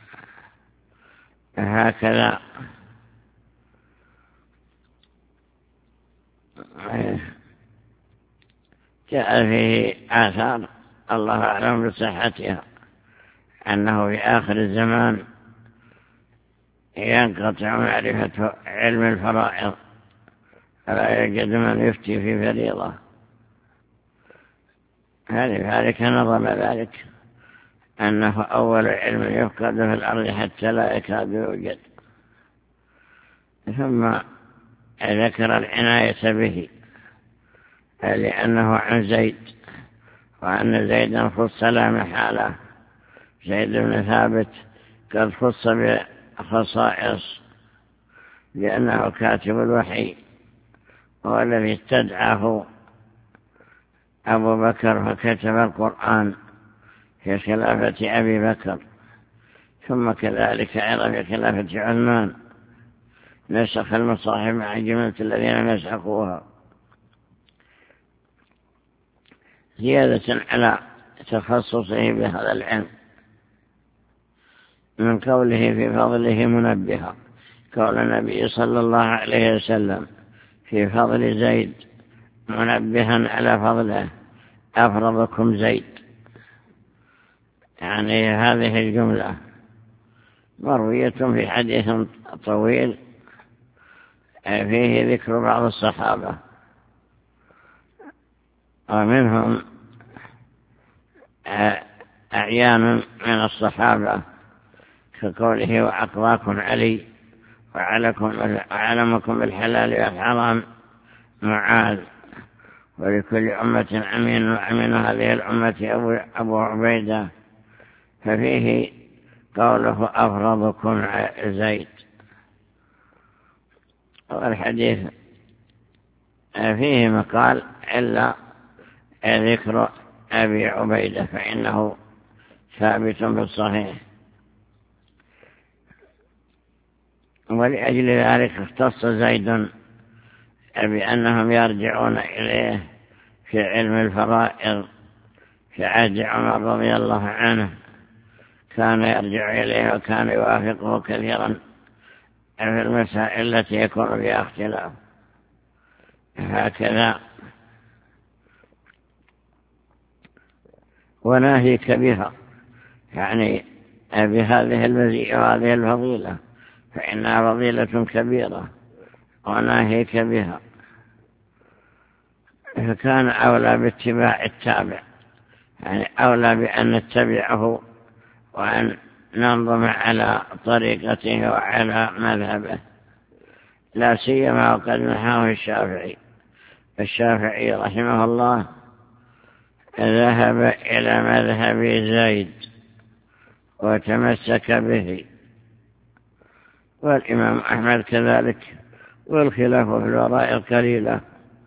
هكذا جاء فيه آثار الله أعلم بصحتها أنه في آخر الزمان ينقطع معرفة علم الفرائض، فلا يوجد من يفتي في فريضة. ذلك نظم ذلك أنه أول علم يفقد في الأرض حتى لا يكاد يوجد. ثم ذكر العناية به لأنه عن زيد، وأن زيدا خص لا محالة، زيد بن ثابت قد خص بخصائص لأنه كاتب الوحي، هو الذي استدعاه أبو بكر فكتب القرآن في خلافة أبي بكر، ثم كذلك أيضا في خلافة عثمان نسخ المصاحف مع جملة الذين نسخوها، زيادة على تخصصه بهذا العلم. من قوله في فضله منبها، قول النبي صلى الله عليه وسلم في فضل زيد منبها على فضله أفرضكم زيد، يعني هذه الجملة مروية في حديث طويل فيه ذكر بعض الصحابة، ومنهم أعيان من الصحابة كقوله وأقواكم علي وعلمكم بالحلال والحرام معاذ، ولكل أمة أمين وأمين هذه الأمة أبو عبيدة، ففيه قوله أفرضكم زيد. والحديث فيه مقال إلا ذكر أبي عبيدة فإنه ثابت بالصحيح، ولأجل ذلك اختص زيد بأنهم يرجعون إليه في علم الفرائض. في عهد عمر رضي الله عنه كان يرجع إليه وكان يوافقه كثيرا في المسائل التي يكون فيها اختلاف. هكذا وناهيك بها، يعني بهذه المزية وهذه الفضيلة، فإنها فضيلة كبيرة وناهيك بها، فكان أولى باتباع التابع، يعني أولى بأن نتبعه وأن ننظم على طريقته وعلى مذهبه، لا سيما وقد نحاه الشافعي. الشافعي رحمه الله ذهب إلى مذهب زيد وتمسك به، والإمام أحمد كذلك، والخلاف في الوراء القليلة.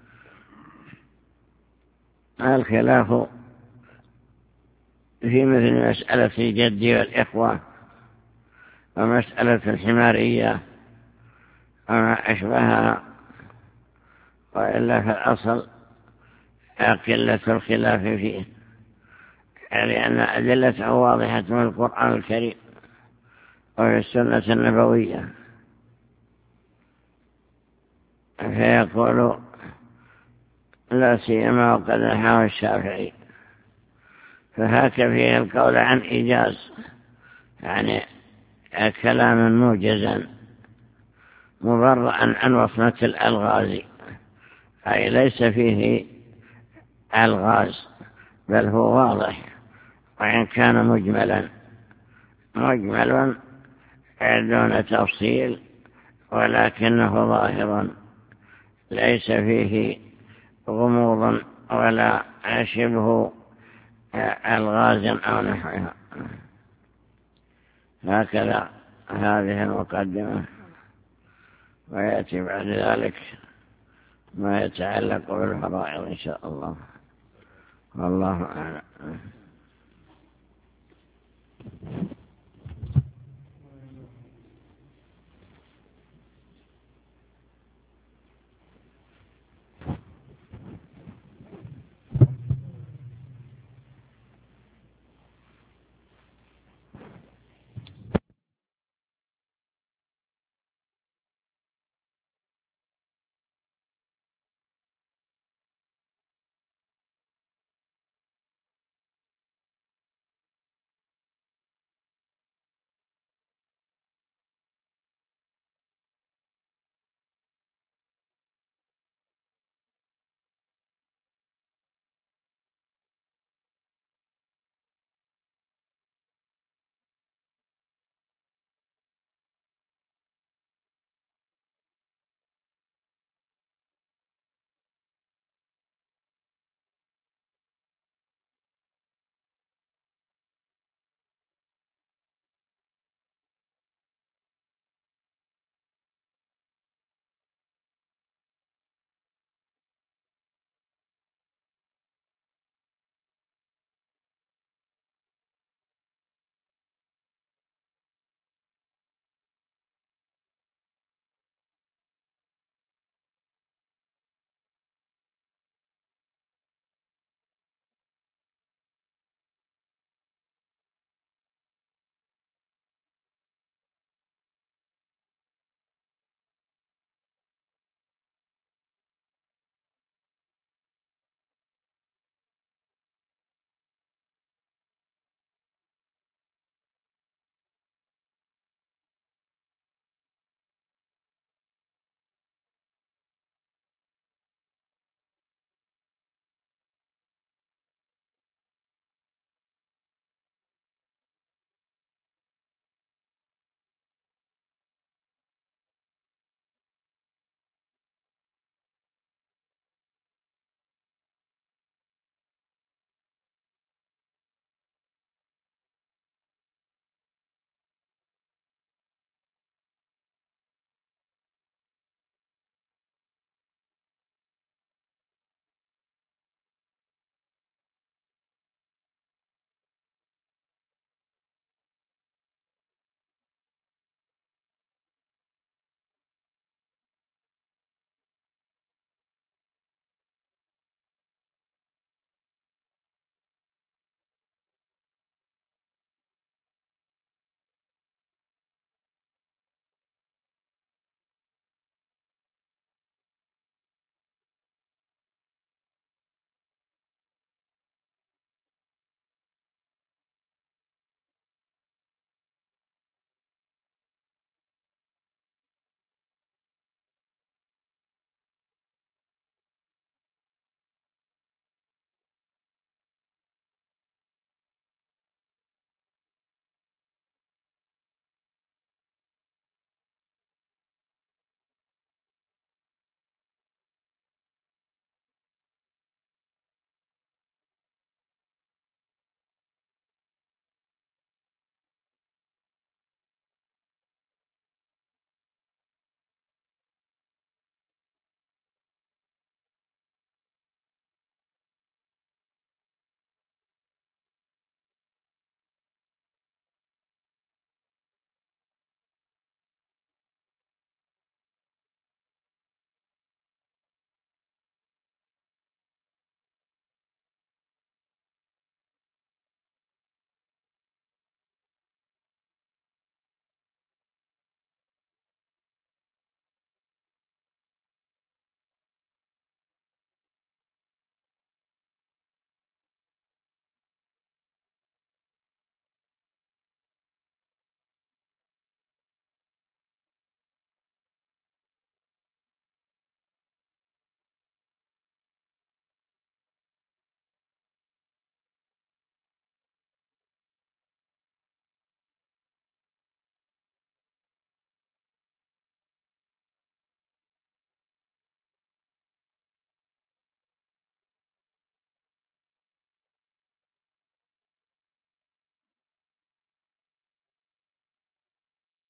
الخلاف في مثل مسألة الجد والإخوة ومسألة الحمارية وما أشبهها، وإلا في الأصل قلة الخلاف فيه، لأن أدلته واضحة من القرآن الكريم وفي السنة النبوية. فيقول لا سيما وقد نحاه الشافعي، فهاك فيه القول عن إيجاز، يعني كلاما موجزا مبرأ عن وصمة الألغاز، أي ليس فيه ألغاز بل هو واضح، وإن كان مجملا مجملا دون تفصيل، ولكنه ظاهر ليس فيه غموض ولا شبه ألغاز أو نحوها. هكذا هذه المقدمة، ويأتي بعد ذلك ما يتعلق بالفرائض إن شاء الله، والله أعلم.